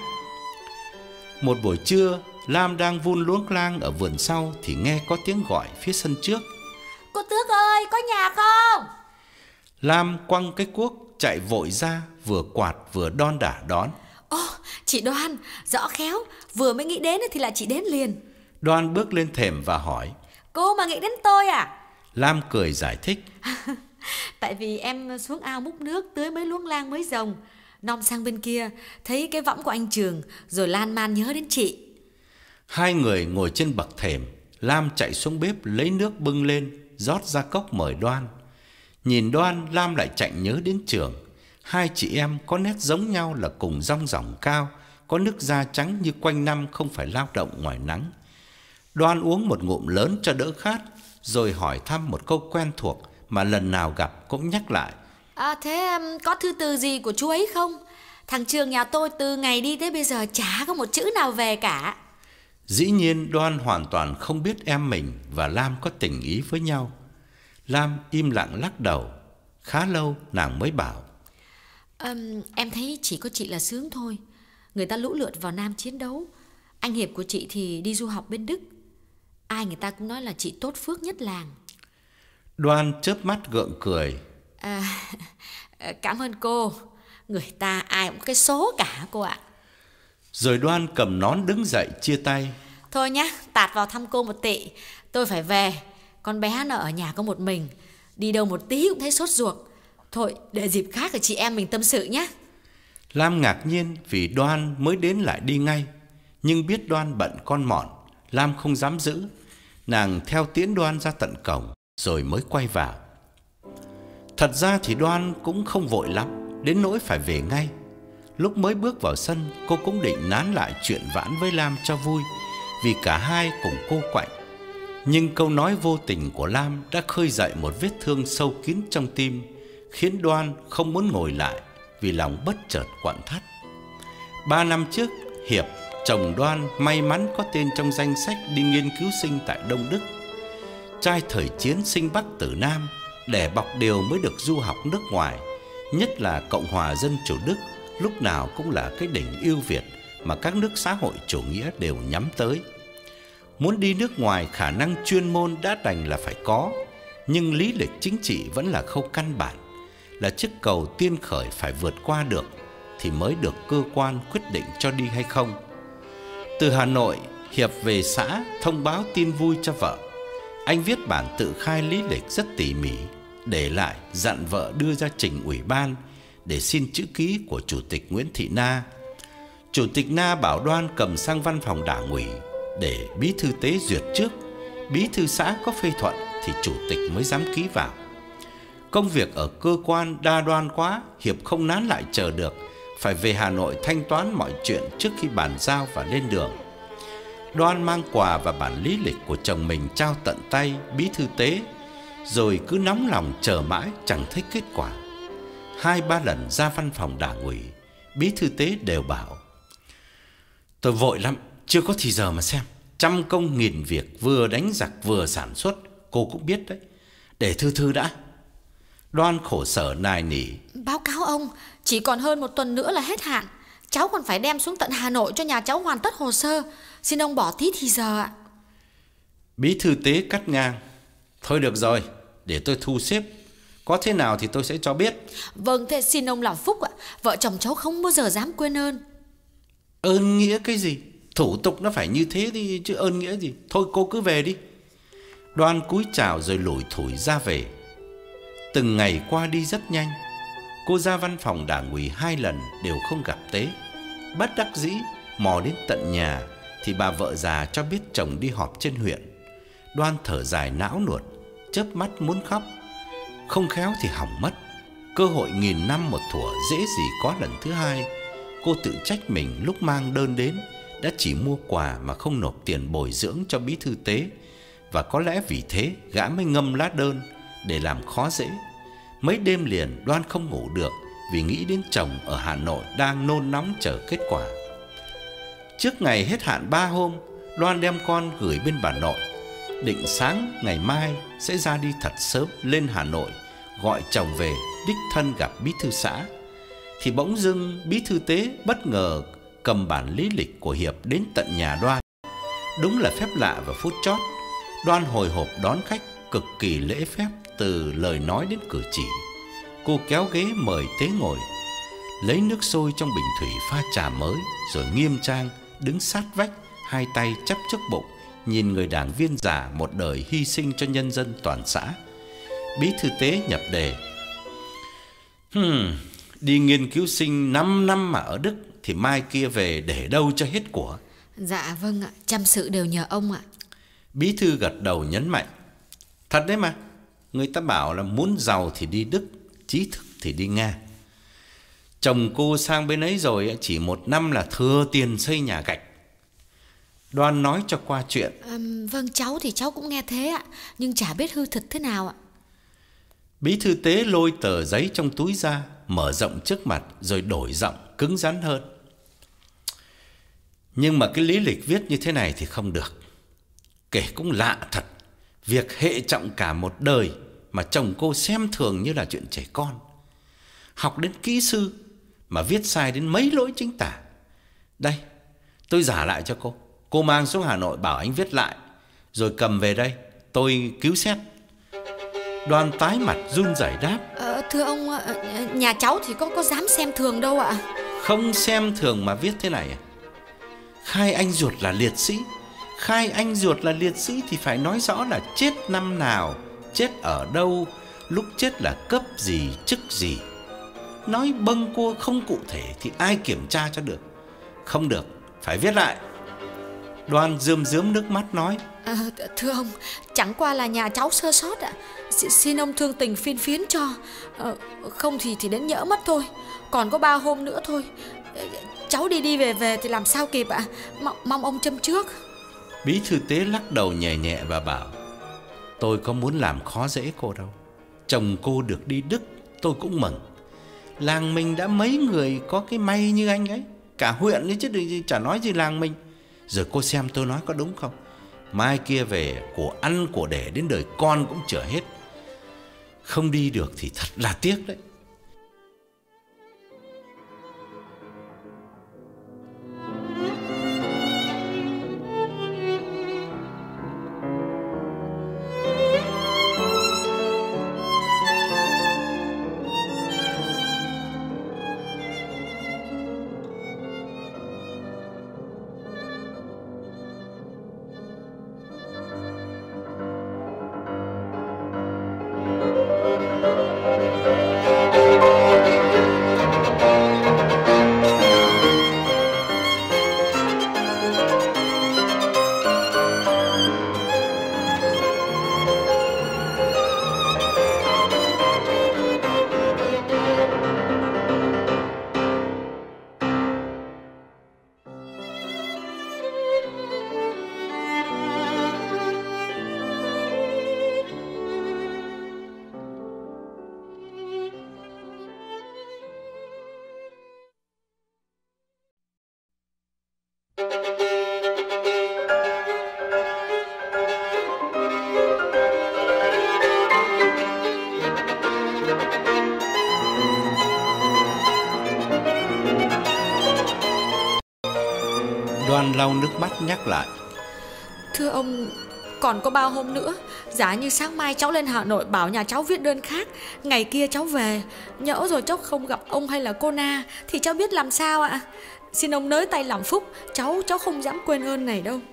Một buổi trưa, Lam đang vun luống lang ở vườn sau thì nghe có tiếng gọi phía sân trước:
Cô Tước ơi, có nhà không?
Lam quăng cái cuốc chạy vội ra, vừa quạt vừa đon đả đón:
Ồ, chị Đoan, rõ khéo, vừa mới nghĩ đến thì là chị đến liền.
Đoan bước lên thềm và hỏi:
Cô mà nghĩ đến tôi à?
Lam cười giải thích:
Tại vì em xuống ao múc nước tưới mấy luống lang mới rồng, nom sang bên kia thấy cái võng của anh Trường, rồi lan man nhớ đến chị.
Hai người ngồi trên bậc thềm, Lam chạy xuống bếp lấy nước bưng lên, rót ra cốc mời Đoan. Nhìn Đoan, Lam lại chạy nhớ đến Trường. Hai chị em có nét giống nhau là cùng rong ròng cao, có nước da trắng như quanh năm không phải lao động ngoài nắng. Đoan uống một ngụm lớn cho đỡ khát, rồi hỏi thăm một câu quen thuộc mà lần nào gặp cũng nhắc lại.
À, thế um, có thư từ gì của chú ấy không? Thằng Trường nhà tôi từ ngày đi tới bây giờ chả có một chữ nào về cả.
Dĩ nhiên Đoan hoàn toàn không biết em mình và Lam có tình ý với nhau. Lam im lặng lắc đầu. Khá lâu nàng mới bảo:
um, Em thấy chỉ có chị là sướng thôi. Người ta lũ lượt vào Nam chiến đấu. Anh Hiệp của chị thì đi du học bên Đức. Ai người ta cũng nói là chị tốt phước nhất làng.
Đoan chớp mắt gượng cười.
À, cảm ơn cô. Người ta ai cũng có cái số cả cô ạ.
Rồi Đoan cầm nón đứng dậy chia tay.
Thôi nhá, tạt vào thăm cô một tị. Tôi phải về. Con bé nó ở nhà có một mình. Đi đâu một tí cũng thấy sốt ruột. Thôi để dịp khác thì chị em mình tâm sự nhé.
Lam ngạc nhiên vì Đoan mới đến lại đi ngay. Nhưng biết Đoan bận con mọn, Lam không dám giữ. Nàng theo tiễn Đoan ra tận cổng rồi mới quay vào. Thật ra thì Đoan cũng không vội lắm, đến nỗi phải về ngay. Lúc mới bước vào sân, cô cũng định nán lại chuyện vãn với Lam cho vui, vì cả hai cùng cô quạnh. Nhưng câu nói vô tình của Lam đã khơi dậy một vết thương sâu kín trong tim, khiến Đoan không muốn ngồi lại vì lòng bất chợt quặn thắt. Ba năm trước, Hiệp, chồng Đoan, may mắn có tên trong danh sách đi nghiên cứu sinh tại Đông Đức. Trai thời chiến sinh Bắc tử Nam, để bọc điều mới được du học nước ngoài, nhất là Cộng hòa Dân chủ Đức, lúc nào cũng là cái đỉnh ưu việt mà các nước xã hội chủ nghĩa đều nhắm tới. Muốn đi nước ngoài, khả năng chuyên môn đã đành là phải có, nhưng lý lịch chính trị vẫn là khâu căn bản, là chiếc cầu tiên khởi phải vượt qua được thì mới được cơ quan quyết định cho đi hay không. Từ Hà Nội, Hiệp về xã thông báo tin vui cho vợ. Anh viết bản tự khai lý lịch rất tỉ mỉ, để lại dặn vợ đưa ra trình ủy ban để xin chữ ký của Chủ tịch Nguyễn Thị Na. Chủ tịch Na bảo Đoan cầm sang văn phòng đảng ủy để bí thư tế duyệt trước. Bí thư xã có phê thuận thì chủ tịch mới dám ký vào. Công việc ở cơ quan đa đoan quá, Hiệp không nán lại chờ được, phải về Hà Nội thanh toán mọi chuyện trước khi bàn giao và lên đường. Đoan mang quà và bản lý lịch của chồng mình trao tận tay bí thư tế, rồi cứ nóng lòng chờ mãi chẳng thấy kết quả. Hai ba lần ra văn phòng đảng ủy, bí thư tế đều bảo: tôi vội lắm, chưa có thì giờ mà xem. Trăm công nghìn việc, vừa đánh giặc vừa sản xuất, cô cũng biết đấy. Để thư thư đã. Đoan khổ sở nài nỉ:
Báo cáo ông, chỉ còn hơn một tuần nữa là hết hạn. Cháu còn phải đem xuống tận Hà Nội cho nhà cháu hoàn tất hồ sơ. Xin ông bỏ tí thì giờ ạ.
Bí thư tế cắt ngang: thôi được rồi, để tôi thu xếp. Có thế nào thì tôi sẽ cho biết.
Vâng, thế xin ông làm phúc ạ. Vợ chồng cháu không bao giờ dám quên ơn.
Ơn nghĩa cái gì? Thủ tục nó phải như thế đi chứ ơn nghĩa gì. Thôi cô cứ về đi. Đoan cúi chào rồi lủi thủi ra về. Từng ngày qua đi rất nhanh. Cô ra văn phòng đảng ủy hai lần đều không gặp Tế. Bất đắc dĩ mò đến tận nhà thì bà vợ già cho biết chồng đi họp trên huyện. Đoan thở dài não nuột, chớp mắt muốn khóc. Không khéo thì hỏng mất. Cơ hội nghìn năm một thuở dễ gì có lần thứ hai. Cô tự trách mình lúc mang đơn đến đã chỉ mua quà mà không nộp tiền bồi dưỡng cho bí thư tế, và có lẽ vì thế gã mới ngâm lá đơn để làm khó dễ. Mấy đêm liền Đoan không ngủ được vì nghĩ đến chồng ở Hà Nội đang nôn nóng chờ kết quả. Trước ngày hết hạn ba hôm, Đoan đem con gửi bên bà nội, định sáng ngày mai sẽ ra đi thật sớm lên Hà Nội gọi chồng về đích thân gặp bí thư xã. Thì bỗng dưng bí thư tế bất ngờ cầm bản lý lịch của Hiệp đến tận nhà Đoan. Đúng là phép lạ và phút chót. Đoan hồi hộp đón khách cực kỳ lễ phép từ lời nói đến cử chỉ. Cô kéo ghế mời Tế ngồi, lấy nước sôi trong bình thủy pha trà mới, rồi nghiêm trang đứng sát vách, hai tay chắp trước bụng, nhìn người đảng viên già một đời hy sinh cho nhân dân toàn xã. Bí thư Tế nhập đề: Hmm, đi nghiên cứu sinh năm năm mà ở Đức thì mai kia về để đâu cho hết của.
Dạ vâng ạ, trăm sự đều nhờ ông ạ.
Bí thư gật đầu nhấn mạnh: thật đấy mà, người ta bảo là muốn giàu thì đi Đức, trí thức thì đi Nga. Chồng cô sang bên ấy rồi chỉ một năm là thừa tiền xây nhà gạch. Đoan nói cho qua chuyện.
À, vâng, cháu thì cháu cũng nghe thế ạ, nhưng chả biết hư thực thế nào ạ.
Bí thư Tế lôi tờ giấy trong túi ra, mở rộng trước mặt rồi đổi giọng cứng rắn hơn. Nhưng mà cái lý lịch viết như thế này thì không được. Kể cũng lạ thật, việc hệ trọng cả một đời mà chồng cô xem thường như là chuyện trẻ con. Học đến kỹ sư mà viết sai đến mấy lỗi chính tả. Đây, tôi giả lại cho cô. Cô mang xuống Hà Nội bảo anh viết lại, rồi cầm về đây, tôi cứu xét. Đoan tái mặt run rẩy đáp.
Ờ, thưa ông, nhà cháu thì có có dám xem thường đâu ạ.
Không xem thường mà viết thế này à? Khai anh ruột là liệt sĩ. Khai anh ruột là liệt sĩ thì phải nói rõ là chết năm nào, chết ở đâu, lúc chết là cấp gì, chức gì. Nói bâng cua không cụ thể thì ai kiểm tra cho được. Không được, phải viết lại. Đoan rơm rớm nước mắt nói.
À, thưa ông, chẳng qua là nhà cháu sơ sót ạ. X- Xin ông thương tình phiên phiến cho. à, Không thì thì đến nhỡ mất thôi. Còn có ba hôm nữa thôi. Cháu đi đi về về thì làm sao kịp ạ. M- Mong ông châm trước.
Bí thư Tế lắc đầu nhẹ nhẹ và bảo. Tôi có muốn làm khó dễ cô đâu. Chồng cô được đi Đức tôi cũng mừng. Làng mình đã mấy người có cái may như anh ấy. Cả huyện ấy chứ chả nói gì làng mình. Rồi cô xem tôi nói có đúng không? Mai kia về của ăn của để đến đời con cũng chữa hết. Không đi được thì thật là tiếc đấy. Đoan lau nước mắt nhắc lại.
Thưa ông, còn có bao hôm nữa. Giả như sáng mai cháu lên Hà Nội bảo nhà cháu viết đơn khác, ngày kia cháu về, nhỡ rồi cháu không gặp ông hay là cô Na thì cháu biết làm sao ạ. Xin ông nới tay làm phúc. Cháu cháu không dám quên ơn này đâu.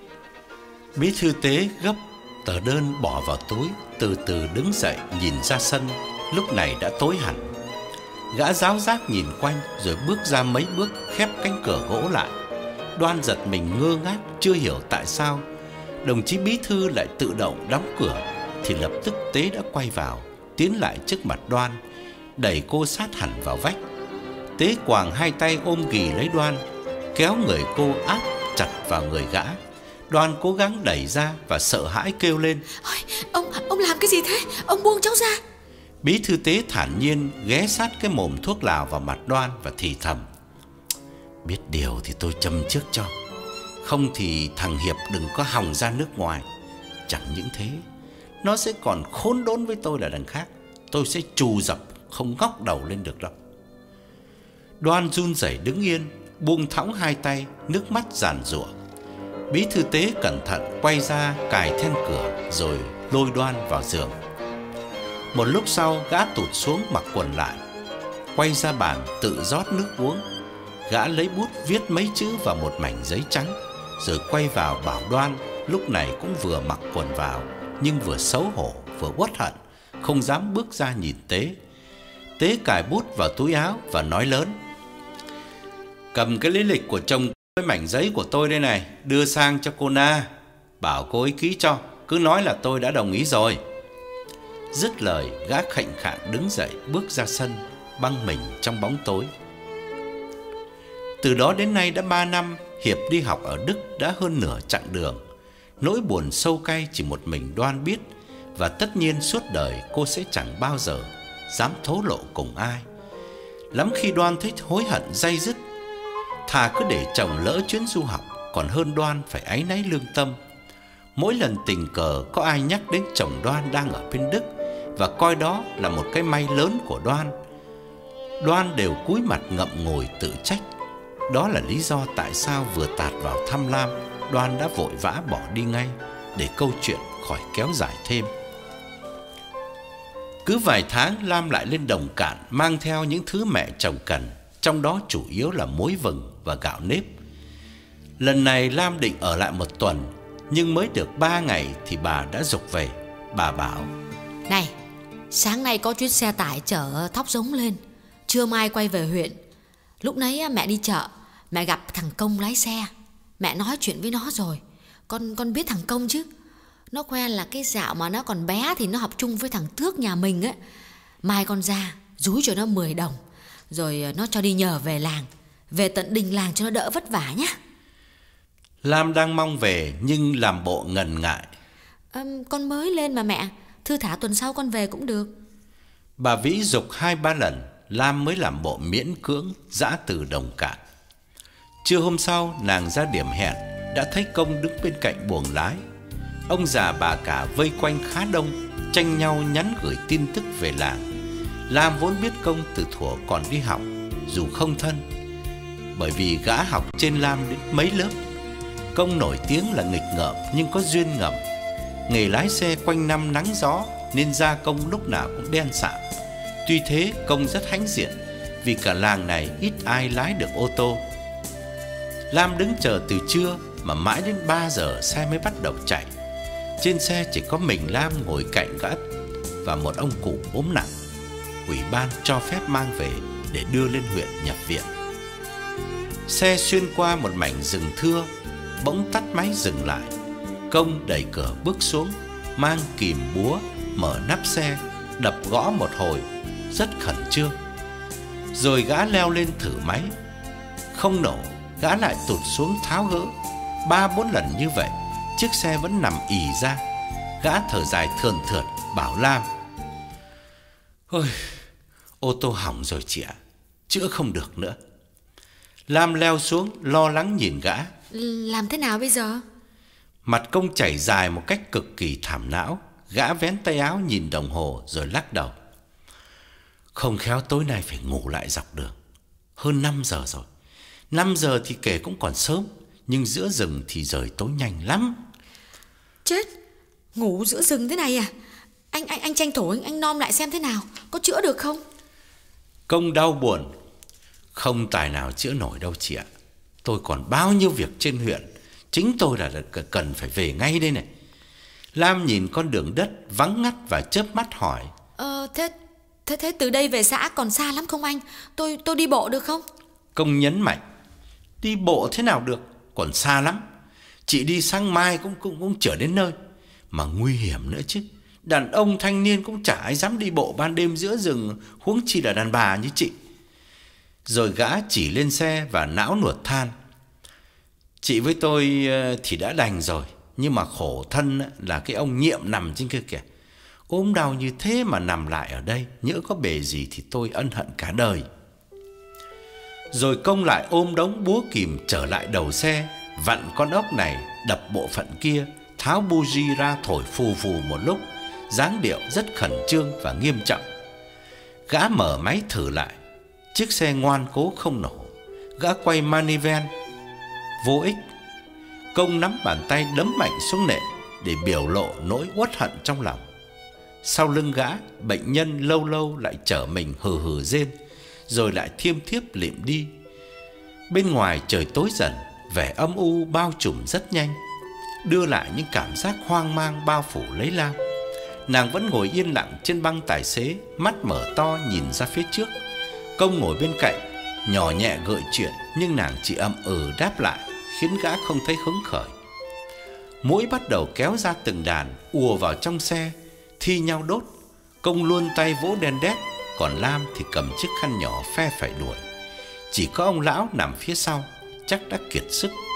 Bí thư Tế gấp tờ đơn bỏ vào túi, từ từ đứng dậy nhìn ra sân. Lúc này đã tối hẳn. Gã giáo giác nhìn quanh rồi bước ra mấy bước, khép cánh cửa gỗ lại. Đoan giật mình ngơ ngác, chưa hiểu tại sao đồng chí bí thư lại tự động đóng cửa. Thì lập tức Tế đã quay vào, tiến lại trước mặt Đoan, đẩy cô sát hẳn vào vách. Tế quàng hai tay ôm ghì lấy Đoan, kéo người cô áp chặt vào người gã. Đoan cố gắng đẩy ra và sợ hãi kêu lên.
Ôi, ông, ông làm cái gì thế? Ông buông cháu ra.
Bí thư Tế thản nhiên ghé sát cái mồm thuốc lào vào mặt Đoan và thì thầm. Biết điều thì tôi châm trước cho. Không thì thằng Hiệp đừng có hòng ra nước ngoài. Chẳng những thế, nó sẽ còn khốn đốn với tôi là đằng khác. Tôi sẽ trù dập, không ngóc đầu lên được đâu. Đoan run rẩy đứng yên, buông thõng hai tay, nước mắt giàn giụa. Bí thư Tế cẩn thận quay ra cài then cửa rồi lôi Đoan vào giường. Một lúc sau gã tụt xuống mặc quần lại, quay ra bàn tự rót nước uống. Gã lấy bút viết mấy chữ vào một mảnh giấy trắng, rồi quay vào bảo Đoan, lúc này cũng vừa mặc quần vào, nhưng vừa xấu hổ vừa uất hận, không dám bước ra nhìn Tế. Tế cài bút vào túi áo và nói lớn. Cầm cái lý lịch của chồng với mảnh giấy của tôi đây này, đưa sang cho cô Na, bảo cô ấy ký cho, cứ nói là tôi đã đồng ý rồi. Dứt lời, gã khệnh khạng đứng dậy bước ra sân, băng mình trong bóng tối. Từ đó đến nay đã ba năm, Hiệp đi học ở Đức đã hơn nửa chặng đường. Nỗi buồn sâu cay chỉ một mình Đoan biết, và tất nhiên suốt đời cô sẽ chẳng bao giờ dám thổ lộ cùng ai. Lắm khi Đoan thấy hối hận day dứt. Thà cứ để chồng lỡ chuyến du học còn hơn Đoan phải áy náy lương tâm. Mỗi lần tình cờ có ai nhắc đến chồng Đoan đang ở bên Đức và coi đó là một cái may lớn của Đoan, Đoan đều cúi mặt ngậm ngùi tự trách. Đó là lý do tại sao vừa tạt vào thăm Lam, Đoan đã vội vã bỏ đi ngay để câu chuyện khỏi kéo dài thêm. Cứ vài tháng Lam lại lên Đồng Cạn mang theo những thứ mẹ chồng cần, trong đó chủ yếu là muối vừng và gạo nếp. Lần này Lam định ở lại một tuần, nhưng mới được ba ngày thì bà đã giục về. Bà bảo:
Này, sáng nay có chuyến xe tải chở thóc giống lên, trưa mai quay về huyện. Lúc nãy mẹ đi chợ, mẹ gặp thằng Công lái xe. Mẹ nói chuyện với nó rồi. Con con biết thằng Công chứ. Nó quen là cái dạo mà nó còn bé thì nó học chung với thằng Tước nhà mình á. Mai con ra dúi cho nó mười đồng, rồi nó cho đi nhờ về làng, về tận đình làng cho nó đỡ vất vả nhá.
Lam đang mong về nhưng làm bộ ngần ngại.
à, Con mới lên mà mẹ, thư thả tuần sau con về cũng được.
Bà Vĩ giục hai ba lần, Lam mới làm bộ miễn cưỡng dã từ Đồng Cạn. Trưa hôm sau, nàng ra điểm hẹn đã thấy Công đứng bên cạnh buồng lái. Ông già bà cả vây quanh khá đông, tranh nhau nhắn gửi tin tức về làng. Lam vốn biết Công từ thuở còn đi học, dù không thân, bởi vì gã học trên Lam đến mấy lớp. Công nổi tiếng là nghịch ngợm nhưng có duyên ngầm. Nghề lái xe quanh năm nắng gió nên da Công lúc nào cũng đen sạm. Tuy thế Công rất hãnh diện, vì cả làng này ít ai lái được ô tô. Lam đứng chờ từ trưa mà mãi đến ba giờ xe mới bắt đầu chạy. Trên xe chỉ có mình Lam ngồi cạnh gã và một ông cụ ốm nặng. Ủy ban cho phép mang về để đưa lên huyện nhập viện. Xe xuyên qua một mảnh rừng thưa, bỗng tắt máy dừng lại. Công đẩy cửa bước xuống, mang kìm búa, mở nắp xe, đập gõ một hồi, rất khẩn trương. Rồi gã leo lên thử máy. Không nổ, gã lại tụt xuống tháo gỡ. Ba bốn lần như vậy, chiếc xe vẫn nằm ì ra. Gã thở dài thườn thượt bảo Lam: Ôi, ô tô hỏng rồi chị ạ, chữa không được nữa. Lam leo xuống lo lắng nhìn gã.
Làm thế nào bây giờ?
Mặt Công chảy dài một cách cực kỳ thảm não. Gã vén tay áo nhìn đồng hồ rồi lắc đầu. Không khéo tối nay phải ngủ lại dọc đường. Hơn năm giờ rồi. Năm giờ thì kể cũng còn sớm, nhưng giữa rừng thì trời tối nhanh lắm.
Chết, ngủ giữa rừng thế này à? Anh anh anh tranh thủ anh anh nom lại xem thế nào, có chữa được không?
Công đau buồn. Không tài nào chữa nổi đâu chị ạ. Tôi còn bao nhiêu việc trên huyện, chính tôi là cần phải về ngay đây này. Lam nhìn con đường đất vắng ngắt và chớp mắt hỏi:
Ờ thế thế thế từ đây về xã còn xa lắm không anh? Tôi tôi đi bộ được không?
Công nhấn mạnh: Đi bộ thế nào được, còn xa lắm. Chị đi sáng mai cũng cũng cũng chở đến nơi, mà nguy hiểm nữa chứ. Đàn ông thanh niên cũng chả ai dám đi bộ ban đêm giữa rừng, huống chi là đàn bà như chị. Rồi gã chỉ lên xe và não nuột than: Chị với tôi thì đã đành rồi, nhưng mà khổ thân là cái ông Nhiệm nằm trên kia kìa. Ốm đau như thế mà nằm lại ở đây, nhỡ có bề gì thì tôi ân hận cả đời. Rồi Công lại ôm đống búa kìm trở lại đầu xe, vặn con ốc này, đập bộ phận kia, tháo buji ra thổi phù phù một lúc, dáng điệu rất khẩn trương và nghiêm trọng. Gã mở máy thử lại, chiếc xe ngoan cố không nổ. Gã quay maniven, vô ích. Công nắm bàn tay đấm mạnh xuống nệm để biểu lộ nỗi uất hận trong lòng. Sau lưng gã, bệnh nhân lâu lâu lại trở mình hừ hừ rên, rồi lại thiêm thiếp lịm đi. Bên ngoài trời tối dần, vẻ âm u bao trùm rất nhanh, đưa lại những cảm giác hoang mang bao phủ lấy Lam. Nàng vẫn ngồi yên lặng trên băng tài xế, mắt mở to nhìn ra phía trước. Công ngồi bên cạnh, nhỏ nhẹ gợi chuyện, nhưng nàng chỉ ậm ừ đáp lại, khiến gã không thấy hứng khởi. Muỗi bắt đầu kéo ra từng đàn, ùa vào trong xe, thi nhau đốt. Công luôn tay vỗ đen đét, còn Lam thì cầm chiếc khăn nhỏ phe phải đuổi. Chỉ có ông lão nằm phía sau, chắc đã kiệt sức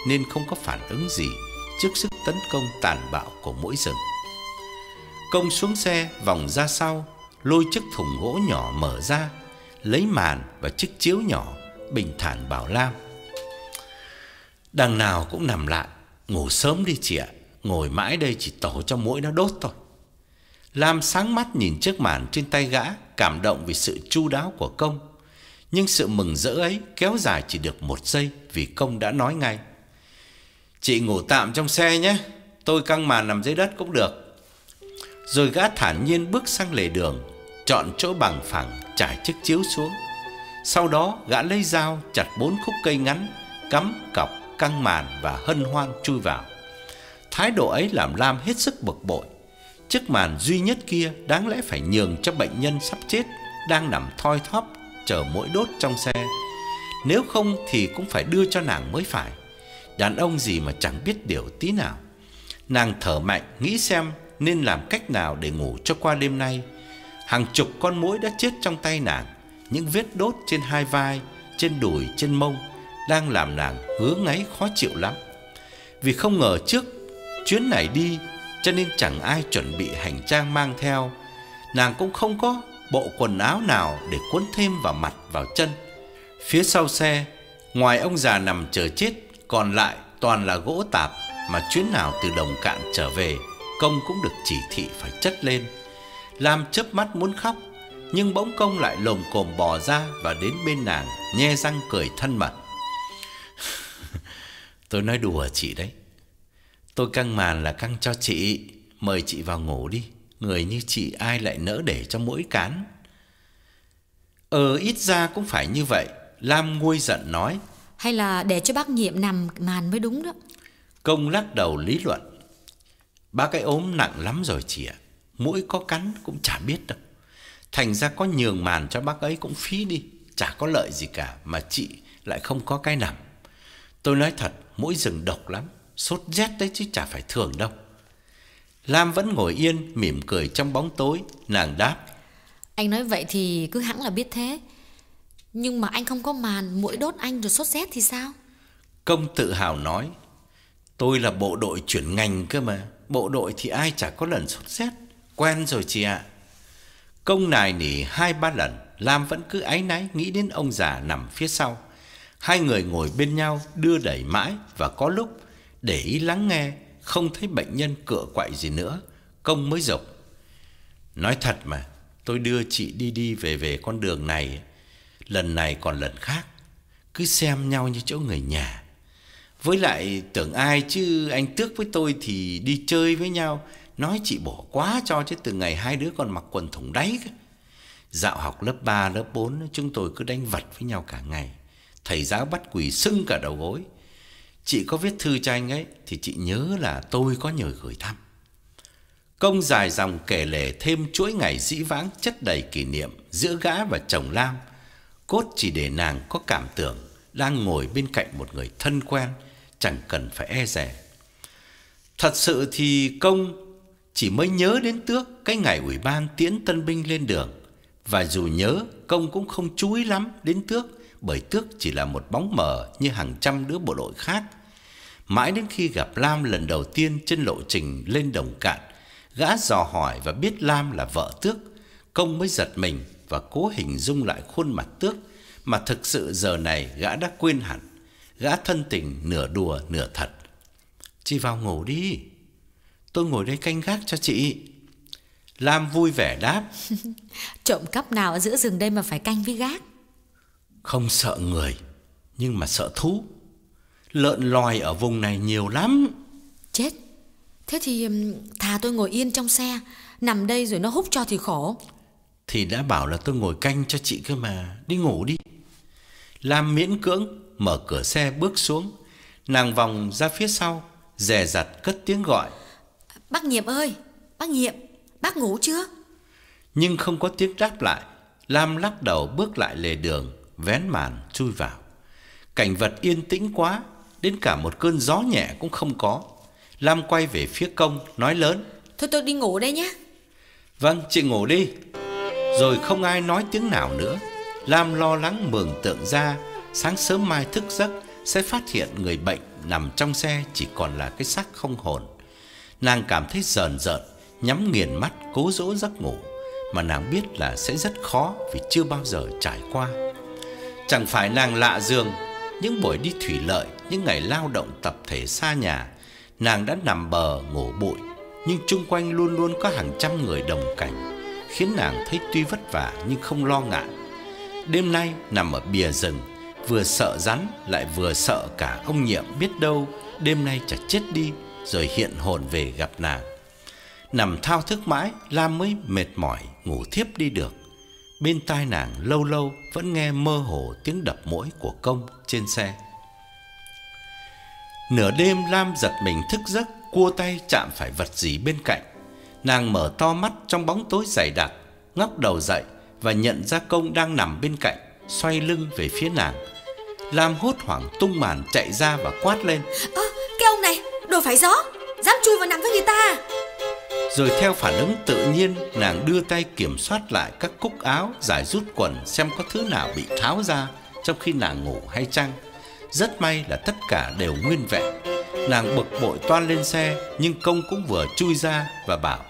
nên không có phản ứng gì trước sức tấn công tàn bạo của muỗi rừng. Công xuống xe, vòng ra sau, lôi chiếc thùng gỗ nhỏ mở ra, lấy màn và chiếc chiếu nhỏ, bình thản bảo Lam: "Đằng nào cũng nằm lại, ngủ sớm đi chị ạ, ngồi mãi đây chỉ tổ cho muỗi nó đốt thôi." Lam sáng mắt nhìn chiếc màn trên tay gã, cảm động vì sự chu đáo của Công. Nhưng sự mừng rỡ ấy kéo dài chỉ được một giây, vì Công đã nói ngay: "Chị ngủ tạm trong xe nhé, tôi căng màn nằm dưới đất cũng được." Rồi gã thản nhiên bước sang lề đường, chọn chỗ bằng phẳng trải chiếc chiếu xuống. Sau đó gã lấy dao chặt bốn khúc cây ngắn, cắm cọc, căng màn và hân hoan chui vào. Thái độ ấy làm Lam hết sức bực bội. Chiếc màn duy nhất kia đáng lẽ phải nhường cho bệnh nhân sắp chết đang nằm thoi thóp chờ muỗi đốt trong xe. Nếu không thì cũng phải đưa cho nàng mới phải. Đàn ông gì mà chẳng biết điều tí nào. Nàng thở mạnh nghĩ xem nên làm cách nào để ngủ cho qua đêm nay. Hàng chục con muỗi đã chết trong tay nàng. Những vết đốt trên hai vai, trên đùi, trên mông đang làm nàng ngứa ngáy khó chịu lắm. Vì không ngờ trước chuyến này đi, cho nên chẳng ai chuẩn bị hành trang mang theo. Nàng cũng không có bộ quần áo nào để quấn thêm vào mặt vào chân. Phía sau xe, ngoài ông già nằm chờ chết, còn lại toàn là gỗ tạp mà chuyến nào từ Đồng Cạn trở về, Công cũng được chỉ thị phải chất lên. Lam chớp mắt muốn khóc, nhưng bỗng Công lại lồm cồm bò ra và đến bên nàng, nhe răng cười thân mật: "Tôi nói đùa chị đấy. Tôi căng màn là căng cho chị, mời chị vào ngủ đi. Người như chị ai lại nỡ để cho muỗi cắn." Ờ ít ra cũng phải như vậy, Lam nguôi giận nói.
Hay là để cho bác Nhiệm nằm màn mới đúng đó.
Công lắc đầu lý luận: "Bác ấy ốm nặng lắm rồi chị ạ, muỗi có cắn cũng chả biết đâu. Thành ra có nhường màn cho bác ấy cũng phí đi, chả có lợi gì cả, mà chị lại không có cái nằm. Tôi nói thật, muỗi rừng độc lắm, sốt rét đấy chứ chả phải thường đâu." Lam vẫn ngồi yên mỉm cười trong bóng tối. Nàng đáp:
"Anh nói vậy thì cứ hẵng là biết thế. Nhưng mà anh không có màn, muỗi đốt anh rồi sốt rét thì sao?"
Công tự hào nói: "Tôi là bộ đội chuyển ngành cơ mà, bộ đội thì ai chả có lần sốt rét, quen rồi chị ạ." Công nài nỉ hai ba lần, Lam vẫn cứ áy náy nghĩ đến ông già nằm phía sau. Hai người ngồi bên nhau đưa đẩy mãi, và có lúc để ý lắng nghe, không thấy bệnh nhân cựa quậy gì nữa, Công mới giục: "Nói thật mà, tôi đưa chị đi đi về về con đường này, lần này còn lần khác, cứ xem nhau như chỗ người nhà. Với lại tưởng ai chứ anh Tước với tôi thì đi chơi với nhau, nói chị bỏ quá cho chứ từ ngày hai đứa còn mặc quần thủng đáy cơ. Dạo học lớp ba, lớp bốn chúng tôi cứ đánh vật với nhau cả ngày. Thầy giáo bắt quỳ sưng cả đầu gối. Chị có viết thư cho anh ấy thì chị nhớ là tôi có nhờ gửi thăm." Công dài dòng kể lể thêm chuỗi ngày dĩ vãng chất đầy kỷ niệm giữa gã và chồng Lam, cốt chỉ để nàng có cảm tưởng đang ngồi bên cạnh một người thân quen, chẳng cần phải e dè. Thật sự thì Công chỉ mới nhớ đến Tước cái ngày ủy ban tiễn tân binh lên đường. Và dù nhớ, Công cũng không chú ý lắm đến Tước, bởi Tước chỉ là một bóng mờ như hàng trăm đứa bộ đội khác. Mãi đến khi gặp Lam lần đầu tiên trên lộ trình lên Đồng Cạn, gã dò hỏi và biết Lam là vợ Tước, Công mới giật mình và cố hình dung lại khuôn mặt Tước, mà thực sự giờ này gã đã quên hẳn. Gã thân tình nửa đùa nửa thật: "Chị vào ngủ đi, tôi ngồi đây canh gác cho chị." Lam vui vẻ đáp:
"Trộm cắp nào ở giữa rừng đây mà phải canh với gác?"
"Không sợ người, nhưng mà sợ thú. Lợn lòi ở vùng này nhiều lắm."
"Chết, thế thì thà tôi ngồi yên trong xe, nằm đây rồi nó húc cho thì khổ."
"Thì đã bảo là tôi ngồi canh cho chị cơ mà, đi ngủ đi." Lam miễn cưỡng mở cửa xe bước xuống. Nàng vòng ra phía sau, dè dặt cất tiếng gọi:
"Bác Nhiệm ơi, bác Nhiệm, bác ngủ chưa?"
Nhưng không có tiếng đáp lại. Lam lắc đầu bước lại lề đường, vén màn chui vào. Cảnh vật yên tĩnh quá, đến cả một cơn gió nhẹ cũng không có. Lam quay về phía Công nói lớn:
"Thôi tôi đi ngủ đây nhé."
"Vâng, chị ngủ đi." Rồi không ai nói tiếng nào nữa. Lam lo lắng mường tượng ra sáng sớm mai thức giấc, sẽ phát hiện người bệnh nằm trong xe chỉ còn là cái xác không hồn. Nàng cảm thấy rờn rợn, nhắm nghiền mắt cố dỗ giấc ngủ, mà nàng biết là sẽ rất khó vì chưa bao giờ trải qua. Chẳng phải nàng lạ giường, những buổi đi thủy lợi, những ngày lao động tập thể xa nhà, nàng đã nằm bờ ngủ bụi, nhưng chung quanh luôn luôn có hàng trăm người đồng cảnh, khiến nàng thấy tuy vất vả nhưng không lo ngại. Đêm nay nằm ở bìa rừng, vừa sợ rắn lại vừa sợ cả ông Nhiệm biết đâu đêm nay chả chết đi rồi hiện hồn về gặp nàng. Nằm thao thức mãi, Lam mới mệt mỏi ngủ thiếp đi được. Bên tai nàng lâu lâu vẫn nghe mơ hồ tiếng đập mũi của Công trên xe. Nửa đêm Lam giật mình thức giấc, cua tay chạm phải vật gì bên cạnh. Nàng mở to mắt trong bóng tối dày đặc, ngóc đầu dậy và nhận ra Công đang nằm bên cạnh, xoay lưng về phía nàng. Lam hốt hoảng tung màn chạy ra và quát lên:
Ơ, cái ông này, đồ phải gió, dám chui vào nằm với người ta.
Rồi theo phản ứng tự nhiên, nàng đưa tay kiểm soát lại các cúc áo, giải rút quần xem có thứ nào bị tháo ra trong khi nàng ngủ hay chăng. Rất may là tất cả đều nguyên vẹn. Nàng bực bội toan lên xe, nhưng Công cũng vừa chui ra và bảo: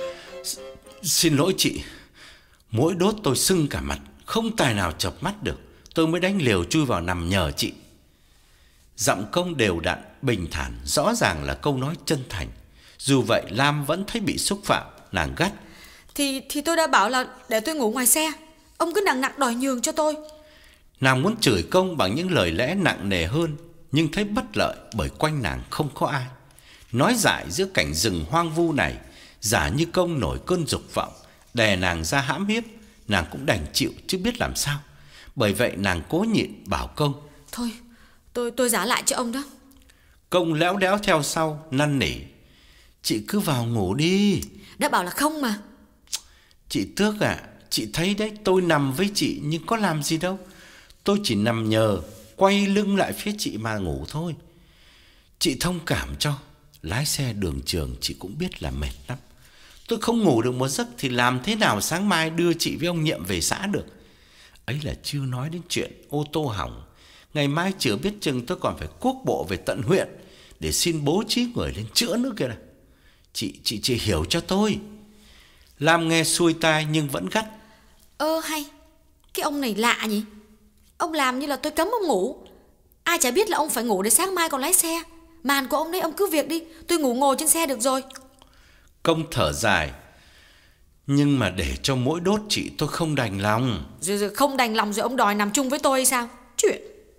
Xin lỗi chị, mũi đốt tôi sưng cả mặt, không tài nào chợp mắt được, tôi mới đánh liều chui vào nằm nhờ chị. Giọng Công đều đặn, bình thản, rõ ràng là câu nói chân thành. Dù vậy Lam vẫn thấy bị xúc phạm. Nàng gắt:
Thì thì tôi đã bảo là để tôi ngủ ngoài xe, ông cứ nặng nặng đòi nhường cho tôi.
Nàng muốn chửi Công bằng những lời lẽ nặng nề hơn, nhưng thấy bất lợi bởi quanh nàng không có ai. Nói dại giữa cảnh rừng hoang vu này, giả như Công nổi cơn dục vọng đè nàng ra hãm hiếp, nàng cũng đành chịu chứ biết làm sao. Bởi vậy nàng cố nhịn bảo Công:
Thôi, tôi tôi giả lại cho ông đó.
Công léo đéo theo sau năn nỉ: Chị cứ vào ngủ đi.
Đã bảo là không mà.
Chị Tước à, chị thấy đấy, tôi nằm với chị nhưng có làm gì đâu. Tôi chỉ nằm nhờ, quay lưng lại phía chị mà ngủ thôi. Chị thông cảm cho. Lái xe đường trường chị cũng biết là mệt lắm. Tôi không ngủ được một giấc thì làm thế nào sáng mai đưa chị với ông Nhiệm về xã được. Ấy là chưa nói đến chuyện ô tô hỏng. Ngày mai chưa biết chừng tôi còn phải cuốc bộ về tận huyện để xin bố trí người lên chữa nữa kìa. Chị, chị, chị hiểu cho tôi. Lam nghe xuôi tai nhưng vẫn gắt:
Ơ hay, cái ông này lạ nhỉ. Ông làm như là tôi cấm ông ngủ. Ai chả biết là ông phải ngủ để sáng mai còn lái xe. Màn của ông đấy, ông cứ việc đi, tôi ngủ ngồi trên xe được rồi.
Công thở dài: Nhưng mà để cho mũi đốt chị tôi không đành lòng.
Rồi, rồi không đành lòng rồi ông đòi nằm chung với tôi hay sao? Chuyện.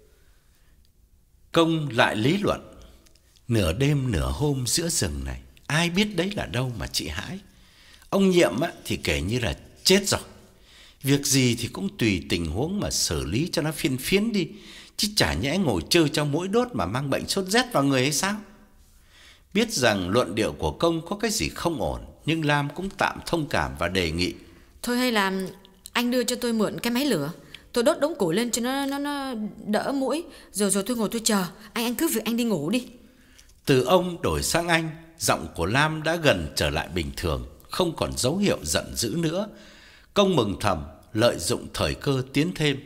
Công lại lý luận: Nửa đêm nửa hôm giữa rừng này, ai biết đấy là đâu mà chị hãi. Ông Nhiệm á, thì kể như là chết rồi. Việc gì thì cũng tùy tình huống mà xử lý cho nó phiên phiến đi, chứ chả nhẽ ngồi chơi cho mũi đốt mà mang bệnh sốt rét vào người hay sao. Biết rằng luận điệu của Công có cái gì không ổn, nhưng Lam cũng tạm thông cảm và đề nghị:
Thôi hay là anh đưa cho tôi mượn cái máy lửa, tôi đốt đống củi lên cho nó nó nó đỡ mũi, rồi rồi tôi ngồi tôi chờ. Anh anh cứ việc anh đi ngủ đi.
Từ ông đổi sang anh, giọng của Lam đã gần trở lại bình thường, không còn dấu hiệu giận dữ nữa. Công mừng thầm, lợi dụng thời cơ tiến thêm: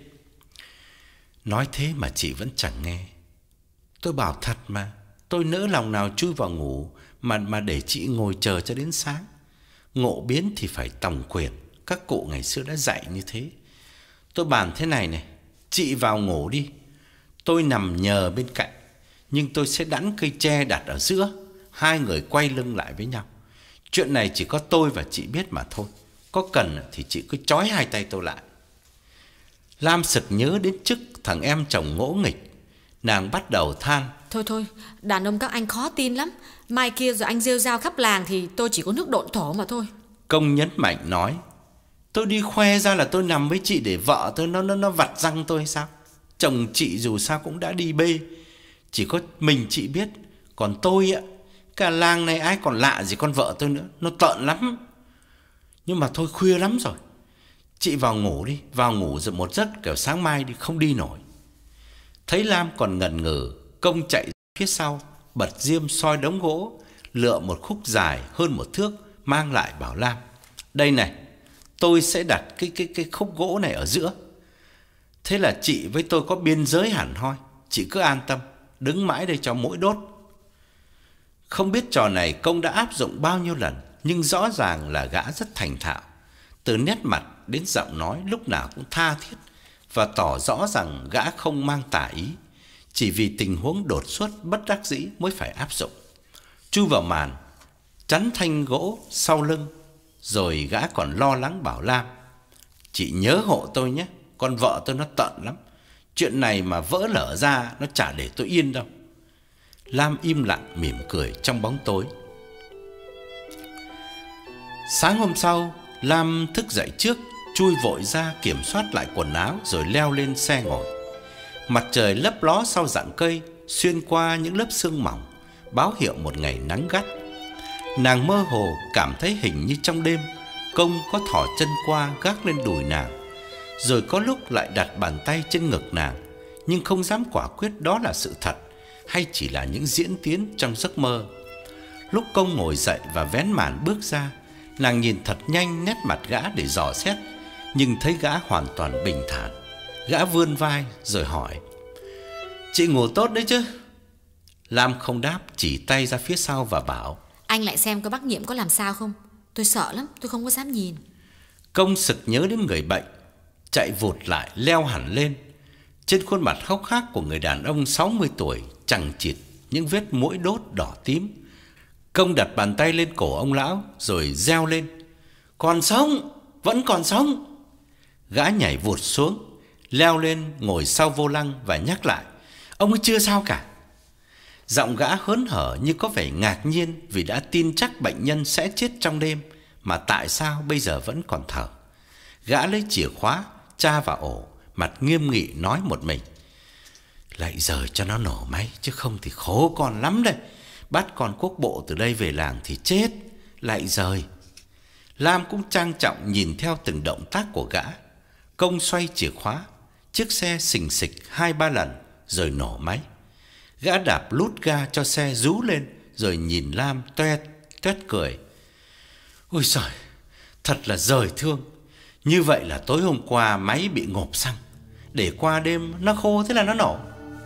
Nói thế mà chị vẫn chẳng nghe. Tôi bảo thật mà, tôi nỡ lòng nào chui vào ngủ mà mà để chị ngồi chờ cho đến sáng. Ngộ biến thì phải tòng quyền, các cụ ngày xưa đã dạy như thế. Tôi bàn thế này này, chị vào ngủ đi, tôi nằm nhờ bên cạnh, nhưng tôi sẽ đẵn cây tre đặt ở giữa, hai người quay lưng lại với nhau. Chuyện này chỉ có tôi và chị biết mà thôi. Có cần thì chị cứ trói hai tay tôi lại. Lam sực nhớ đến chức thằng em chồng ngỗ nghịch. Nàng bắt đầu than:
Thôi thôi, đàn ông các anh khó tin lắm. Mai kia rồi anh rêu rao khắp làng thì tôi chỉ có nước độn thổ mà thôi.
Công nhấn mạnh nói: Tôi đi khoe ra là tôi nằm với chị để vợ tôi nó nó nó vặt răng tôi hay sao? Chồng chị dù sao cũng đã đi bê, chỉ có mình chị biết. Còn tôi ạ, cả làng này ai còn lạ gì con vợ tôi nữa. Nó tợn lắm. Nhưng mà thôi khuya lắm rồi, chị vào ngủ đi, vào ngủ rồi một giấc kiểu sáng mai đi, không đi nổi. Thấy Lam còn ngần ngừ, Công chạy phía sau, bật diêm soi đống gỗ, lựa một khúc dài hơn một thước, mang lại bảo Lam: Đây này, tôi sẽ đặt cái cái cái khúc gỗ này ở giữa. Thế là chị với tôi có biên giới hẳn hoi. chị cứ an tâm, đứng mãi đây cho mũi đốt. Không biết trò này Công đã áp dụng bao nhiêu lần, nhưng rõ ràng là gã rất thành thạo. Từ nét mặt đến giọng nói lúc nào cũng tha thiết, và tỏ rõ rằng gã không mang tà ý, chỉ vì tình huống đột xuất bất đắc dĩ mới phải áp dụng. Chui vào màn, chắn thanh gỗ sau lưng, rồi gã còn lo lắng bảo Lam: chị nhớ hộ tôi nhé, con vợ tôi nó tợn lắm. Chuyện này mà vỡ lở ra nó chả để tôi yên đâu. Lam im lặng mỉm cười trong bóng tối. Sáng hôm sau, Lam thức dậy trước, chui vội ra kiểm soát lại quần áo rồi leo lên xe ngồi. Mặt trời lấp ló sau rặng cây, xuyên qua những lớp sương mỏng, báo hiệu một ngày nắng gắt. Nàng mơ hồ cảm thấy hình như trong đêm, Công có thò chân qua gác lên đùi nàng, rồi có lúc lại đặt bàn tay trên ngực nàng, nhưng không dám quả quyết đó là sự thật hay chỉ là những diễn tiến trong giấc mơ. Lúc Công ngồi dậy và vén màn bước ra, nàng nhìn thật nhanh nét mặt gã để dò xét, nhưng thấy gã hoàn toàn bình thản. Gã vươn vai rồi hỏi: chị ngủ tốt đấy chứ? Lam không đáp, chỉ tay ra phía sau và bảo:
anh lại xem có bác Nhiệm có làm sao không? Tôi sợ lắm, tôi không có dám nhìn.
Công sực nhớ đến người bệnh, chạy vụt lại leo hẳn lên. Trên khuôn mặt hốc hác của người đàn ông sáu mươi tuổi chằng chịt những vết mũi đốt đỏ tím. Công đặt bàn tay lên cổ ông lão rồi reo lên: còn sống, vẫn còn sống. Gã nhảy vụt xuống, leo lên ngồi sau vô lăng và nhắc lại: ông ấy chưa sao cả. Giọng gã hớn hở như có vẻ ngạc nhiên vì đã tin chắc bệnh nhân sẽ chết trong đêm, mà tại sao bây giờ vẫn còn thở. Gã lấy chìa khóa tra vào ổ, mặt nghiêm nghị nói một mình: lại giờ cho nó nổ máy, chứ không thì khổ con lắm đây. Bắt con quốc bộ từ đây về làng thì chết. Lại rời. Lam cũng trang trọng nhìn theo từng động tác của gã. Công xoay chìa khóa, chiếc xe xình xịch hai ba lần rồi nổ máy. Gã đạp lút ga cho xe rú lên, rồi nhìn Lam toét toét cười: ôi giời, thật là rời thương. Như vậy là tối hôm qua máy bị ngộp xăng, để qua đêm nó khô thế là nó nổ.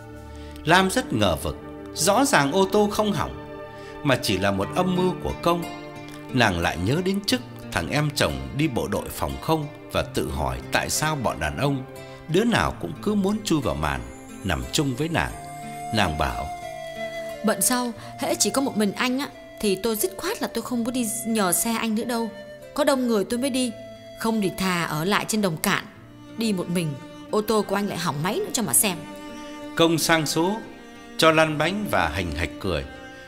Lam rất ngờ vực, rõ ràng ô tô không hỏng, mà chỉ là một âm mưu của Công. Nàng lại nhớ đến chức thằng em chồng đi bộ đội phòng không, và tự hỏi tại sao bọn đàn ông đứa nào cũng cứ muốn chui vào màn nằm chung với nàng. Nàng bảo:
bận sau, hễ chỉ có một mình anh á thì tôi dứt khoát là tôi không có đi nhờ xe anh nữa đâu. Có đông người tôi mới đi, không thì thà ở lại trên đồng cạn. Đi một mình, ô tô của anh lại hỏng máy nữa cho mà xem.
Công sang số, cho lăn bánh và hành hạch cười.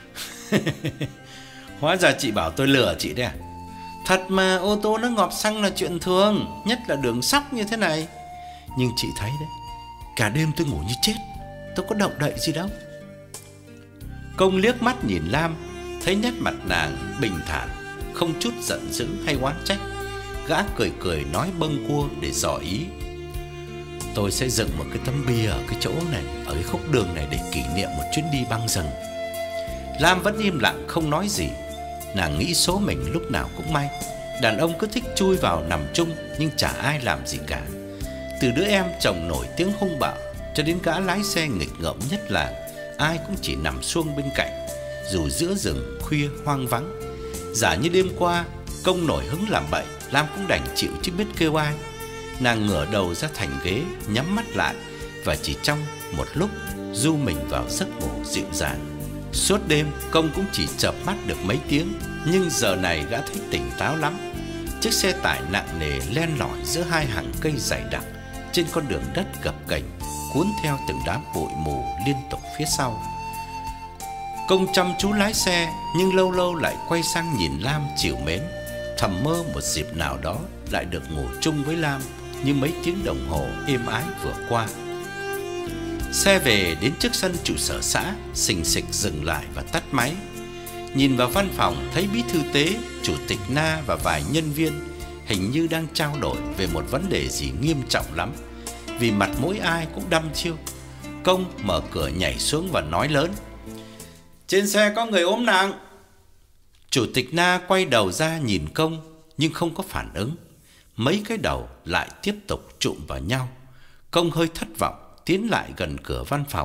Hóa ra chị bảo tôi lừa chị đấy à? Thật mà, ô tô nó ngọt xăng là chuyện thường, nhất là đường sóc như thế này. Nhưng chị thấy đấy, cả đêm tôi ngủ như chết, tôi có động đậy gì đâu. Công liếc mắt nhìn Lam, thấy nét mặt nàng bình thản, không chút giận dữ hay oán trách. Gã cười cười nói bâng quơ để dò ý: tôi sẽ dựng một cái tấm bia ở cái chỗ này, ở cái khúc đường này, để kỷ niệm một chuyến đi băng rừng. Lam vẫn im lặng không nói gì. Nàng nghĩ số mình lúc nào cũng may, đàn ông cứ thích chui vào nằm chung, nhưng chả ai làm gì cả. Từ đứa em chồng nổi tiếng hung bạo cho đến gã lái xe nghịch ngợm nhất làng, ai cũng chỉ nằm xuông bên cạnh, dù giữa rừng khuya hoang vắng. Giả như đêm qua Công nổi hứng làm bậy, Lam cũng đành chịu chứ biết kêu ai. Nàng ngửa đầu ra thành ghế, nhắm mắt lại, và chỉ trong một lúc du mình vào giấc ngủ dịu dàng. Suốt đêm Công cũng chỉ chợp mắt được mấy tiếng, nhưng giờ này gã thấy tỉnh táo lắm. Chiếc xe tải nặng nề len lỏi giữa hai hàng cây dày đặc trên con đường đất gập ghềnh, cuốn theo từng đám bụi mù liên tục phía sau. Công chăm chú lái xe, nhưng lâu lâu lại quay sang nhìn Lam trìu mến, thầm mơ một dịp nào đó lại được ngủ chung với Lam như mấy tiếng đồng hồ êm ái vừa qua. Xe về đến trước sân trụ sở xã, xình xịch dừng lại và tắt máy. Nhìn vào văn phòng thấy bí thư tế, chủ tịch Na và vài nhân viên hình như đang trao đổi về một vấn đề gì nghiêm trọng lắm, vì mặt mỗi ai cũng đăm chiêu. Công mở cửa nhảy xuống và nói lớn: trên xe có người ốm nặng. Chủ tịch Na quay đầu ra nhìn Công nhưng không có phản ứng. Mấy cái đầu lại tiếp tục chụm vào nhau. Công hơi thất vọng tiến lại gần cửa văn phòng,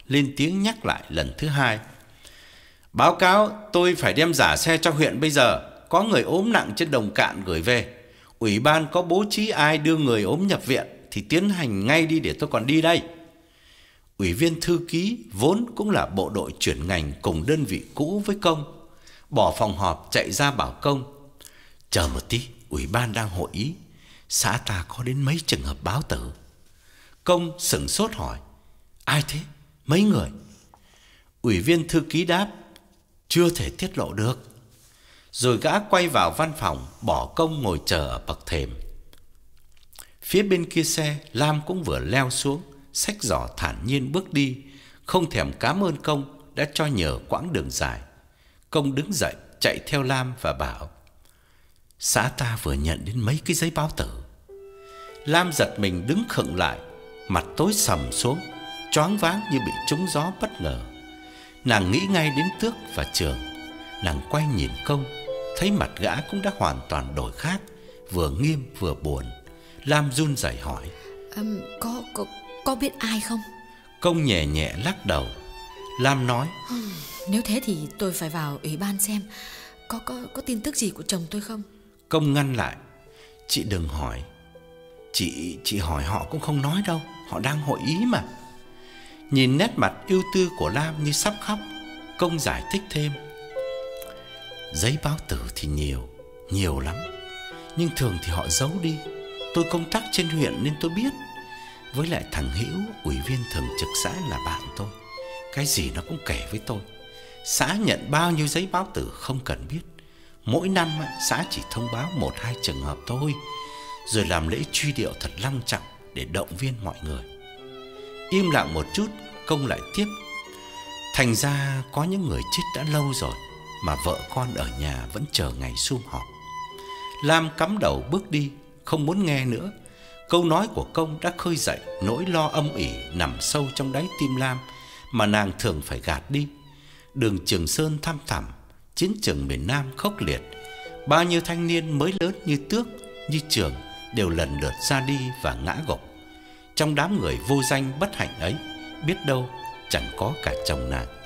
lên tiếng nhắc lại lần thứ hai. Báo cáo, tôi phải đem giả xe cho huyện bây giờ. Có người ốm nặng trên Đồng Cạn gửi về. Ủy ban có bố trí ai đưa người ốm nhập viện thì tiến hành ngay đi để tôi còn đi đây. Ủy viên thư ký vốn cũng là bộ đội chuyển ngành cùng đơn vị cũ với Công, bỏ phòng họp chạy ra bảo Công: chờ một tí, ủy ban đang hội ý. Xã ta có đến mấy trường hợp báo tử. Công sửng sốt hỏi: ai thế? Mấy người? Ủy viên thư ký đáp: chưa thể tiết lộ được. Rồi gã quay vào văn phòng, bỏ Công ngồi chờ ở bậc thềm. Phía bên kia xe, Lam cũng vừa leo xuống, xách giỏ thản nhiên bước đi, không thèm cảm ơn Công đã cho nhờ quãng đường dài. Công đứng dậy chạy theo Lam và bảo: xã ta vừa nhận đến mấy cái giấy báo tử. Lam giật mình đứng khựng lại, mặt tối sầm xuống, choáng váng như bị trúng gió bất ngờ. Nàng nghĩ ngay đến Tước và Trường. Nàng quay nhìn Công, thấy mặt gã cũng đã hoàn toàn đổi khác, vừa nghiêm vừa buồn. Lam run rẩy hỏi:
um, có, có có biết ai không?
Công nhẹ nhẹ lắc đầu. Lam nói:
nếu thế thì tôi phải vào ủy ban xem có có có tin tức gì của chồng tôi không.
Công ngăn lại: chị đừng hỏi. Chị chị hỏi họ cũng không nói đâu, họ đang hội ý mà. Nhìn nét mặt ưu tư của Lam như sắp khóc, Công giải thích thêm: giấy báo tử thì nhiều, nhiều lắm, nhưng thường thì họ giấu đi. Tôi công tác trên huyện nên tôi biết. Với lại thằng Hữu, ủy viên thường trực xã là bạn tôi, cái gì nó cũng kể với tôi. Xã nhận bao nhiêu giấy báo tử không cần biết. Mỗi năm xã chỉ thông báo một hai trường hợp thôi, rồi làm lễ truy điệu thật long trọng để động viên mọi người. Im lặng một chút, Công lại tiếp: thành ra có những người chết đã lâu rồi mà vợ con ở nhà vẫn chờ ngày sum họp. Lam cắm đầu bước đi, không muốn nghe nữa. Câu nói của Công đã khơi dậy nỗi lo âm ỉ nằm sâu trong đáy tim Lam mà nàng thường phải gạt đi. Đường Trường Sơn thăm thẳm, chiến trường miền Nam khốc liệt, bao nhiêu thanh niên mới lớn như Tước, như Trường đều lần lượt ra đi và ngã gục. Trong đám người vô danh bất hạnh ấy, biết đâu chẳng có cả chồng nàng.